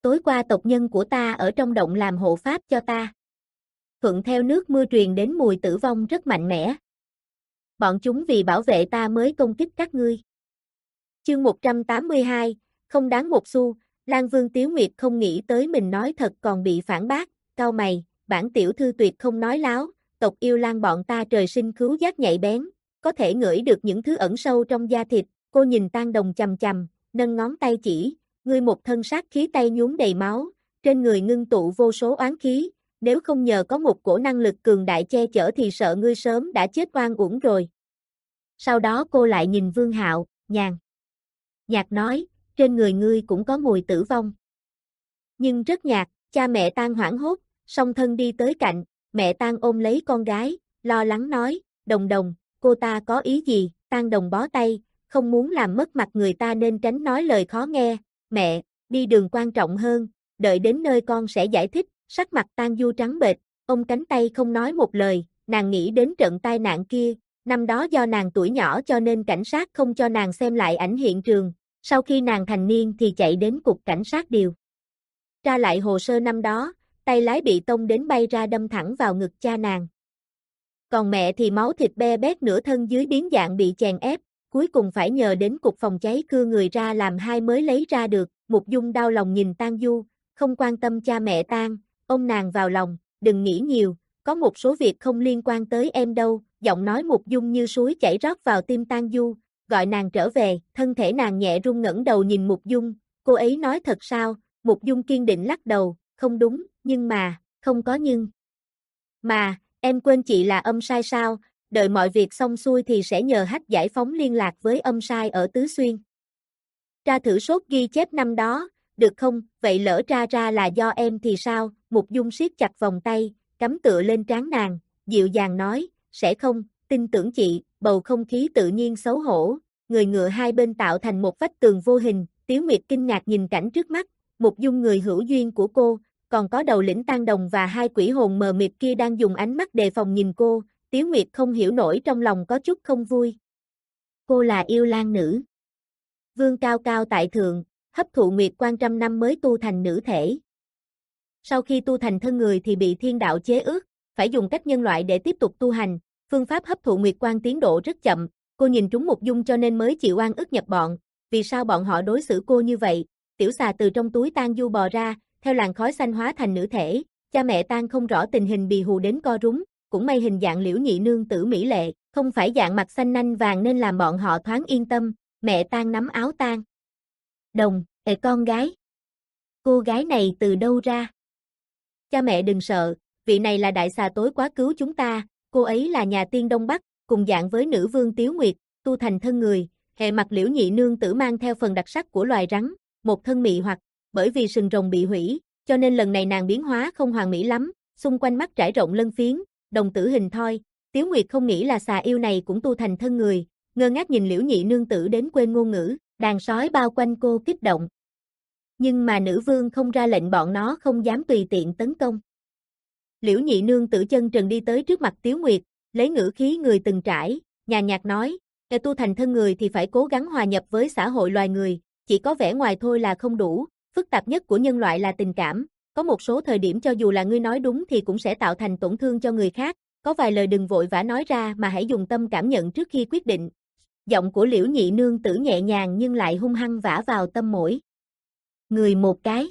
tối qua tộc nhân của ta ở trong động làm hộ pháp cho ta. Thuận theo nước mưa truyền đến mùi tử vong rất mạnh mẽ. Bọn chúng vì bảo vệ ta mới công kích các ngươi. Chương một trăm tám mươi hai, không đáng một xu, Lan Vương Tiếu Nguyệt không nghĩ tới mình nói thật còn bị phản bác, cau mày, bản tiểu thư tuyệt không nói láo, tộc yêu Lan bọn ta trời sinh khứu giác nhạy bén, có thể ngửi được những thứ ẩn sâu trong da thịt, cô nhìn Tang Đồng chằm chằm, nâng ngón tay chỉ, ngươi một thân sát khí tay nhuốm đầy máu, trên người ngưng tụ vô số oán khí, nếu không nhờ có một cổ năng lực cường đại che chở thì sợ ngươi sớm đã chết oan uổng rồi. Sau đó cô lại nhìn Vương Hạo, nhàn nhạt nói, trên người ngươi cũng có mùi tử vong. Nhưng rất nhạt, cha mẹ Tang hoảng hốt, song thân đi tới cạnh, mẹ Tang ôm lấy con gái, lo lắng nói, Đồng Đồng, cô ta có ý gì? Tang Đồng bó tay, không muốn làm mất mặt người ta nên tránh nói lời khó nghe, mẹ, đi đường quan trọng hơn, đợi đến nơi con sẽ giải thích, sắc mặt Tang Du trắng bệch, ôm cánh tay không nói một lời, nàng nghĩ đến trận tai nạn kia, năm đó do nàng tuổi nhỏ cho nên cảnh sát không cho nàng xem lại ảnh hiện trường, sau khi nàng thành niên thì chạy đến cục cảnh sát điều tra lại hồ sơ năm đó, tay lái bị tông đến bay ra đâm thẳng vào ngực cha nàng. Còn mẹ thì máu thịt be bét nửa thân dưới biến dạng bị chèn ép, cuối cùng phải nhờ đến cục phòng cháy cưa người ra làm hai mới lấy ra được. Mục Dung đau lòng nhìn Tang Du, không quan tâm cha mẹ Tang, ôm nàng vào lòng, đừng nghĩ nhiều, có một số việc không liên quan tới em đâu, giọng nói Mục Dung như suối chảy rót vào tim Tang Du, gọi nàng trở về, thân thể nàng nhẹ run ngẩng đầu nhìn Mục Dung, cô ấy nói thật sao? Mục Dung kiên định lắc đầu, không đúng, nhưng mà, không có nhưng. Mà, em quên chị là âm sai sao, đợi mọi việc xong xuôi thì sẽ nhờ Hách giải phóng liên lạc với âm sai ở Tứ Xuyên. Tra thử sốt ghi chép năm đó, được không, vậy lỡ tra ra là do em thì sao? Mục Dung siết chặt vòng tay, cắm tựa lên trán nàng, dịu dàng nói, sẽ không, tin tưởng chị, bầu không khí tự nhiên xấu hổ, người ngựa hai bên tạo thành một vách tường vô hình, Tiếu Nguyệt kinh ngạc nhìn cảnh trước mắt, Mục Dung người hữu duyên của cô, còn có đầu lĩnh Tang Đồng và hai quỷ hồn mờ mịt kia đang dùng ánh mắt đề phòng nhìn cô, Tiếu Nguyệt không hiểu nổi trong lòng có chút không vui. Cô là yêu lang nữ. Vương cao cao tại thượng, hấp thụ nguyệt quan trăm năm mới tu thành nữ thể. Sau khi tu thành thân người thì bị thiên đạo chế ước, phải dùng cách nhân loại để tiếp tục tu hành, phương pháp hấp thụ nguyệt quan tiến độ rất chậm, cô nhìn trúng Mục Dung cho nên mới chịu oan ức nhập bọn, vì sao bọn họ đối xử cô như vậy? Tiểu xà từ trong túi Tang Du bò ra, theo làn khói xanh hóa thành nữ thể, cha mẹ Tang không rõ tình hình bị hù đến co rúm, cũng may hình dạng Liễu Nhị nương tử mỹ lệ, không phải dạng mặt xanh nanh vàng nên làm bọn họ thoáng yên tâm, mẹ Tang nắm áo Tang Đồng, "Ê con gái, cô gái này từ đâu ra?" "Cha mẹ đừng sợ, vị này là đại xà tối quá cứu chúng ta, cô ấy là nhà tiên Đông Bắc, cùng dạng với nữ vương Tiếu Nguyệt, tu thành thân người." Hệ mặt Liễu Nhị nương tử mang theo phần đặc sắc của loài rắn, một thân mị hoặc, bởi vì sừng rồng bị hủy, cho nên lần này nàng biến hóa không hoàn mỹ lắm, xung quanh mắt trải rộng lân phiến, đồng tử hình thoi, Tiếu Nguyệt không nghĩ là xà yêu này cũng tu thành thân người, ngơ ngác nhìn Liễu Nhị nương tử đến quên ngôn ngữ, đàn sói bao quanh cô kích động. Nhưng mà nữ vương không ra lệnh bọn nó không dám tùy tiện tấn công. Liễu Nhị nương tử chân trần đi tới trước mặt Tiếu Nguyệt, lấy ngữ khí người từng trải, nhàn nhạt nói, để tu thành thân người thì phải cố gắng hòa nhập với xã hội loài người, chỉ có vẻ ngoài thôi là không đủ, phức tạp nhất của nhân loại là tình cảm, có một số thời điểm cho dù là ngươi nói đúng thì cũng sẽ tạo thành tổn thương cho người khác, có vài lời đừng vội vã nói ra mà hãy dùng tâm cảm nhận trước khi quyết định. Giọng của Liễu Nhị nương tử nhẹ nhàng nhưng lại hung hăng vả vào tâm mỗi người một cái.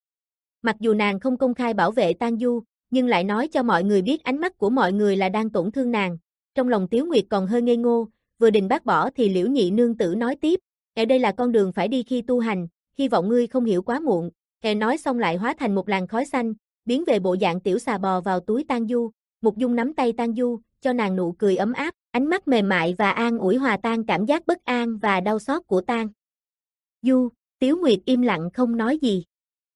Mặc dù nàng không công khai bảo vệ Tang Du, nhưng lại nói cho mọi người biết ánh mắt của mọi người là đang tổn thương nàng. Trong lòng Tiếu Nguyệt còn hơi ngây ngô, vừa định bác bỏ thì Liễu Nhị nương tử nói tiếp, "Ở đây là con đường phải đi khi tu hành, hy vọng ngươi không hiểu quá muộn." Hè nói xong lại hóa thành một làn khói xanh, biến về bộ dạng tiểu xà bò vào túi Tang Du. Mục Dung nắm tay Tang Du, cho nàng nụ cười ấm áp, ánh mắt mềm mại và an ủi hòa tan cảm giác bất an và đau xót của Tang Du. Tiếu Nguyệt im lặng không nói gì.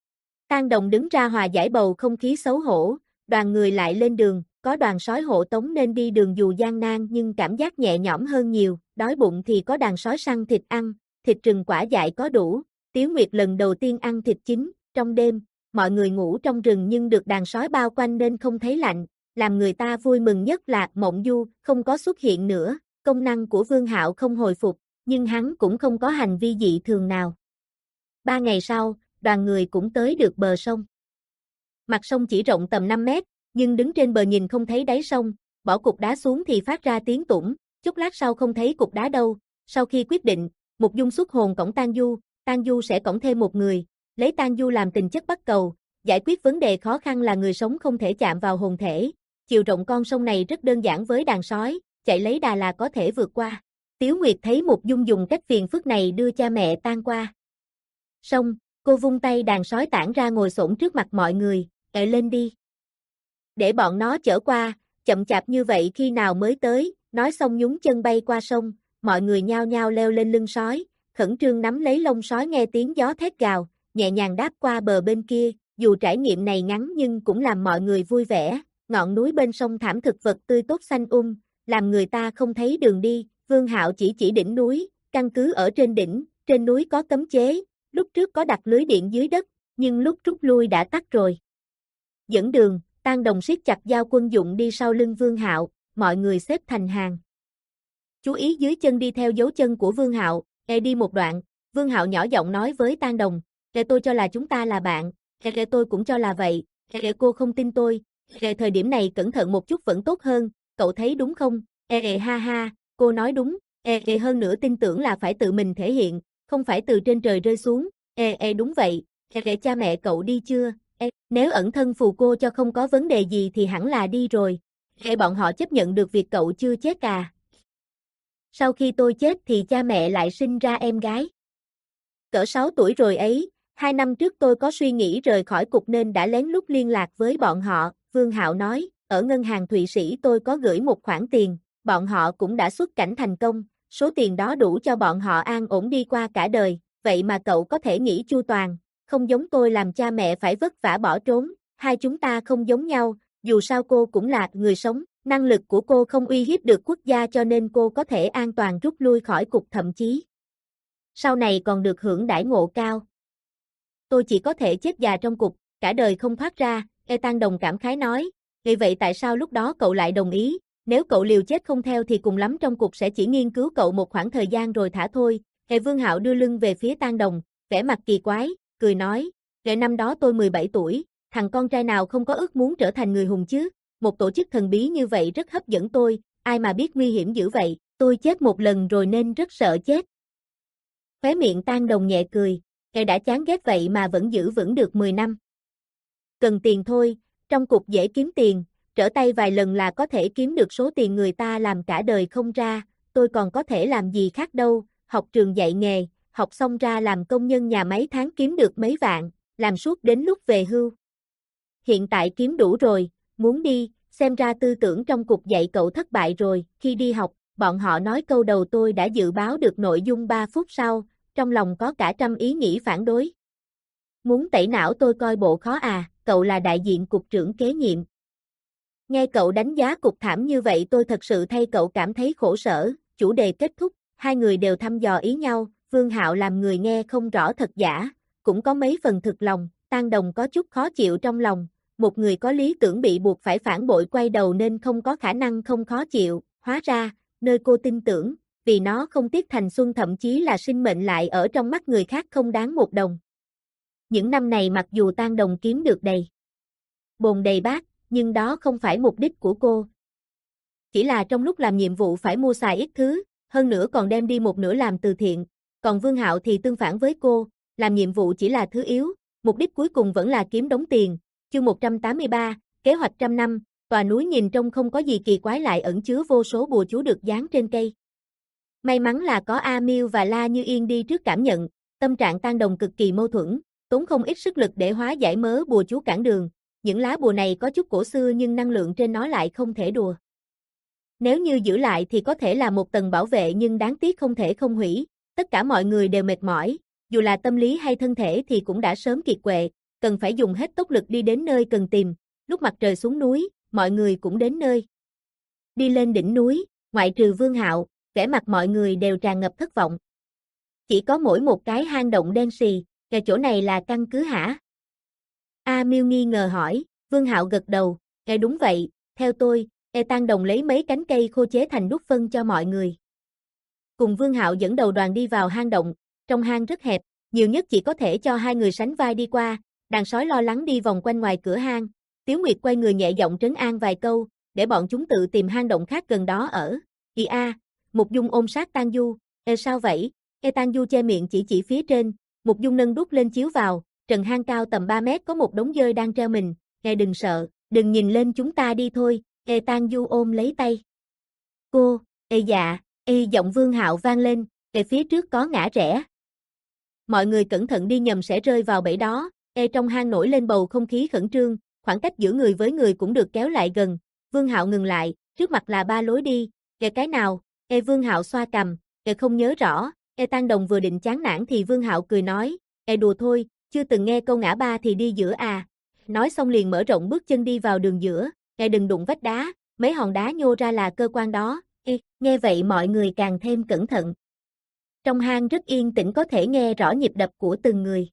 Tang Đồng đứng ra hòa giải bầu không khí xấu hổ, đoàn người lại lên đường, có đoàn sói hộ tống nên đi đường dù gian nan nhưng cảm giác nhẹ nhõm hơn nhiều, đói bụng thì có đàn sói săn thịt ăn, thịt rừng quả dại có đủ. Tiếu Nguyệt lần đầu tiên ăn thịt chín, trong đêm, mọi người ngủ trong rừng nhưng được đàn sói bao quanh nên không thấy lạnh, làm người ta vui mừng nhất là Mộng Du không có xuất hiện nữa, công năng của Vương Hạo không hồi phục, nhưng hắn cũng không có hành vi dị thường nào. Ba ngày sau, đoàn người cũng tới được bờ sông. Mặt sông chỉ rộng tầm năm mét, nhưng đứng trên bờ nhìn không thấy đáy sông, bỏ cục đá xuống thì phát ra tiếng tủng, chút lát sau không thấy cục đá đâu, sau khi quyết định, Mục Dung xuất hồn cõng Tang Du, Tang Du sẽ cõng thêm một người, lấy Tang Du làm tình chất bắt cầu, giải quyết vấn đề khó khăn là người sống không thể chạm vào hồn thể, chiều rộng con sông này rất đơn giản với đàn sói, chạy lấy đà là có thể vượt qua. Tiếu Nguyệt thấy Mục Dung dùng cách phiền phức này đưa cha mẹ Tang qua sông, cô vung tay đàn sói tản ra ngồi xổm trước mặt mọi người, "Ệ lên đi. Để bọn nó chở qua, chậm chạp như vậy khi nào mới tới?" Nói xong nhún chân bay qua sông, mọi người nhao nhao leo lên lưng sói, khẩn trương nắm lấy lông sói nghe tiếng gió thét gào, nhẹ nhàng đáp qua bờ bên kia, dù trải nghiệm này ngắn nhưng cũng làm mọi người vui vẻ, ngọn núi bên sông thảm thực vật tươi tốt xanh um, làm người ta không thấy đường đi, Vương Hạo chỉ chỉ đỉnh núi, căn cứ ở trên đỉnh, trên núi có cấm chế, lúc trước có đặt lưới điện dưới đất, nhưng lúc rút lui đã tắt rồi. Dẫn đường, Tang Đồng siết chặt dao quân dụng đi sau lưng Vương Hạo, mọi người xếp thành hàng. Chú ý dưới chân đi theo dấu chân của Vương Hạo, e đi một đoạn, Vương Hạo nhỏ giọng nói với Tang Đồng, "Kệ tôi cho là chúng ta là bạn, kệ tôi cũng cho là vậy, kệ cô không tin tôi, kệ thời điểm này cẩn thận một chút vẫn tốt hơn, cậu thấy đúng không?" "Ê ê ha ha, cô nói đúng, ê ê hơn nữa tin tưởng là phải tự mình thể hiện, không phải từ trên trời rơi xuống, ê ê đúng vậy, ê cha mẹ cậu đi chưa, ê, nếu ẩn thân phù cô cho không có vấn đề gì thì hẳn là đi rồi, ê bọn họ chấp nhận được việc cậu chưa chết à. Sau khi tôi chết thì cha mẹ lại sinh ra em gái. Cỡ sáu tuổi rồi ấy, hai năm trước tôi có suy nghĩ rời khỏi cục nên đã lén lút liên lạc với bọn họ, Vương Hạo nói, ở ngân hàng Thụy Sĩ tôi có gửi một khoản tiền, bọn họ cũng đã xuất cảnh thành công, số tiền đó đủ cho bọn họ an ổn đi qua cả đời, vậy mà cậu có thể nghĩ chu toàn, không giống tôi làm cha mẹ phải vất vả bỏ trốn, hai chúng ta không giống nhau, dù sao cô cũng là người sống, năng lực của cô không uy hiếp được quốc gia cho nên cô có thể an toàn rút lui khỏi cục thậm chí sau này còn được hưởng đãi ngộ cao. Tôi chỉ có thể chết già trong cục, cả đời không thoát ra, E Tang Đồng cảm khái nói, vì vậy tại sao lúc đó cậu lại đồng ý, nếu cậu liều chết không theo thì cùng lắm trong cục sẽ chỉ nghiên cứu cậu một khoảng thời gian rồi thả thôi. E Vương Hạo đưa lưng về phía Tang Đồng, vẻ mặt kỳ quái, cười nói, "Kể năm đó tôi mười bảy tuổi, thằng con trai nào không có ước muốn trở thành người hùng chứ, một tổ chức thần bí như vậy rất hấp dẫn tôi, ai mà biết nguy hiểm dữ vậy, tôi chết một lần rồi nên rất sợ chết." Khóe miệng Tang Đồng nhẹ cười, "Kẻ đã chán ghét vậy mà vẫn giữ vững được mười năm. Cần tiền thôi, trong cục dễ kiếm tiền, trở tay vài lần là có thể kiếm được số tiền người ta làm cả đời không ra, tôi còn có thể làm gì khác đâu, học trường dạy nghề, học xong ra làm công nhân nhà máy tháng kiếm được mấy vạn, làm suốt đến lúc về hưu. Hiện tại kiếm đủ rồi, muốn đi, xem ra tư tưởng trong cục dạy cậu thất bại rồi." Khi đi học, bọn họ nói câu đầu tôi đã dự báo được nội dung ba phút sau, trong lòng có cả trăm ý nghĩ phản đối. "Muốn tẩy não tôi coi bộ khó à, cậu là đại diện cục trưởng kế nhiệm. Nghe cậu đánh giá cục thảm như vậy tôi thật sự thay cậu cảm thấy khổ sở." Chủ đề kết thúc, hai người đều thăm dò ý nhau, Vương Hạo làm người nghe không rõ thật giả, cũng có mấy phần thực lòng, Tang Đồng có chút khó chịu trong lòng, một người có lý tưởng bị buộc phải phản bội quay đầu nên không có khả năng không khó chịu, hóa ra, nơi cô tin tưởng, vì nó không tiếc thành xuân thậm chí là sinh mệnh lại ở trong mắt người khác không đáng một đồng. Những năm này mặc dù Tang Đồng kiếm được đầy bồn đầy bát, nhưng đó không phải mục đích của cô. Chỉ là trong lúc làm nhiệm vụ phải mua xài ít thứ, hơn nữa còn đem đi một nửa làm từ thiện, còn Vương Hạo thì tương phản với cô, làm nhiệm vụ chỉ là thứ yếu, mục đích cuối cùng vẫn là kiếm đống tiền. Chương một trăm tám mươi ba, kế hoạch trăm năm, tòa núi nhìn trông không có gì kỳ quái lại ẩn chứa vô số bùa chú được dán trên cây. May mắn là có A Miêu và La Như Yên đi trước cảm nhận, tâm trạng Tang Đồng cực kỳ mâu thuẫn, tốn không ít sức lực để hóa giải mớ bùa chú cản đường, những lá bùa này có chút cổ xưa nhưng năng lượng trên nó lại không thể đùa. Nếu như giữ lại thì có thể là một tầng bảo vệ nhưng đáng tiếc không thể không hủy, tất cả mọi người đều mệt mỏi, dù là tâm lý hay thân thể thì cũng đã sớm kiệt quệ, cần phải dùng hết tốc lực đi đến nơi cần tìm, lúc mặt trời xuống núi, mọi người cũng đến nơi. Đi lên đỉnh núi, ngoại trừ Vương Hạo, vẻ mặt mọi người đều tràn ngập thất vọng. Chỉ có mỗi một cái hang động đen xì, cái chỗ này là căn cứ hả? A Miêu nghi ngờ hỏi, Vương Hạo gật đầu, "Cái đúng vậy, theo tôi." E Tang Đồng lấy mấy cánh cây khô chế thành đúc phân cho mọi người. Cùng Vương Hạo dẫn đầu đoàn đi vào hang động, trong hang rất hẹp, nhiều nhất chỉ có thể cho hai người sánh vai đi qua. Đàn sói lo lắng đi vòng quanh ngoài cửa hang. Tiếu Nguyệt quay người nhẹ giọng trấn an vài câu, để bọn chúng tự tìm hang động khác gần đó ở. Ì a, Mục Dung ôm sát Tang Du, "Ê sao vậy?" Ê Tang Du che miệng chỉ chỉ phía trên, Mục Dung nâng đuốc lên chiếu vào, trần hang cao tầm ba mét có một đống dơi đang treo mình. "Ê đừng sợ, đừng nhìn lên chúng ta đi thôi." Ê Tang Du ôm lấy tay cô. "Ê dạ." Ê giọng Vương Hạo vang lên, "Ê phía trước có ngã rẽ. Mọi người cẩn thận đi nhầm sẽ rơi vào bẫy đó." Ê trong hang nổi lên bầu không khí khẩn trương, khoảng cách giữa người với người cũng được kéo lại gần. Vương Hạo ngừng lại, trước mặt là ba lối đi. "Ê cái nào?" Ê Vương Hạo xoa cằm, "Ê không nhớ rõ." Ê Tang Đồng vừa định chán nản thì Vương Hạo cười nói, "Ê đùa thôi, chưa từng nghe câu ngã ba thì đi giữa à." Nói xong liền mở rộng bước chân đi vào đường giữa. "Ê đừng đụng vách đá, mấy hòn đá nhô ra là cơ quan đó." Ê, nghe vậy mọi người càng thêm cẩn thận. Trong hang rất yên tĩnh, có thể nghe rõ nhịp đập của từng người.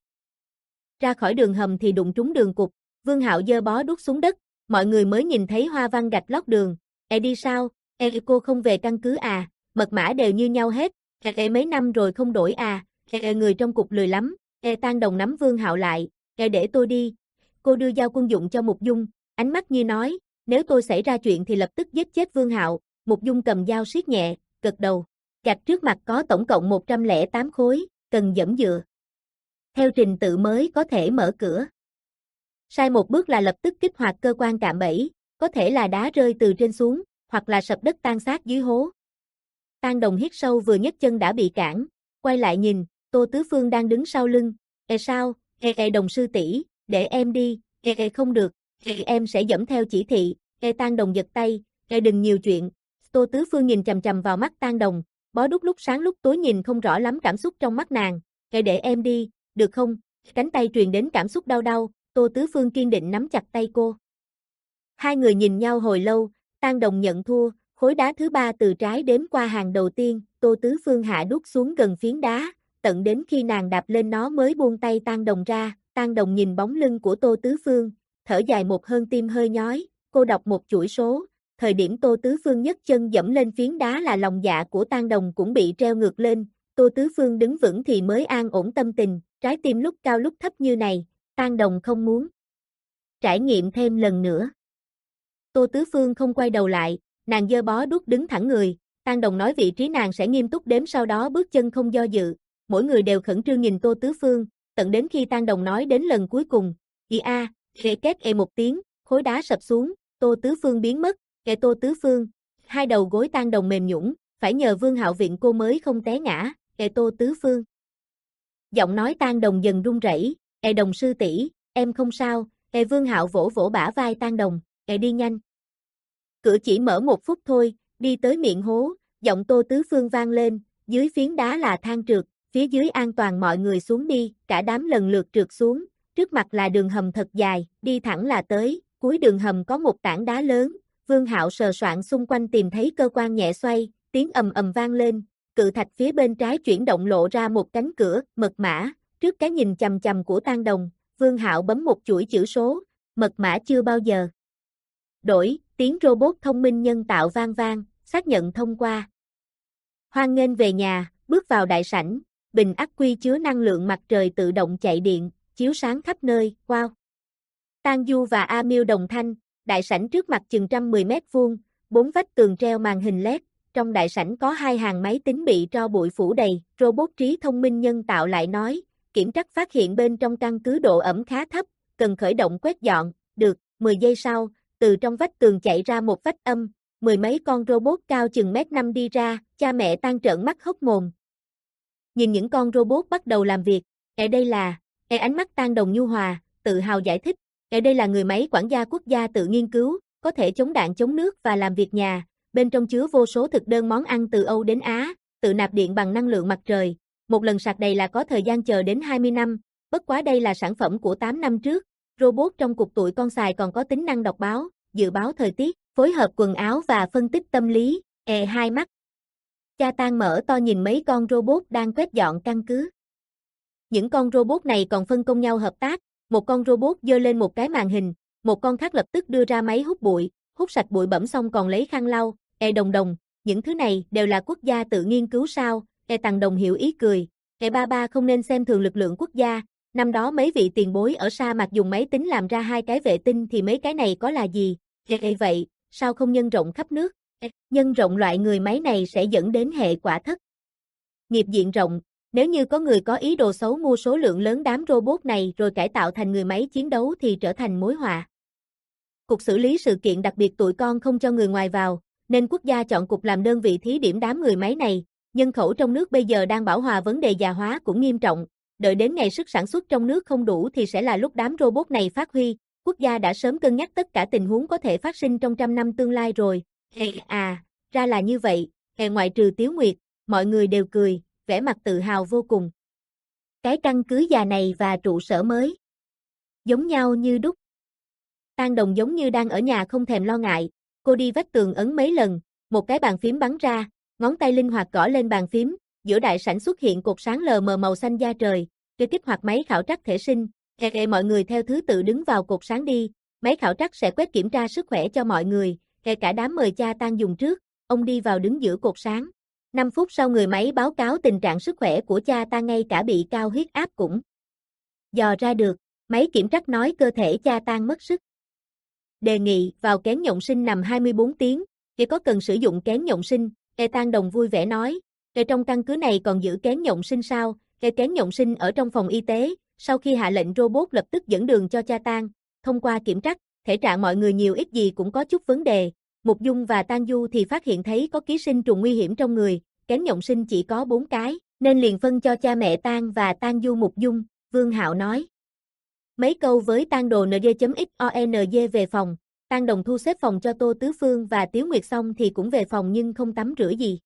Ra khỏi đường hầm thì đụng trúng đường cục, Vương Hạo giơ bó đuốc xuống đất, mọi người mới nhìn thấy hoa văn gạch lót đường. "Ê đi sao? Ê cô không về căn cứ à? Mật mã đều như nhau hết. Ê, ê mấy năm rồi không đổi à? Ê, ê người trong cục lười lắm." Ê Tang Đồng nắm Vương Hạo lại, "Ê để tôi đi." Cô đưa dao quân dụng cho Mục Dung, ánh mắt như nói, "Nếu tôi xảy ra chuyện thì lập tức giết chết Vương Hạo." Mục Dung cầm dao siết nhẹ, gật đầu. Gạch trước mặt có tổng cộng một trăm lẻ tám khối, cần dẫm dựa. Theo trình tự mới có thể mở cửa. Sai một bước là lập tức kích hoạt cơ quan cạm bẫy, có thể là đá rơi từ trên xuống, hoặc là sập đất tan xác dưới hố. Tang Đồng hít sâu vừa nhấc chân đã bị cản, quay lại nhìn, Tô Tứ Phương đang đứng sau lưng. "Ê sao? Ê ê Đồng sư tỷ, để em đi." "Ê ê không được, ê em sẽ dẫm theo chỉ thị." Ê Tang Đồng giật tay, "Ê đừng nhiều chuyện." Tô Tứ Phương nhìn chằm chằm vào mắt Tang Đồng, bó đúc lúc sáng lúc tối nhìn không rõ lắm cảm xúc trong mắt nàng. "Ê để em đi, được không?" Cánh tay truyền đến cảm xúc đau đau, Tô Tứ Phương kiên định nắm chặt tay cô. Hai người nhìn nhau hồi lâu, Tang Đồng nhận thua, khối đá thứ ba từ trái đếm qua hàng đầu tiên, Tô Tứ Phương hạ đúc xuống gần phiến đá, tận đến khi nàng đạp lên nó mới buông tay Tang Đồng ra. Tang Đồng nhìn bóng lưng của Tô Tứ Phương, thở dài một hơi, tim hơi nhói, cô đọc một chuỗi số. Thời điểm Tô Tứ Phương nhấc chân dẫm lên phiến đá là lòng dạ của Tang Đồng cũng bị treo ngược lên. Tô Tứ Phương đứng vững thì mới an ổn tâm tình, trái tim lúc cao lúc thấp như này, Tang Đồng không muốn trải nghiệm thêm lần nữa. Tô Tứ Phương không quay đầu lại, nàng giơ bó đuốc đứng thẳng người, Tang Đồng nói vị trí nàng sẽ nghiêm túc đếm, sau đó bước chân không do dự. Mỗi người đều khẩn trương nhìn Tô Tứ Phương, tận đến khi Tang Đồng nói đến lần cuối cùng, "Ì a", ghê két ê một tiếng, khối đá sập xuống, Tô Tứ Phương biến mất. Ê Tô Tứ Phương, hai đầu gối Tang Đồng mềm nhũn, phải nhờ Vương Hạo viện cô mới không té ngã. Ê Tô Tứ Phương. Giọng nói Tang Đồng dần run rẩy, "Ê Đồng sư tỷ, em không sao." Ê Vương Hạo vỗ vỗ bả vai Tang Đồng, "Ê đi nhanh. Cửa chỉ mở một phút thôi." Đi tới miệng hố, giọng Tô Tứ Phương vang lên, dưới phiến đá là thang trượt, phía dưới an toàn mọi người xuống đi, cả đám lần lượt trượt xuống, trước mặt là đường hầm thật dài, đi thẳng là tới, cuối đường hầm có một tảng đá lớn. Vương Hạo sờ soạn xung quanh tìm thấy cơ quan nhẹ xoay, tiếng ầm ầm vang lên, cự thạch phía bên trái chuyển động lộ ra một cánh cửa, mật mã, trước cái nhìn chằm chằm của Tang Đồng, Vương Hạo bấm một chuỗi chữ số, mật mã chưa bao giờ đổi, tiếng robot thông minh nhân tạo vang vang, xác nhận thông qua. Hoan nghênh về nhà, bước vào đại sảnh, bình ắc quy chứa năng lượng mặt trời tự động chạy điện, chiếu sáng khắp nơi, wow. Tang Du và A Miêu đồng thanh, đại sảnh trước mặt chừng trăm mười mét vuông, bốn vách tường treo màn hình led, trong đại sảnh có hai hàng máy tính bị tro bụi phủ đầy, robot trí thông minh nhân tạo lại nói, kiểm trắc phát hiện bên trong căn cứ độ ẩm khá thấp, cần khởi động quét dọn, được, mười giây sau, từ trong vách tường chạy ra một vách âm, mười mấy con robot cao chừng mét năm đi ra, cha mẹ Tang trợn mắt hốc mồm. Nhìn những con robot bắt đầu làm việc, ở đây là, e ánh mắt Tang Đồng nhu hòa, tự hào giải thích, ở đây là người máy quản gia quốc gia tự nghiên cứu, có thể chống đạn chống nước và làm việc nhà, bên trong chứa vô số thực đơn món ăn từ Âu đến Á, tự nạp điện bằng năng lượng mặt trời, một lần sạc đầy là có thời gian chờ đến hai mươi năm, bất quá đây là sản phẩm của tám năm trước, robot trong cục tụi con xài còn có tính năng đọc báo, dự báo thời tiết, phối hợp quần áo và phân tích tâm lý, e hai mắt. Cha Tang mở to nhìn mấy con robot đang quét dọn căn cứ. Những con robot này còn phân công nhau hợp tác, một con robot giơ lên một cái màn hình, một con khác lập tức đưa ra máy hút bụi, hút sạch bụi bẩn xong còn lấy khăn lau, e Đồng Đồng, những thứ này đều là quốc gia tự nghiên cứu sao, e Tang Đồng hiểu ý cười, Ngày ba ba không nên xem thường lực lượng quốc gia, năm đó mấy vị tiền bối ở sa mạc dùng máy tính làm ra hai cái vệ tinh thì mấy cái này có là gì, vậy vậy, sao không nhân rộng khắp nước, nhân rộng loại người máy này sẽ dẫn đến hệ quả thất nghiệp diện rộng, nếu như có người có ý đồ xấu mua số lượng lớn đám robot này rồi cải tạo thành người máy chiến đấu thì trở thành mối họa. Cục xử lý sự kiện đặc biệt tụi con không cho người ngoài vào, nên quốc gia chọn cục làm đơn vị thí điểm đám người máy này, nhân khẩu trong nước bây giờ đang bão hòa vấn đề già hóa cũng nghiêm trọng, đợi đến ngày sức sản xuất trong nước không đủ thì sẽ là lúc đám robot này phát huy, quốc gia đã sớm cân nhắc tất cả tình huống có thể phát sinh trong trăm năm tương lai rồi. À, ra là như vậy, hè ngoại trừ Tiếu Nguyệt, mọi người đều cười, vẻ mặt tự hào vô cùng. Cái căn cứ già này và trụ sở mới giống nhau như đúc. Tang Đồng giống như đang ở nhà không thèm lo ngại, cô đi vách tường ấn mấy lần, một cái bàn phím bắn ra, ngón tay linh hoạt gõ lên bàn phím, giữa đại sảnh xuất hiện cột sáng lờ mờ màu xanh da trời, để kích hoạt máy khảo trắc thể sinh, kệ kệ mọi người theo thứ tự đứng vào cột sáng đi, máy khảo trắc sẽ quét kiểm tra sức khỏe cho mọi người, kể cả đám mời cha Tang dùng trước, ông đi vào đứng giữa cột sáng. năm phút sau người máy báo cáo tình trạng sức khỏe của cha Tang, ngay cả bị cao huyết áp cũng dò ra được, máy kiểm trắc nói cơ thể cha Tang mất sức. Đề nghị vào kén nhộng sinh nằm hai mươi bốn tiếng, chỉ có cần sử dụng kén nhộng sinh, Kê Tang Đồng vui vẻ nói, Kê trong căn cứ này còn giữ kén nhộng sinh sao, Kê kén nhộng sinh ở trong phòng y tế, sau khi hạ lệnh robot lập tức dẫn đường cho cha Tang, thông qua kiểm trắc, thể trạng mọi người nhiều ít gì cũng có chút vấn đề, Mục Dung và Tang Du thì phát hiện thấy có ký sinh trùng nguy hiểm trong người, kén nhộng sinh chỉ có bốn cái, nên liền phân cho cha mẹ Tang và Tang Du Mục Dung, Vương Hạo nói. Mấy câu với Tang Đồ nd.xonz về phòng, Tang Đồng thu xếp phòng cho Tô Tứ Phương và Tiếu Nguyệt xong thì cũng về phòng nhưng không tắm rửa gì.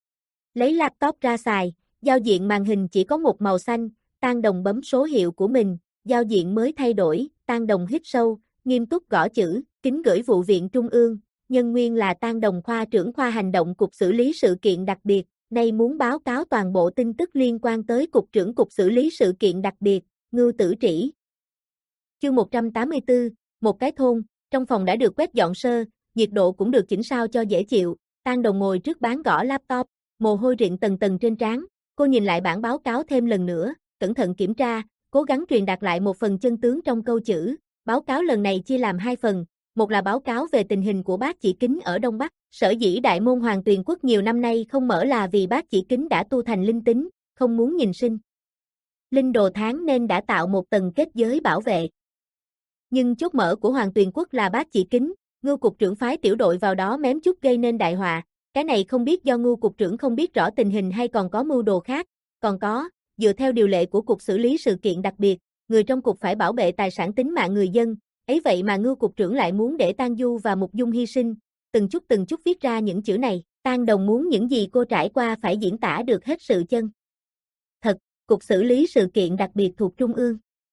Lấy laptop ra xài, giao diện màn hình chỉ có một màu xanh, Tang Đồng bấm số hiệu của mình, giao diện mới thay đổi, Tang Đồng hít sâu, nghiêm túc gõ chữ, kính gửi vụ viện trung ương, nhân nguyên là Tang Đồng khoa trưởng khoa hành động cục xử lý sự kiện đặc biệt, nay muốn báo cáo toàn bộ tin tức liên quan tới cục trưởng cục xử lý sự kiện đặc biệt, Ngưu Tử Trĩ. Chương một trăm tám mươi tư, một cái thôn, trong phòng đã được quét dọn sơ, nhiệt độ cũng được chỉnh sao cho dễ chịu, Tang Đồng ngồi trước bán gõ laptop, mồ hôi rịn tầng tầng trên trán, cô nhìn lại bản báo cáo thêm lần nữa, cẩn thận kiểm tra, cố gắng truyền đạt lại một phần chân tướng trong câu chữ, báo cáo lần này chia làm hai phần, một là báo cáo về tình hình của Bác Chỉ Kính ở Đông Bắc, sở dĩ Đại Môn Hoàng Tuyền Quốc nhiều năm nay không mở là vì Bác Chỉ Kính đã tu thành linh tính, không muốn nhìn sinh linh đồ tháng nên đã tạo một tầng kết giới bảo vệ. Nhưng chốt mở của Hoàng Tuyền Quốc là Bác Chỉ Kính, Ngưu cục trưởng phái tiểu đội vào đó mém chút gây nên đại họa, cái này không biết do Ngưu cục trưởng không biết rõ tình hình hay còn có mưu đồ khác, còn có, dựa theo điều lệ của cục xử lý sự kiện đặc biệt, người trong cục phải bảo vệ tài sản tính mạng người dân, ấy vậy mà Ngưu cục trưởng lại muốn để Tang Du và Mục Dung hy sinh, từng chút từng chút viết ra những chữ này, Tang Đồng muốn những gì cô trải qua phải diễn tả được hết sự chân thật, cục xử lý sự kiện đặc biệt thuộc Trung ương.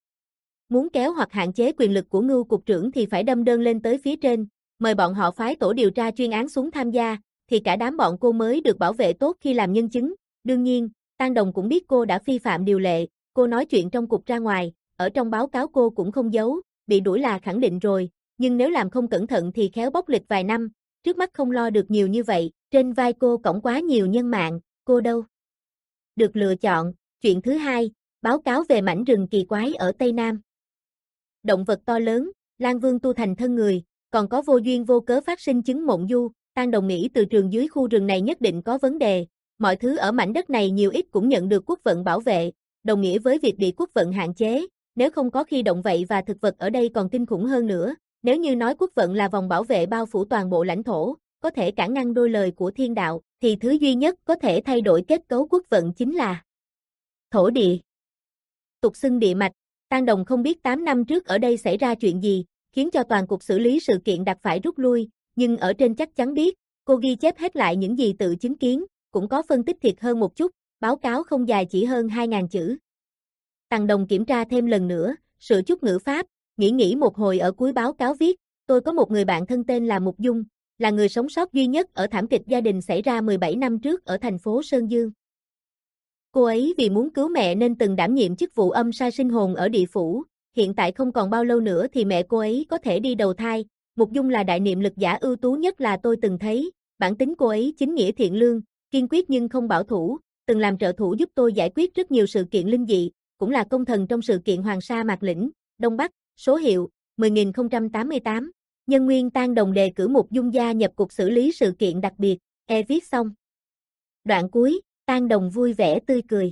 Muốn kéo hoặc hạn chế quyền lực của Ngưu cục trưởng thì phải đâm đơn lên tới phía trên, mời bọn họ phái tổ điều tra chuyên án xuống tham gia, thì cả đám bọn cô mới được bảo vệ tốt khi làm nhân chứng. Đương nhiên, Tang Đồng cũng biết cô đã vi phạm điều lệ, cô nói chuyện trong cục ra ngoài, ở trong báo cáo cô cũng không giấu, bị đuổi là khẳng định rồi, nhưng nếu làm không cẩn thận thì khéo bóc lịch vài năm, trước mắt không lo được nhiều như vậy, trên vai cô cõng quá nhiều nhân mạng, cô đâu được lựa chọn. Chuyện thứ hai, báo cáo về mảnh rừng kỳ quái ở Tây Nam. Động vật to lớn, Lang Vương tu thành thân người, còn có vô duyên vô cớ phát sinh chứng mộng du, Tang Đồng nghĩ từ trường dưới khu rừng này nhất định có vấn đề, mọi thứ ở mảnh đất này nhiều ít cũng nhận được quốc vận bảo vệ, đồng nghĩa với việc bị quốc vận hạn chế, nếu không có khi động vậy và thực vật ở đây còn kinh khủng hơn nữa, nếu như nói quốc vận là vòng bảo vệ bao phủ toàn bộ lãnh thổ, có thể cản ngăn đôi lời của thiên đạo, thì thứ duy nhất có thể thay đổi kết cấu quốc vận chính là thổ địa. Tục xưng địa mạch, Tang Đồng không biết tám năm trước ở đây xảy ra chuyện gì, khiến cho toàn cục xử lý sự kiện đặc phải rút lui, nhưng ở trên chắc chắn biết, cô ghi chép hết lại những gì tự chứng kiến, cũng có phân tích thiệt hơn một chút, báo cáo không dài chỉ hơn hai nghìn chữ. Tang Đồng kiểm tra thêm lần nữa, sửa chút ngữ pháp, nghĩ nghĩ một hồi ở cuối báo cáo viết, tôi có một người bạn thân tên là Mục Dung, là người sống sót duy nhất ở thảm kịch gia đình xảy ra mười bảy năm trước ở thành phố Sơn Dương. Cô ấy vì muốn cứu mẹ nên từng đảm nhiệm chức vụ âm sai sinh hồn ở địa phủ, hiện tại không còn bao lâu nữa thì mẹ cô ấy có thể đi đầu thai. Mục Dung là đại niệm lực giả ưu tú nhất là tôi từng thấy, bản tính cô ấy chính nghĩa thiện lương, kiên quyết nhưng không bảo thủ, từng làm trợ thủ giúp tôi giải quyết rất nhiều sự kiện linh dị, cũng là công thần trong sự kiện Hoàng Sa Mạc Lĩnh, Đông Bắc, số hiệu mười nghìn không trăm tám mươi tám. Nhân nguyên Tang Đồng đề cử Mục Dung gia nhập cục xử lý sự kiện đặc biệt, e viết xong. Đoạn cuối, Tang Đồng vui vẻ tươi cười.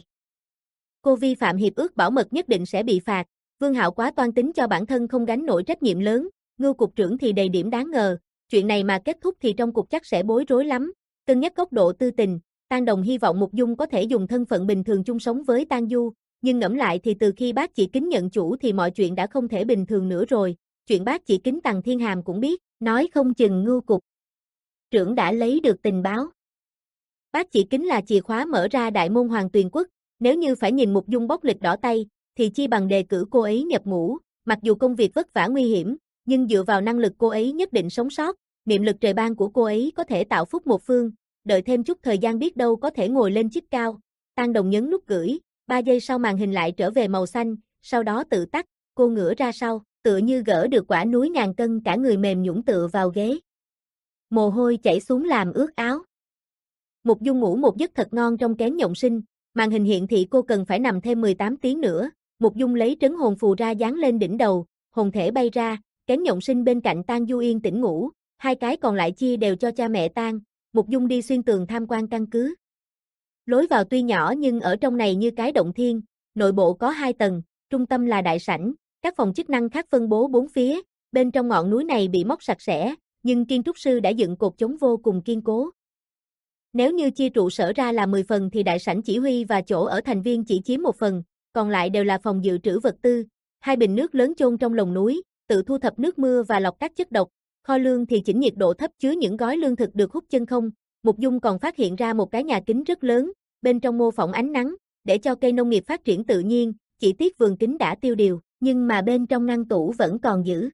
Cô vi phạm hiệp ước bảo mật nhất định sẽ bị phạt, Vương Hạo quá toan tính cho bản thân không gánh nổi trách nhiệm lớn, Ngưu cục trưởng thì đầy điểm đáng ngờ, chuyện này mà kết thúc thì trong cục chắc sẽ bối rối lắm. Cân nhắc góc độ tư tình, Tang Đồng hy vọng Mục Dung có thể dùng thân phận bình thường chung sống với Tang Du, nhưng ngẫm lại thì từ khi bác chỉ kính nhận chủ thì mọi chuyện đã không thể bình thường nữa rồi, chuyện bác chỉ kính Tằng Thiên Hàm cũng biết, nói không chừng Ngưu cục trưởng đã lấy được tình báo. Bác chỉ kính là chìa khóa mở ra đại môn Hoàng Tuyền Quốc, nếu như phải nhìn Mục Dung bóc lịch đỏ tay, thì chi bằng đề cử cô ấy nhập ngũ, mặc dù công việc vất vả nguy hiểm, nhưng dựa vào năng lực cô ấy nhất định sống sót, niệm lực trời ban của cô ấy có thể tạo phúc một phương, đợi thêm chút thời gian biết đâu có thể ngồi lên chức cao. Tang Đồng nhấn nút gửi, ba giây sau màn hình lại trở về màu xanh, sau đó tự tắt, cô ngửa ra sau, tựa như gỡ được quả núi ngàn cân cả người mềm nhũn tựa vào ghế. Mồ hôi chảy xuống làm ướt áo. Mục Dung ngủ một giấc thật ngon trong kén nhộng sinh, màn hình hiện thị cô cần phải nằm thêm mười tám tiếng nữa, Mục Dung lấy trấn hồn phù ra dán lên đỉnh đầu, hồn thể bay ra, kén nhộng sinh bên cạnh Tang Du yên tĩnh ngủ, hai cái còn lại chia đều cho cha mẹ Tang. Mục Dung đi xuyên tường tham quan căn cứ. Lối vào tuy nhỏ nhưng ở trong này như cái động thiên, nội bộ có hai tầng, trung tâm là đại sảnh, các phòng chức năng khác phân bố bốn phía, bên trong ngọn núi này bị móc sạch sẽ, nhưng kiến trúc sư đã dựng cột chống vô cùng kiên cố. Nếu như chia trụ sở ra là mười phần thì đại sảnh chỉ huy và chỗ ở thành viên chỉ chiếm một phần, còn lại đều là phòng dự trữ vật tư, hai bình nước lớn chôn trong lồng núi, tự thu thập nước mưa và lọc các chất độc, kho lương thì chỉnh nhiệt độ thấp chứa những gói lương thực được hút chân không. Mục Dung còn phát hiện ra một cái nhà kính rất lớn, bên trong mô phỏng ánh nắng, để cho cây nông nghiệp phát triển tự nhiên, chỉ tiếc vườn kính đã tiêu điều, nhưng mà bên trong ngăn tủ vẫn còn giữ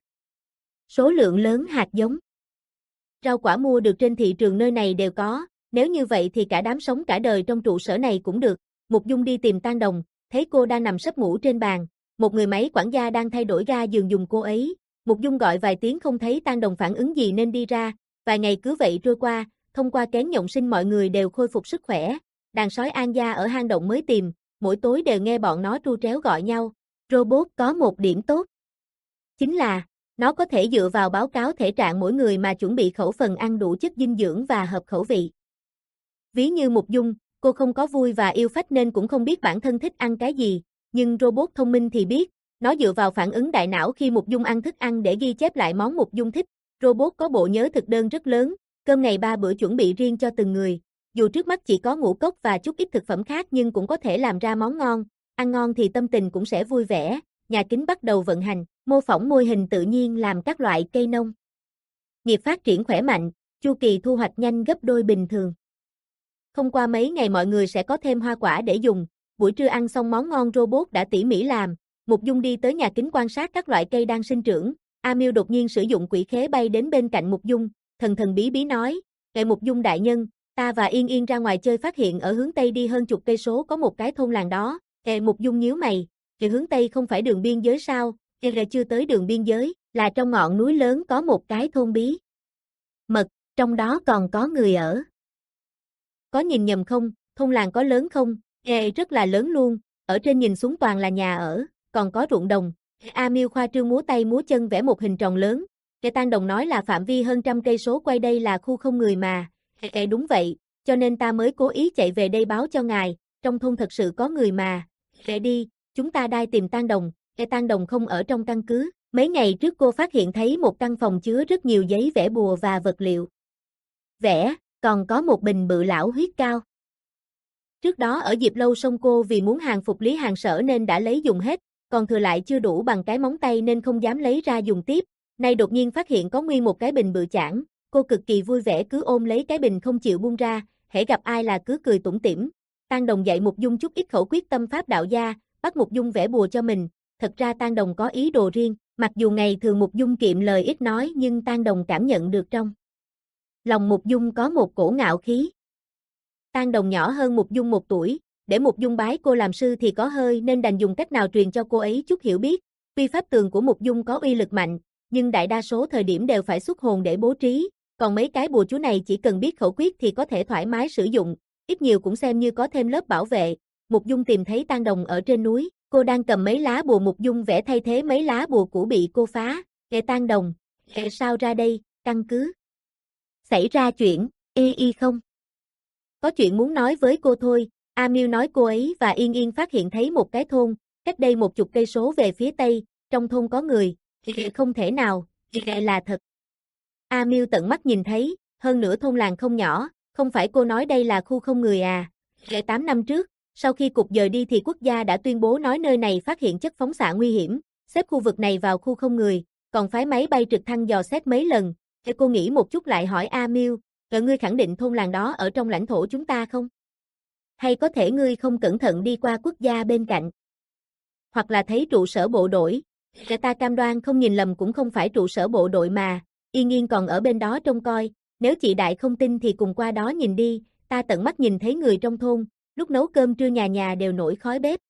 số lượng lớn hạt giống. Rau quả mua được trên thị trường nơi này đều có, nếu như vậy thì cả đám sống cả đời trong trụ sở này cũng được. Mục Dung đi tìm Tang Đồng, thấy cô đang nằm sấp ngủ trên bàn, một người máy quản gia đang thay đổi ga giường dùng cô ấy. Mục Dung gọi vài tiếng không thấy Tang Đồng phản ứng gì nên đi ra, vài ngày cứ vậy trôi qua, thông qua kén nhộng sinh mọi người đều khôi phục sức khỏe. Đàn sói An gia ở hang động mới tìm, mỗi tối đều nghe bọn nó tru tréo gọi nhau. Robot có một điểm tốt, chính là nó có thể dựa vào báo cáo thể trạng mỗi người mà chuẩn bị khẩu phần ăn đủ chất dinh dưỡng và hợp khẩu vị. Ví như Mục Dung, cô không có vui và yêu phách nên cũng không biết bản thân thích ăn cái gì, nhưng robot thông minh thì biết, nó dựa vào phản ứng đại não khi Mục Dung ăn thức ăn để ghi chép lại món Mục Dung thích. Robot có bộ nhớ thực đơn rất lớn, cơm ngày ba bữa chuẩn bị riêng cho từng người. Dù trước mắt chỉ có ngũ cốc và chút ít thực phẩm khác nhưng cũng có thể làm ra món ngon, ăn ngon thì tâm tình cũng sẽ vui vẻ. Nhà kính bắt đầu vận hành, mô phỏng mô hình tự nhiên làm các loại cây nông nghiệp phát triển khỏe mạnh, chu kỳ thu hoạch nhanh gấp đôi bình thường. Không qua mấy ngày mọi người sẽ có thêm hoa quả để dùng, buổi trưa ăn xong món ngon robot đã tỉ mỉ làm. Mục Dung đi tới nhà kính quan sát các loại cây đang sinh trưởng, A Miêu đột nhiên sử dụng quỷ khế bay đến bên cạnh Mục Dung, thần thần bí bí nói, "Ngài Mục Dung đại nhân, ta và Yên Yên ra ngoài chơi phát hiện ở hướng Tây đi hơn chục cây số có một cái thôn làng đó." Ê Mục Dung nhíu mày, "Thì hướng Tây không phải đường biên giới sao?" Ê ra chưa tới đường biên giới, là trong ngọn núi lớn có một cái thôn bí mật, trong đó còn có người ở. Có nhìn nhầm không, thôn làng có lớn không? Ê rất là lớn luôn, ở trên nhìn xuống toàn là nhà ở, còn có ruộng đồng. A Miêu khoa trương múa tay múa chân vẽ một hình tròn lớn. Kẻ Tang Đồng nói là phạm vi hơn trăm cây số quay đây là khu không người mà. Ê đúng vậy, cho nên ta mới cố ý chạy về đây báo cho ngài, trong thôn thật sự có người mà. Ê đi, chúng ta đai tìm Tang Đồng. Ê Tang Đồng không ở trong căn cứ, mấy ngày trước cô phát hiện thấy một căn phòng chứa rất nhiều giấy vẽ bùa và vật liệu vẽ, còn có một bình bự lão huyết cao. Trước đó ở Diệp Lâu Sông cô vì muốn hàng phục Lý Hàng Sở nên đã lấy dùng hết, còn thừa lại chưa đủ bằng cái móng tay nên không dám lấy ra dùng tiếp. Nay đột nhiên phát hiện có nguyên một cái bình bự chảng, cô cực kỳ vui vẻ cứ ôm lấy cái bình không chịu buông ra, hễ gặp ai là cứ cười tủm tỉm. Tang Đồng dạy Mục Dung chút ít khẩu quyết tâm pháp đạo gia, bắt Mục Dung vẽ bùa cho mình. Thật ra Tang Đồng có ý đồ riêng, mặc dù ngày thường Mục Dung kiệm lời ít nói nhưng Tang Đồng cảm nhận được trong lòng Mục Dung có một cổ ngạo khí. Tang Đồng nhỏ hơn Mục Dung một tuổi, để Mục Dung bái cô làm sư thì có hơi nên đành dùng cách nào truyền cho cô ấy chút hiểu biết. Tuy pháp tường của Mục Dung có uy lực mạnh, nhưng đại đa số thời điểm đều phải xuất hồn để bố trí, còn mấy cái bùa chú này chỉ cần biết khẩu quyết thì có thể thoải mái sử dụng. ít nhiều cũng xem như có thêm lớp bảo vệ. Mục Dung tìm thấy tang đồng ở trên núi, cô đang cầm mấy lá bùa Mục Dung vẽ thay thế mấy lá bùa cũ bị cô phá. Kệ tang đồng, kệ sao ra đây, căn cứ. Xảy ra chuyện, y y không? Có chuyện muốn nói với cô thôi. A Miêu nói cô ấy và Yên Yên phát hiện thấy một cái thôn, cách đây một chục cây số về phía tây, trong thôn có người, không thể nào, là thật. A Miêu tận mắt nhìn thấy, hơn nữa thôn làng không nhỏ, không phải cô nói đây là khu không người à. tám năm trước, sau khi cục dời đi thì quốc gia đã tuyên bố nói nơi này phát hiện chất phóng xạ nguy hiểm, xếp khu vực này vào khu không người, còn phái máy bay trực thăng dò xét mấy lần. Cô nghĩ một chút lại hỏi A Miêu, ngươi khẳng định thôn làng đó ở trong lãnh thổ chúng ta không? Hay có thể ngươi không cẩn thận đi qua quốc gia bên cạnh? Hoặc là thấy trụ sở bộ đội? Ta cam đoan không nhìn lầm cũng không phải trụ sở bộ đội mà, Yên Yên còn ở bên đó trông coi, nếu chị Đại không tin thì cùng qua đó nhìn đi, ta tận mắt nhìn thấy người trong thôn, lúc nấu cơm trưa nhà nhà đều nổi khói bếp.